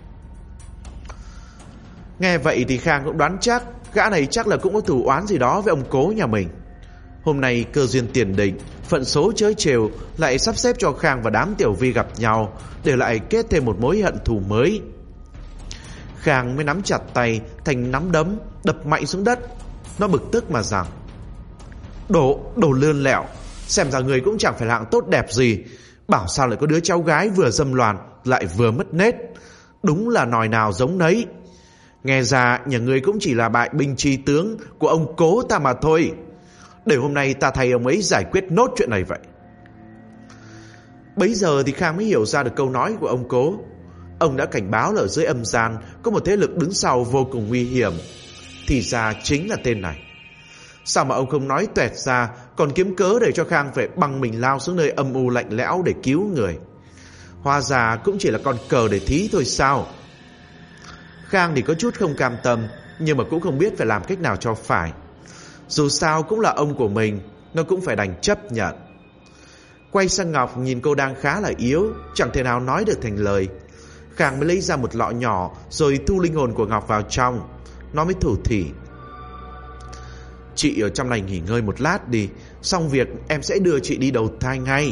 Nghe vậy thì Khang cũng đoán chắc gã này chắc là cũng có thù oán gì đó với ông cố nhà mình. Hôm nay cơ duyên tiền định, phận số chới trêu lại sắp xếp cho Khang và đám Tiểu Vi gặp nhau, để lại kết thêm một mối hận thù mới. Khang mới nắm chặt tay thành nắm đấm, đập mạnh xuống đất. Nó bực tức mà rằng: Đồ lươn lẹo, xem ra người cũng chẳng phải hạng tốt đẹp gì. Bảo sao lại có đứa cháu gái vừa dâm loạn lại vừa mất nết. Đúng là nòi nào giống nấy. Nghe ra nhà ngươi cũng chỉ là bại binh chi tướng của ông cố ta mà thôi. Để hôm nay ta thay ông ấy giải quyết nốt chuyện này vậy. Bấy giờ thì Khang mới hiểu ra được câu nói của ông cố. Ông đã cảnh báo là ở dưới âm gian có một thế lực đứng sau vô cùng nguy hiểm. Thì ra chính là tên này. Sao mà ông không nói toẹt ra, còn kiếm cớ để cho Khang phải băng mình lao xuống nơi âm u lạnh lẽo để cứu người. Hóa ra cũng chỉ là con cờ để thí thôi sao. Khang thì có chút không cam tâm, nhưng mà cũng không biết phải làm cách nào cho phải. Dù sao cũng là ông của mình, nó cũng phải đành chấp nhận. Quay sang Ngọc nhìn cô đang khá là yếu, chẳng thể nào nói được thành lời. Khang mới lấy ra một lọ nhỏ rồi thu linh hồn của Ngọc vào trong. Nó mới thủ thỉ: Chị ở trong này nghỉ ngơi một lát đi, xong việc em sẽ đưa chị đi đầu thai ngay.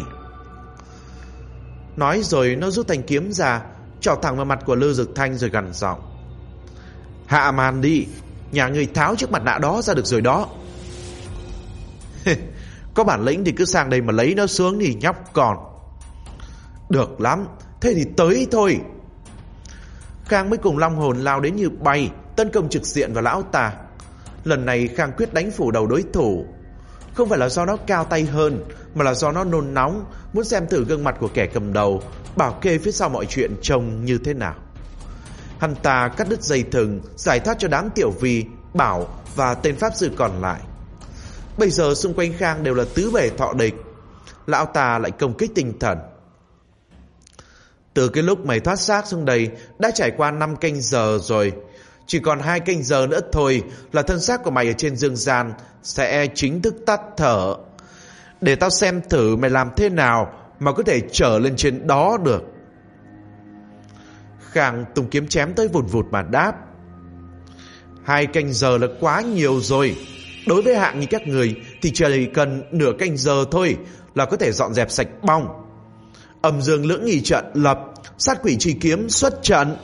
Nói rồi nó rút thanh kiếm ra, chọc thẳng vào mặt của Lư Dực Thanh rồi gằn giọng: Hạ màn đi, nhà người tháo chiếc mặt nạ đó ra được rồi đó. Có bản lĩnh thì cứ sang đây mà lấy nó xuống đi nhóc con. Được lắm, thế thì tới thôi. Khang mới cùng Long Hồn lao đến như bay, tấn công trực diện vào lão ta. Lần này Khang quyết đánh phủ đầu đối thủ. Không phải là do nó cao tay hơn, mà là do nó nôn nóng, muốn xem thử gương mặt của kẻ cầm đầu, bảo kê phía sau mọi chuyện trông như thế nào. Hắn ta cắt đứt dây thừng, giải thoát cho đám Tiểu Vi, Bảo và tên pháp sư còn lại. Bây giờ xung quanh Khang đều là tứ bề thọ địch. Lão ta lại công kích tinh thần. Từ cái lúc mày thoát xác xuống đây đã trải qua 5 canh giờ rồi. Chỉ còn 2 canh giờ nữa thôi là thân xác của mày ở trên dương gian sẽ chính thức tắt thở. Để tao xem thử mày làm thế nào mà có thể trở lên trên đó được. Khang tung kiếm chém tới vụt vụt mà đáp: 2 canh giờ là quá nhiều rồi. Đối với hạng như các người thì chỉ cần nửa canh giờ thôi là có thể dọn dẹp sạch bong. Âm dương lưỡng nghi trận lập, sát quỷ chi kiếm xuất trận.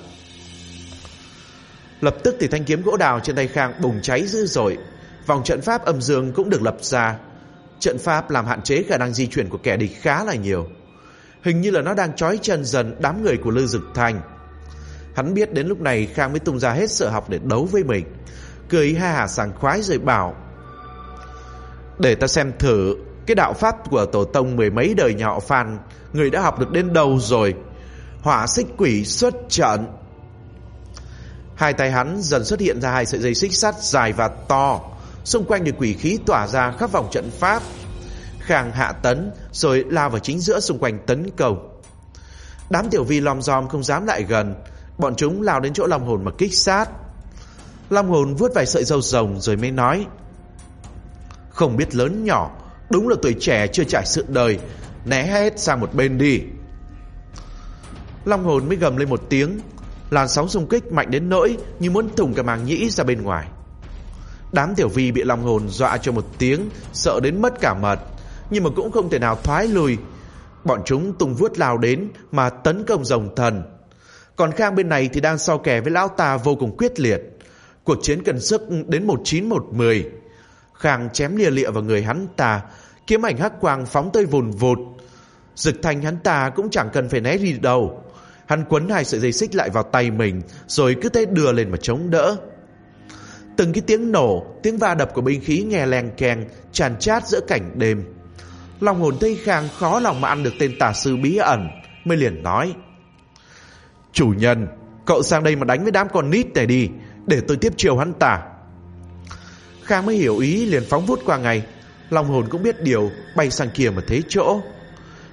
Lập tức thì thanh kiếm gỗ đào trên tay Khang bùng cháy dữ dội. Vòng trận pháp âm dương cũng được lập ra. Trận pháp làm hạn chế khả năng di chuyển của kẻ địch khá là nhiều. Hình như là nó đang trói chân dần đám người của Lư Dực Thanh. Hắn biết đến lúc này Khang mới tung ra hết sở học để đấu với mình, cười ha hả sảng khoái rồi bảo: Để ta xem thử cái đạo pháp của tổ tông mười mấy đời nhà họ Phan người đã học được đến đâu rồi. Hỏa xích quỷ xuất trận. Hai tay hắn dần xuất hiện ra 2 sợi dây xích sắt dài và to, xung quanh thì quỷ khí tỏa ra khắp vòng trận pháp. Khang hạ tấn rồi lao vào chính giữa xung quanh tấn công. Đám Tiểu Vi lom rom không dám lại gần, bọn chúng lao đến chỗ Long Hồn mà kích sát. Long Hồn vuốt vài sợi râu rồng rồi mới nói: Không biết lớn nhỏ, đúng là tuổi trẻ chưa trải sự đời, né hết sang một bên đi. Long Hồn mới gầm lên một tiếng, làn sóng xung kích mạnh đến nỗi như muốn thủng cả màng nhĩ ra bên ngoài. Đám Tiểu Vi bị Long Hồn dọa cho một tiếng, sợ đến mất cả mật, nhưng mà cũng không thể nào thoái lui. Bọn chúng tung vuốt lao đến mà tấn công rồng thần. Còn Khang bên này thì đang so kè với lão ta vô cùng quyết liệt. Cuộc chiến cần sức đến 1-9-1-10. Khang chém lia lịa vào người hắn ta, kiếm ảnh hắc quang phóng tới vùn vụt. Dực Thanh hắn ta cũng chẳng cần phải né đi đâu. Hắn quấn 2 sợi dây xích lại vào tay mình, rồi cứ thế đưa lên mà chống đỡ. Từng cái tiếng nổ, tiếng va đập của binh khí nghe leng keng, tràn chát giữa cảnh đêm. Long Hồn thấy Khang khó lòng mà ăn được tên tà sư bí ẩn, mới liền nói: Chủ nhân, cậu sang đây mà đánh với đám con nít này đi, để tôi tiếp chiều hắn ta. Khang mới hiểu ý liền phóng vút qua ngay. Long Hồn cũng biết điều, bay sang kia mà thế chỗ.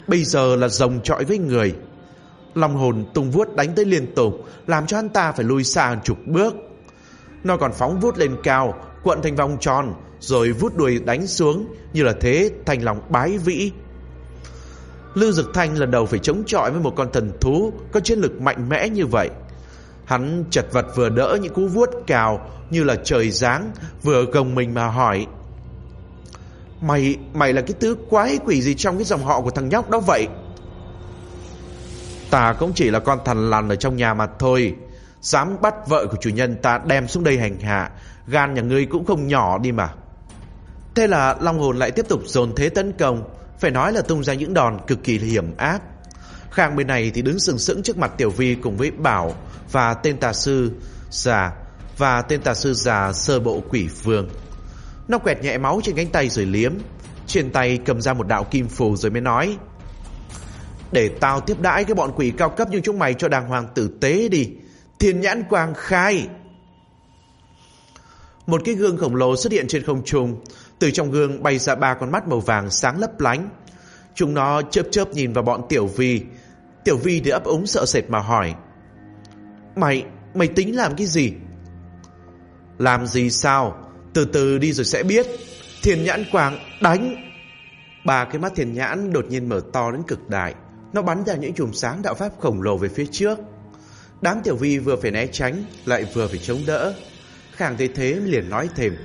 bây giờ là rồng chọi với người. Long hồn tung vuốt đánh tới liên tục, làm cho hắn ta phải lùi xa hàng chục bước. Nó còn phóng vuốt lên cao, cuộn thành vòng tròn, rồi vuốt đuôi đánh xuống như là thế thành lòng bái vĩ. Lưu Dực Thanh lần đầu phải chống chọi với một con thần thú có chiến lực mạnh mẽ như vậy. Hắn chật vật vừa đỡ những cú vuốt cào như là trời giáng, vừa gồng mình mà hỏi: Mày là cái thứ quái quỷ gì trong cái dòng họ của thằng nhóc đó vậy? Ta cũng chỉ là con thằn lằn ở trong nhà mà thôi. Dám bắt vợ của chủ nhân ta đem xuống đây hành hạ, gan nhà ngươi cũng không nhỏ đi mà. Thế là Long hồn lại tiếp tục dồn thế tấn công, phải nói là tung ra những đòn cực kỳ hiểm ác. Khang bên này thì đứng sừng sững trước mặt Tiểu Vi cùng với Bảo và tên tà sư già sơ bộ quỷ vương. Nó quẹt nhẹ máu trên cánh tay rồi liếm, trên tay cầm ra một đạo kim phù rồi mới nói: Để tao tiếp đãi cái bọn quỷ cao cấp như chúng mày cho đàng hoàng tử tế đi. Thiên nhãn quang khai. Một cái gương khổng lồ xuất hiện trên không trung. Từ trong gương bay ra 3 con mắt màu vàng sáng lấp lánh. Chúng nó chớp chớp nhìn vào bọn Tiểu Vi. Tiểu Vi thì ấp úng sợ sệt mà hỏi: Mày tính làm cái gì? Làm gì sao? Từ từ đi rồi sẽ biết. Thiên nhãn quang đánh. 3 cái mắt thiên nhãn đột nhiên mở to đến cực đại. Nó bắn ra những chùm sáng đạo pháp khổng lồ về phía trước. Đám Tiểu Vi vừa phải né tránh, lại vừa phải chống đỡ. Khang thấy thế liền nói thêm: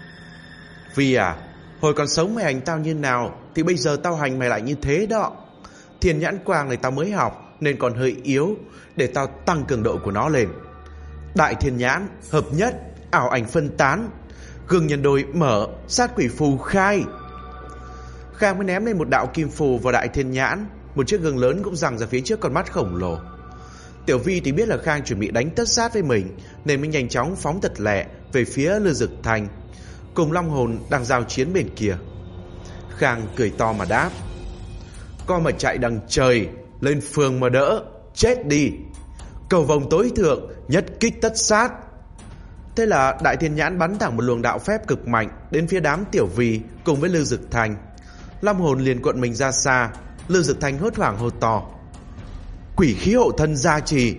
Vi à, hồi còn sống mày hành tao như nào thì bây giờ tao hành mày lại như thế đó. Thiên nhãn quang này tao mới học nên còn hơi yếu, để tao tăng cường độ của nó lên. Đại thiên nhãn, hợp nhất, ảo ảnh phân tán, gương nhân đôi mở, sát quỷ phù khai. Khang mới ném lên một đạo kim phù vào đại thiên nhãn. Một chiếc gương lớn cũng giằng ra phía trước con mắt khổng lồ. Tiểu Vi thì biết là Khang chuẩn bị đánh tất sát với mình, nên mới nhanh chóng phóng thật lẹ về phía Lưu Dực Thanh cùng Long hồn đang giao chiến bên kia. Khang cười to mà đáp: Con mà chạy đằng trời, lên phường mà đỡ, chết đi. Cầu vồng tối thượng, nhất kích tất sát. Thế là đại thiên nhãn bắn thẳng một luồng đạo phép cực mạnh đến phía đám Tiểu Vi cùng với Lưu Dực Thanh. Long hồn liền cuộn mình ra xa. Lưu Dực Thanh hốt hoảng hô to: Quỷ khí hộ thân gia trì.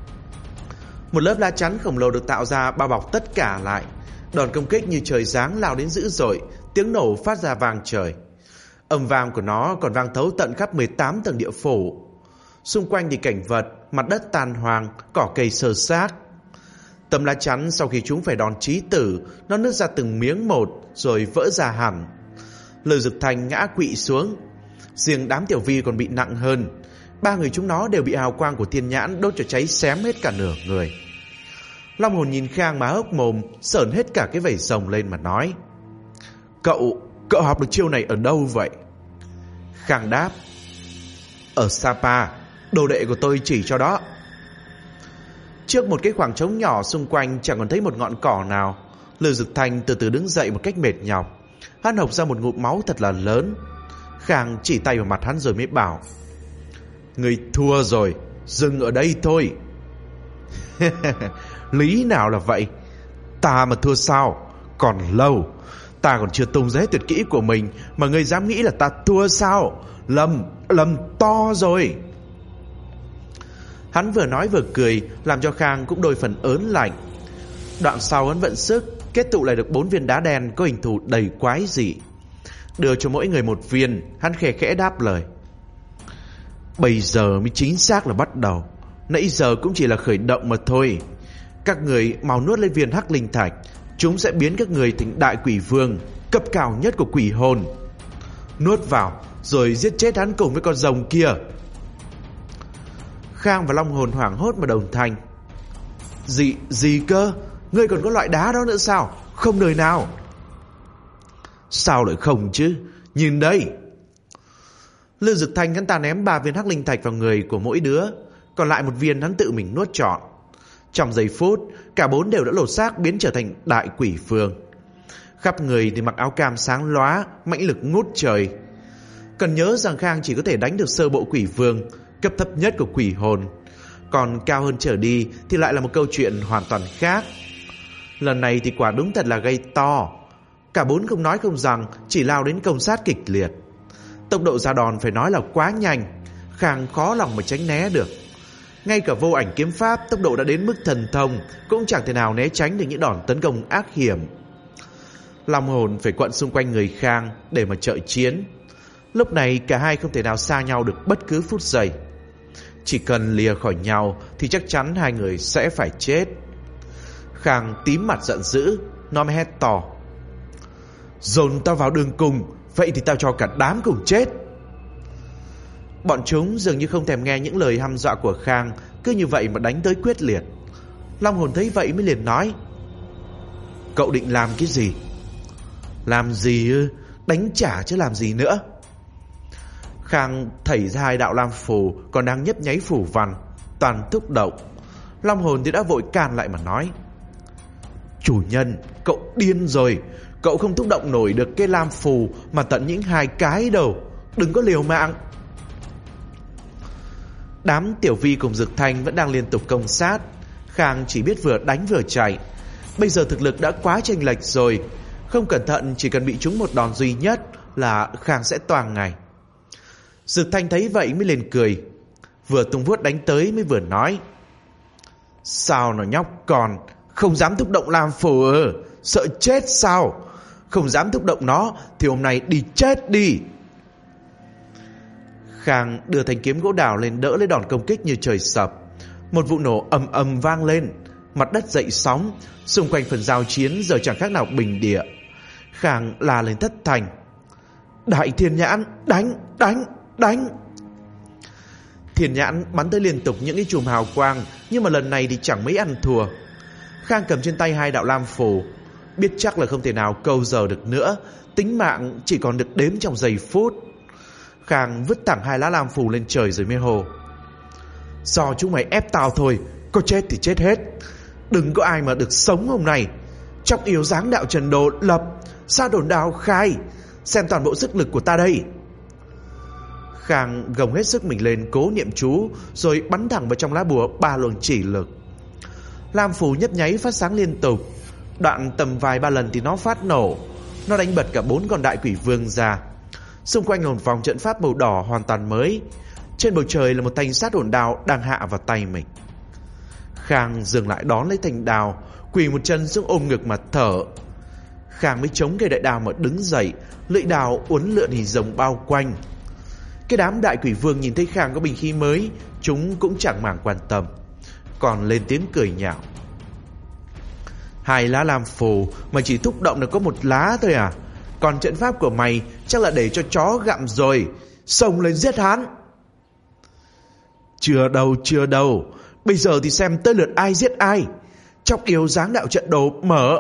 Một lớp lá chắn khổng lồ được tạo ra bao bọc tất cả lại. Đòn công kích như trời giáng lao đến dữ dội, tiếng nổ phát ra vang trời. Âm vang của nó còn vang thấu tận khắp 18 tầng địa phủ. Xung quanh thì cảnh vật, mặt đất tàn hoang, cỏ cây sơ xác. Tấm lá chắn sau khi chúng phải đòn chí tử, nó nứt ra từng miếng một rồi vỡ ra hẳn. Lưu Dực Thanh ngã quỵ xuống. Riêng đám Tiểu Vi còn bị nặng hơn. 3 người chúng nó đều bị hào quang của thiên nhãn đốt cho cháy xém hết cả nửa người. Long hồn nhìn Khang mà hốc mồm, sởn hết cả cái vảy rồng lên mà nói: Cậu học được chiêu này ở đâu vậy? Khang đáp: Ở Sapa, đồ đệ của tôi chỉ cho đó. Trước một cái khoảng trống nhỏ xung quanh chẳng còn thấy một ngọn cỏ nào. Lưu Dực Thanh từ từ đứng dậy một cách mệt nhọc. Hắn hộc ra một ngụm máu thật là lớn. Khang chỉ tay vào mặt hắn rồi mới bảo: Người thua rồi, dừng ở đây thôi. Lý nào là vậy? Ta mà thua sao? Còn lâu. Ta còn chưa tung ra hết tuyệt kỹ của mình mà ngươi dám nghĩ là ta thua sao? Lầm to rồi. Hắn vừa nói vừa cười, làm cho Khang cũng đôi phần ớn lạnh. Đoạn sau hắn vận sức kết tụ lại được 4 viên đá đen có hình thù đầy quái dị. Đưa cho mỗi người một viên, hắn khẽ khẽ đáp lời: Bây giờ mới chính xác là bắt đầu. Nãy giờ cũng chỉ là khởi động mà thôi. Các người mau nuốt lấy viên hắc linh thạch. Chúng sẽ biến các người thành đại quỷ vương, cấp cao nhất của quỷ hồn. Nuốt vào rồi giết chết hắn cùng với con rồng kia. Khang và Long hồn hoảng hốt mà đồng thanh: Gì cơ? Ngươi còn có loại đá đó nữa sao? Không đời nào. Sao lại không chứ? Nhìn đây. Lưu Dực Thanh hắn ta ném 3 viên hắc linh thạch vào người của mỗi đứa, còn lại 1 viên hắn tự mình nuốt trọn. Trong giây phút, cả 4 đều đã lột xác biến trở thành đại quỷ vương. Khắp người thì mặc áo cam sáng lóa, mãnh lực ngút trời. Cần nhớ rằng Khang chỉ có thể đánh được sơ bộ quỷ vương, cấp thấp nhất của quỷ hồn. Còn cao hơn trở đi thì lại là một câu chuyện hoàn toàn khác. Lần này thì quả đúng thật là gây to. Cả 4 không nói không rằng, chỉ lao đến công sát kịch liệt. Tốc độ ra đòn phải nói là quá nhanh, Khang khó lòng mà tránh né được. Ngay cả vô ảnh kiếm pháp tốc độ đã đến mức thần thông cũng chẳng thể nào né tránh được những đòn tấn công ác hiểm. Long hồn phải quận xung quanh người Khang để mà trợ chiến. Lúc này cả hai không thể nào xa nhau được bất cứ phút giây. Chỉ cần lìa khỏi nhau thì chắc chắn hai người sẽ phải chết. Khang tím mặt giận dữ, nó mới hét to: dồn tao vào đường cùng, vậy thì tao cho cả đám cùng chết. Bọn chúng dường như không thèm nghe những lời hăm dọa của Khang, cứ như vậy mà đánh tới quyết liệt. Long hồn thấy vậy mới liền nói: cậu định làm cái gì? Làm gì ư? Đánh trả chứ làm gì nữa. Khang thảy ra 2 đạo lam phù còn đang nhấp nháy phù văn, toàn thúc động. Long hồn thì đã vội can lại mà nói: chủ nhân, cậu điên rồi. Cậu không thúc động nổi được cái lam phù mà tận những 2 cái đâu. Đừng có liều mạng. Đám Tiểu Vi cùng Dực Thanh vẫn đang liên tục công sát. Khang chỉ biết vừa đánh vừa chạy. Bây giờ thực lực đã quá chênh lệch rồi, không cẩn thận chỉ cần bị trúng một đòn duy nhất là Khang sẽ toang ngay. Dực Thanh thấy vậy mới lên cười, vừa tung vuốt đánh tới mới vừa nói: sao nó nhóc con, không dám thúc động lam phù sợ chết sao? Không dám thúc động nó thì hôm nay đi chết đi. Khang đưa thanh kiếm gỗ đào lên đỡ lấy đòn công kích như trời sập. Một vụ nổ ầm ầm vang lên, mặt đất dậy sóng, xung quanh phần giao chiến giờ chẳng khác nào bình địa. Khang la lên thất thanh: Đại Thiên Nhãn, đánh, đánh, đánh. Thiên Nhãn bắn tới liên tục những cái chùm hào quang, nhưng mà lần này thì chẳng mấy ăn thua. Khang cầm trên tay 2 đạo lam phù, biết chắc là không thể nào câu giờ được nữa, tính mạng chỉ còn được đếm trong giây phút. Khang vứt thẳng 2 lá lam phù lên trời rồi mới hô: do chúng mày ép tao thôi, có chết thì chết hết. Đừng có ai mà được sống hôm nay. Chọc yếu dáng đạo Trần Đồ lập, Sa Đồn Đao khai, xem toàn bộ sức lực của ta đây. Khang gồng hết sức mình lên cố niệm chú, rồi bắn thẳng vào trong lá bùa 3 luồng chỉ lực. Lam phù nhấp nháy phát sáng liên tục, đoạn tầm vài 3 lần thì nó phát nổ. Nó đánh bật cả 4 con đại quỷ vương ra. Xung quanh một vòng trận pháp màu đỏ hoàn toàn mới. Trên bầu trời là một thanh sát hồn đao đang hạ vào tay mình. Khang dừng lại đón lấy thanh đao, quỳ một chân xuống ôm ngực mà thở. Khang mới chống cây đại đao mà đứng dậy, lưỡi đao uốn lượn hình rồng bao quanh. Cái đám đại quỷ vương nhìn thấy Khang có binh khí mới, chúng cũng chẳng màng quan tâm, còn lên tiếng cười nhạo: 2 lá lam phù mà chỉ thúc động được có 1 lá thôi à? Còn trận pháp của mày chắc là để cho chó gặm rồi. Xông lên giết hắn. Chưa đâu. Bây giờ thì xem tới lượt ai giết ai. Chọc yêu dáng đạo trận đồ mở.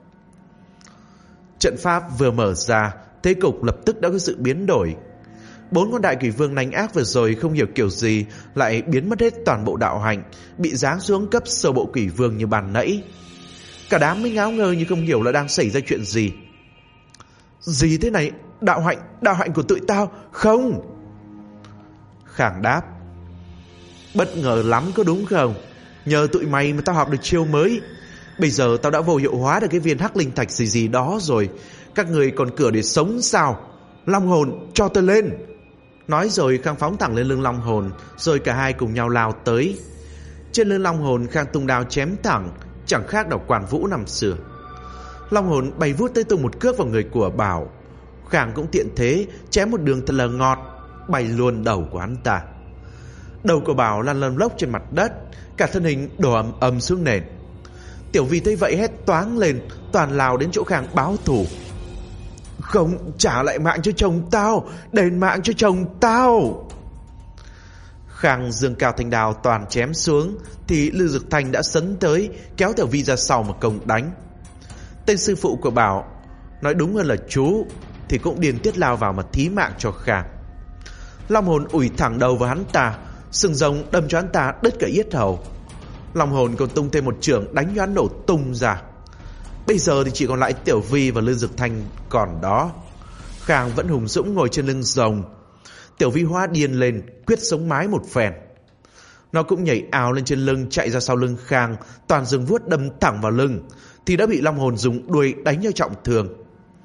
Trận pháp vừa mở ra, thế cục lập tức đã có sự biến đổi. 4 con đại quỷ vương đánh ác vừa rồi không hiểu kiểu gì lại biến mất hết toàn bộ đạo hạnh, bị giáng xuống cấp sơ bộ quỷ vương như ban nãy. Cả đám mới ngáo ngơ như không hiểu là đang xảy ra chuyện gì. Gì thế này? Đạo hạnh của tụi tao không? Khang đáp: bất ngờ lắm có đúng không? Nhờ tụi mày mà tao học được chiêu mới. Bây giờ tao đã vô hiệu hóa được cái viên hắc linh thạch gì đó rồi. Các người còn cửa để sống sao? Long hồn cho tôi lên. Nói rồi Khang phóng thẳng lên lưng long hồn, rồi cả hai cùng nhau lao tới. Trên lưng long hồn Khang tung đao chém thẳng, chẳng khác nào Quan Vũ năm xưa. Long hồn bay vút tới tung một cước vào người của Bảo. Khang cũng tiện thế chém một đường thật là ngọt, bay luôn đầu của hắn ta. Đầu của Bảo lăn lăn lốc trên mặt đất, cả thân hình đổ ầm ầm xuống nền. Tiểu Vi thấy vậy hét toáng lên, toàn lao đến chỗ Khang báo thù. Không, trả lại mạng cho chồng tao, đền mạng cho chồng tao. Khang giương cao thanh đao toàn chém xuống, thì Lư Dực Thanh đã sấn tới, kéo Tiểu Vi ra sau mà công đánh. Tên sư phụ của Bảo, nói đúng hơn là chú, thì cũng điên tiết lao vào mà thí mạng cho Khang. Long hồn ủi thẳng đầu vào hắn ta, sừng rồng đâm cho hắn ta đứt cả yết hầu. Long hồn còn tung thêm một chưởng đánh cho hắn nổ tung ra. Bây giờ thì chỉ còn lại Tiểu Vi và Lư Dực Thanh còn đó. Khang vẫn hùng dũng ngồi trên lưng rồng. Tiểu Vi hóa điên lên, quyết sống mái một phen. Nó cũng nhảy ào lên trên lưng, chạy ra sau lưng Khang, toàn dừng vuốt đâm thẳng vào lưng, thì đã bị long hồn dùng đuôi đánh cho trọng thương.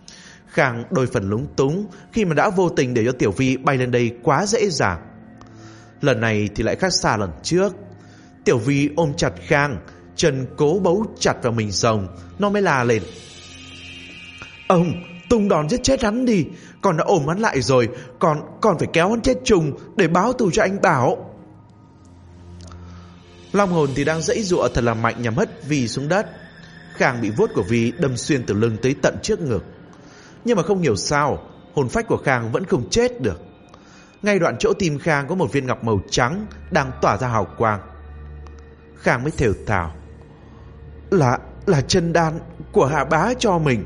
Khang đôi phần lúng túng khi mà đã vô tình để cho Tiểu Vi bay lên đây quá dễ dàng. Lần này thì lại khác xa lần trước. Tiểu Vi ôm chặt Khang, chân cố bấu chặt vào mình rồng. Nó mới la lên: "Ông tung đòn giết chết hắn đi, con đã ôm hắn lại rồi, con phải kéo hắn chết chung để báo thù cho anh Bảo." Long hồn thì đang giãy giụa thật là mạnh nhằm hất Vi xuống đất. Khang bị vuốt của Vi đâm xuyên từ lưng tới tận trước ngực. Nhưng mà không hiểu sao hồn phách của Khang vẫn không chết được. Ngay đoạn chỗ tim Khang có một viên ngọc màu trắng đang tỏa ra hào quang. Khang mới thều thào: Là chân đan của Hà Bá cho mình."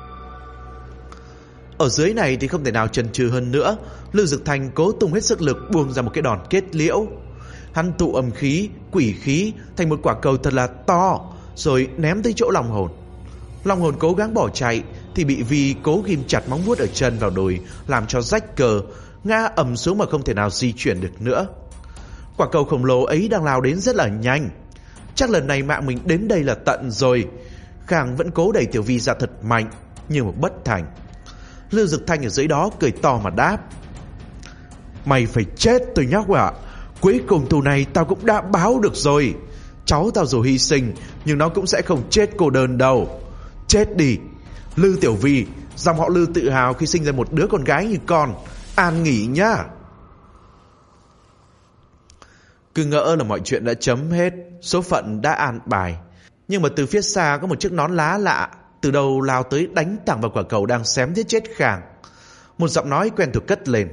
Ở dưới này thì không thể nào chần chừ hơn nữa. Lưu Dực Thanh cố tung hết sức lực buông ra một cái đòn kết liễu. Hắn tụ âm khí, quỷ khí thành một quả cầu thật là to, rồi ném tới chỗ long hồn. Long hồn cố gắng bỏ chạy thì bị Vi cố ghim chặt móng vuốt ở chân vào đùi, làm cho rách cờ, ngã ầm xuống mà không thể nào di chuyển được nữa. Quả cầu khổng lồ ấy đang lao đến rất là nhanh. Chắc lần này mạng mình đến đây là tận rồi. Khang vẫn cố đẩy Tiểu Vi ra thật mạnh, nhưng mà bất thành. Lưu Dực Thanh ở dưới đó cười to mà đáp: "Mày phải chết tôi nhóc ạ. Cuối cùng thù này tao cũng đã báo được rồi. Cháu tao dù hy sinh nhưng nó cũng sẽ không chết cô đơn đâu. Chết đi Lưu Tiểu Vi, dòng họ Lưu tự hào khi sinh ra một đứa con gái như con. An nghỉ nhá." Cứ ngỡ là mọi chuyện đã chấm hết, số phận đã an bài. Nhưng mà từ phía xa có một chiếc nón lá lạ từ đâu lao tới đánh thẳng vào quả cầu đang xém giết chết Khang. Một giọng nói quen thuộc cất lên: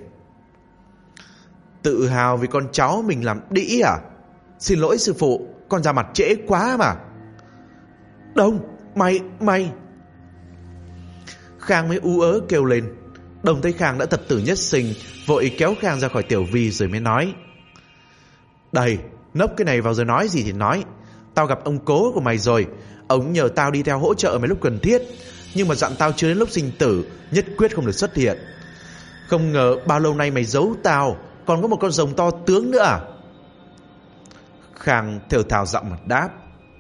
"Tự hào vì con cháu mình làm đĩ à? Xin lỗi sư phụ, con ra mặt trễ quá mà." "Đông, mày..." Khang mới ú ớ kêu lên. Đồng thấy Khang đã thập tử nhất sinh, vội kéo Khang ra khỏi Tiểu Vi rồi mới nói: "Đây, nấp cái này vào rồi nói gì thì nói. Tao gặp ông cố của mày rồi. Ông nhờ tao đi theo hỗ trợ mày lúc cần thiết, nhưng mà dặn tao chưa đến lúc sinh tử nhất quyết không được xuất hiện. Không ngờ bao lâu nay mày giấu tao, còn có một con rồng to tướng nữa à?" Khang thều thào giọng mặt đáp: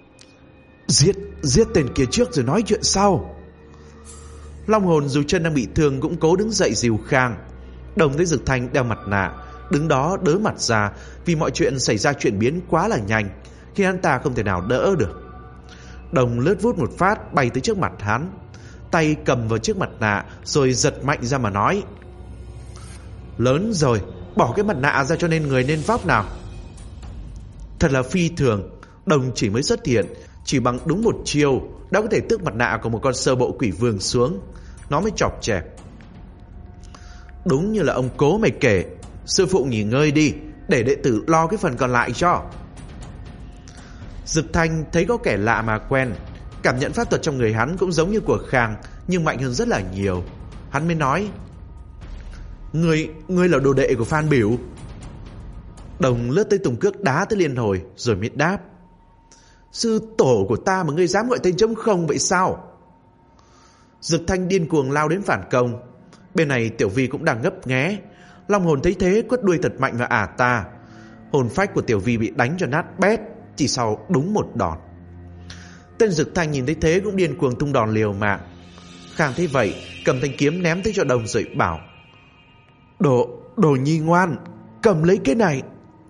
Giết tên kia trước rồi nói chuyện sau." Long hồn dù chân đang bị thương cũng cố đứng dậy dìu Khang. Đồng thấy Dực Thanh đeo mặt nạ, đứng đó đớ mặt ra vì mọi chuyện xảy ra chuyển biến quá là nhanh, khi hắn ta không thể nào đỡ được. Đồng lướt vút một phát bay tới trước mặt hắn, tay cầm vào chiếc mặt nạ rồi giật mạnh ra mà nói: "Lớn rồi, bỏ cái mặt nạ ra cho nên người nên vóc nào." Thật là phi thường. Đồng chỉ mới xuất hiện, chỉ bằng đúng một chiêu đã có thể tước mặt nạ của một con sơ bộ quỷ vương xuống. Nó mới chọc chẹp: "Đúng như là ông cố mày kể, sư phụ nghỉ ngơi đi, để đệ tử lo cái phần còn lại cho." Dực Thanh thấy có kẻ lạ mà quen, cảm nhận pháp thuật trong người hắn cũng giống như của Khang, nhưng mạnh hơn rất là nhiều. Hắn mới nói: Ngươi là đồ đệ của Phan Biểu." Đồng lướt tới tung cước đá tới liên hồi rồi mới đáp: "Sư tổ của ta mà ngươi dám gọi tên trống không vậy sao?" Dực Thanh điên cuồng lao đến phản công. Bên này Tiểu Vi cũng đang ngấp nghé. Long hồn thấy thế quất đuôi thật mạnh vào ả ta. Hồn phách của Tiểu Vi bị đánh cho nát bét chỉ sau đúng một đòn. Tên Dực Thanh nhìn thấy thế cũng điên cuồng tung đòn liều mạng. Khang thấy vậy cầm thanh kiếm ném tới cho Đồng rồi bảo: Đồ nhi ngoan, cầm lấy cái này."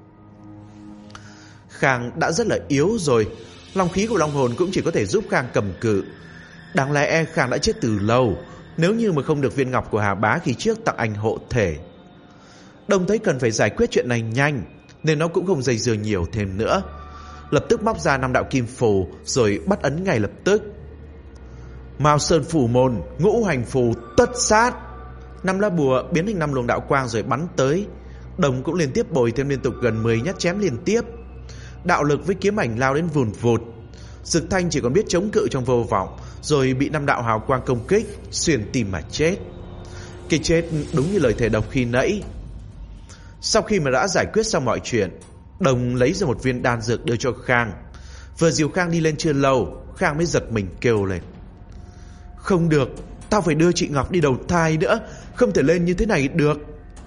Khang đã rất là yếu rồi, long khí của long hồn cũng chỉ có thể giúp Khang cầm cự. Đáng lẽ Khang đã chết từ lâu nếu như mà không được viên ngọc của Hà Bá khi trước tặng anh hộ thể. Đồng thấy cần phải giải quyết chuyện này nhanh nên nó cũng không dây dưa nhiều thêm nữa, lập tức móc ra 5 đạo kim phù rồi bắt ấn ngay lập tức. Mao Sơn phủ môn, ngũ hành phù tất sát. 5 lá bùa biến thành 5 luồng đạo quang rồi bắn tới. Đồng cũng liên tiếp bồi thêm liên tục gần 10 nhát chém liên tiếp. Đạo lực với kiếm ảnh lao đến vùn vụt. Dực Thanh chỉ còn biết chống cự trong vô vọng, rồi bị 5 đạo hào quang công kích xuyên tim mà chết. Cái chết đúng như lời thề độc khi nãy. Sau khi mà đã giải quyết xong mọi chuyện, Đồng lấy ra một viên đan dược đưa cho Khang. Vừa dìu Khang đi lên chưa lâu, Khang mới giật mình kêu lên: "Không được, tao phải đưa chị Ngọc đi đầu thai nữa, không thể lên như thế này được."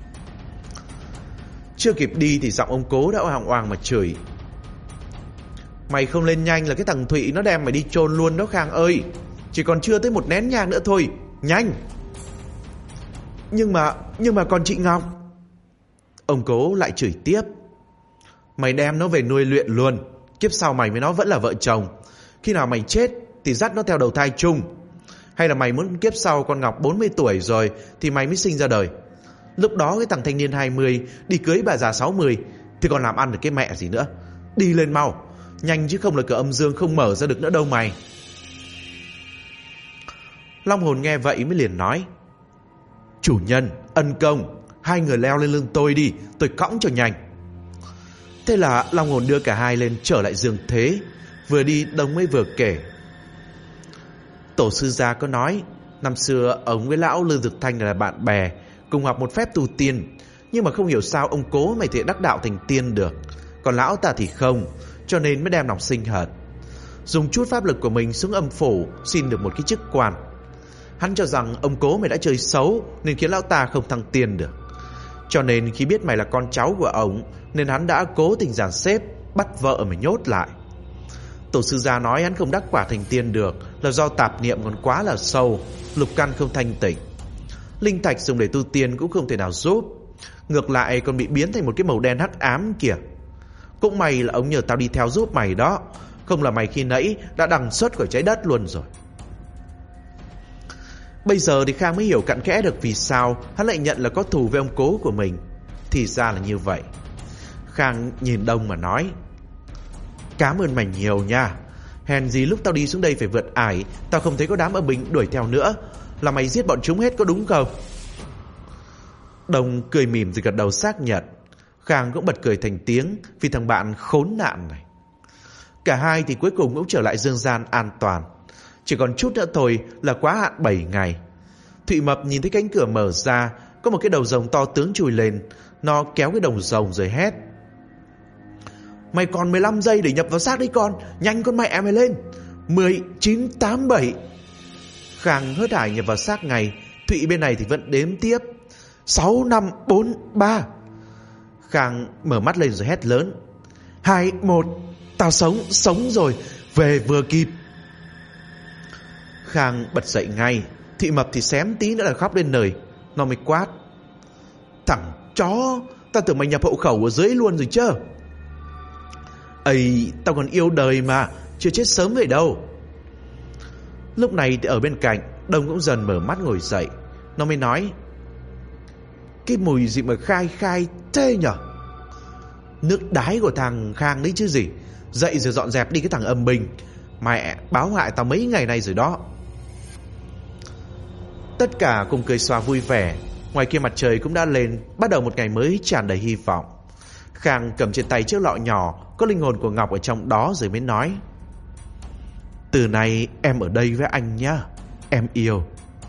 Chưa kịp đi thì giọng ông cố đã hoang hoang mà chửi: "Mày không lên nhanh là cái thằng Thụy nó đem mày đi chôn luôn đó Khang ơi. Chỉ còn chưa tới một nén nhang nữa thôi, nhanh." Nhưng mà còn chị Ngọc. Ông Cố lại chửi tiếp. Mày đem nó về nuôi luyện luôn. Kiếp sau mày với nó vẫn là vợ chồng. Khi nào mày chết thì dắt nó theo đầu thai chung. Hay là mày muốn kiếp sau con Ngọc 40 tuổi rồi thì mày mới sinh ra đời. Lúc đó cái thằng thanh niên 20 đi cưới bà già 60 thì còn làm ăn được cái mẹ gì nữa. Đi lên mau, nhanh chứ không là cửa âm dương không mở ra được nữa đâu mày. Long hồn nghe vậy mới liền nói. Chủ nhân, ân công, hai người leo lên lưng tôi đi, tôi cõng cho nhanh. Thế là Long hồn đưa cả hai lên trở lại dương thế. Vừa đi Đông mới vừa kể. Tổ sư gia có nói, năm xưa ông với lão Lư Dực Thanh là bạn bè, cùng học một phép tu tiên. Nhưng mà không hiểu sao ông Cố mày thì đắc đạo thành tiên được, còn lão ta thì không, cho nên mới đem lòng sinh hận. Dùng chút pháp lực của mình xuống âm phủ, xin được một cái chức quan. Hắn cho rằng ông Cố mày đã chơi xấu nên khiến lão ta không thăng tiên được. Cho nên khi biết mày là con cháu của ông, nên hắn đã cố tình dàn xếp bắt vợ mày nhốt lại. Tổ sư gia nói hắn không đắc quả thành tiên được là do tạp niệm còn quá là sâu, lục căn không thanh tịnh. Linh thạch dùng để tu tiên cũng không thể nào giúp, ngược lại còn bị biến thành một cái màu đen hắc ám kìa. Cũng may là ông nhờ tao đi theo giúp mày đó, không là mày khi nãy đã đằng xuất khỏi trái đất luôn rồi. Bây giờ thì Khang mới hiểu cặn kẽ được vì sao hắn lại nhận là có thù với ông Cố của mình. Thì ra là như vậy. Khang nhìn Đông mà nói. Cảm ơn mày nhiều nha. Hèn gì lúc tao đi xuống đây phải vượt ải, tao không thấy có đám âm binh đuổi theo nữa. Là mày giết bọn chúng hết có đúng không? Đông cười mỉm rồi gật đầu xác nhận. Khang cũng bật cười thành tiếng vì thằng bạn khốn nạn này. Cả hai thì cuối cùng cũng trở lại dương gian an toàn. Chỉ còn chút nữa thôi là quá hạn 7 ngày. Thụy Mập nhìn thấy cánh cửa mở ra, có một cái đầu rồng to tướng chui lên. Nó kéo cái đầu rồng rồi hét. Mày còn 15 giây để nhập vào xác đấy con. Nhanh con mẹ mày lên. 10, 9, 8, 7. Khang hớt hải nhập vào xác ngay. Thụy bên này thì vẫn đếm tiếp. 6, 5, 4, 3. Khang mở mắt lên rồi hét lớn. 2, 1. Tao sống rồi. Về vừa kịp. Khang bật dậy ngay. Thụy Mập thì xém tí nữa là khóc lên lời. Nó mới quát. Thằng chó, tao tưởng mày nhập hộ khẩu ở dưới luôn rồi chứ. Ây, tao còn yêu đời mà, chưa chết sớm vậy đâu. Lúc này thì ở bên cạnh Đông cũng dần mở mắt ngồi dậy. Nó mới nói. Cái mùi gì mà khai thế nhở? Nước đái của thằng Khang đấy chứ gì. Dậy rồi dọn dẹp đi cái thằng âm binh. Mẹ báo hại tao mấy ngày nay rồi đó. Tất cả cùng cười xòa vui vẻ. Ngoài kia mặt trời cũng đã lên, bắt đầu một ngày mới tràn đầy hy vọng. Khang cầm trên tay chiếc lọ nhỏ có linh hồn của Ngọc ở trong đó rồi mới nói. Từ nay em ở đây với anh nhá. Em yêu.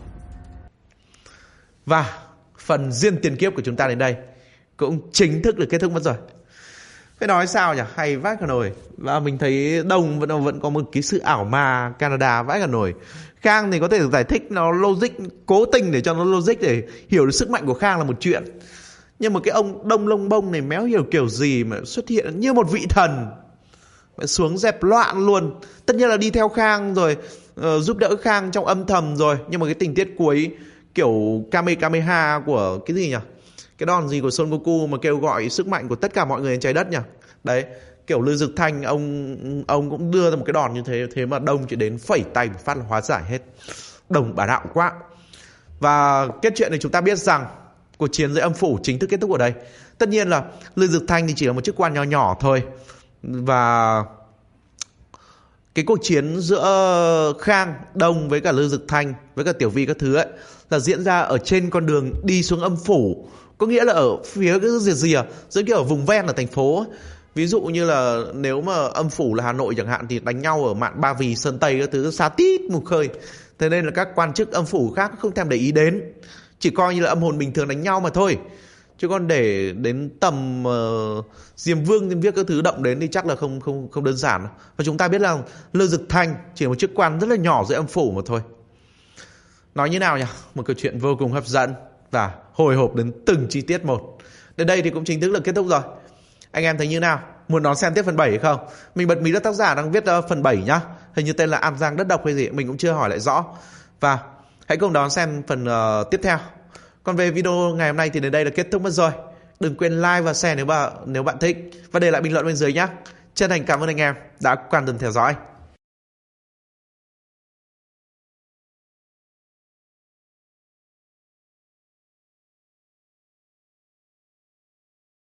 Và phần Diên Tiền Kiếp của chúng ta đến đây cũng chính thức được kết thúc mất rồi. Phải nói sao nhỉ, hay vãi cả nồi. Và mình thấy Đông vẫn có một cái sự ảo ma Canada vãi cả nồi. Khang thì có thể giải thích nó logic, cố tình để cho nó logic để hiểu được sức mạnh của Khang là một chuyện. Nhưng mà cái ông Đông Lông Bông này méo hiểu kiểu gì mà xuất hiện như một vị thần, mà xuống dẹp loạn luôn. Tất nhiên là đi theo Khang rồi, giúp đỡ Khang trong âm thầm rồi. Nhưng mà cái tình tiết cuối kiểu Kamehameha của cái gì nhỉ, cái đòn gì của Son Goku mà kêu gọi sức mạnh của tất cả mọi người trên trái đất nhỉ. Đấy, kiểu Lư Dực Thanh ông cũng đưa ra một cái đòn như thế. Thế mà Đông chỉ đến phẩy tay một phát là hóa giải hết. Đông bá đạo quá. Và kết chuyện này chúng ta biết rằng cuộc chiến dưới âm phủ chính thức kết thúc ở đây. Tất nhiên là Lư Dực Thanh thì chỉ là một chức quan nhỏ nhỏ thôi. Và cái cuộc chiến giữa Khang, Đông với cả Lư Dực Thanh với cả Tiểu Vi các thứ ấy là diễn ra ở trên con đường đi xuống âm phủ. Có nghĩa là ở phía cái rìa giữa kiểu ở vùng ven ở thành phố ấy. Ví dụ như là nếu mà âm phủ là Hà Nội chẳng hạn thì đánh nhau ở mạn Ba Vì, Sơn Tây các thứ xa tít một khơi. Thế nên là các quan chức âm phủ khác không thèm để ý đến, chỉ coi như là âm hồn bình thường đánh nhau mà thôi. Chứ còn để đến tầm Diêm Vương, Diêm Viết các thứ động đến thì chắc là không đơn giản. Và chúng ta biết là Lư Dực Thanh chỉ là một chức quan rất là nhỏ dưới âm phủ mà thôi. Nói như nào nhỉ? Một câu chuyện vô cùng hấp dẫn và hồi hộp đến từng chi tiết một. Đến đây thì cũng chính thức là kết thúc rồi. Anh em thấy như nào? Muốn đón xem tiếp phần 7 hay không? Mình bật mí là tác giả đang viết phần 7 nhá. Hình như tên là An Giang Đất Độc hay gì, mình cũng chưa hỏi lại rõ. Và hãy cùng đón xem phần tiếp theo Còn về video ngày hôm nay thì đến đây là kết thúc mất rồi. Đừng quên like và share nếu bạn thích, và để lại bình luận bên dưới nhé. Chân thành cảm ơn anh em đã quan tâm theo dõi.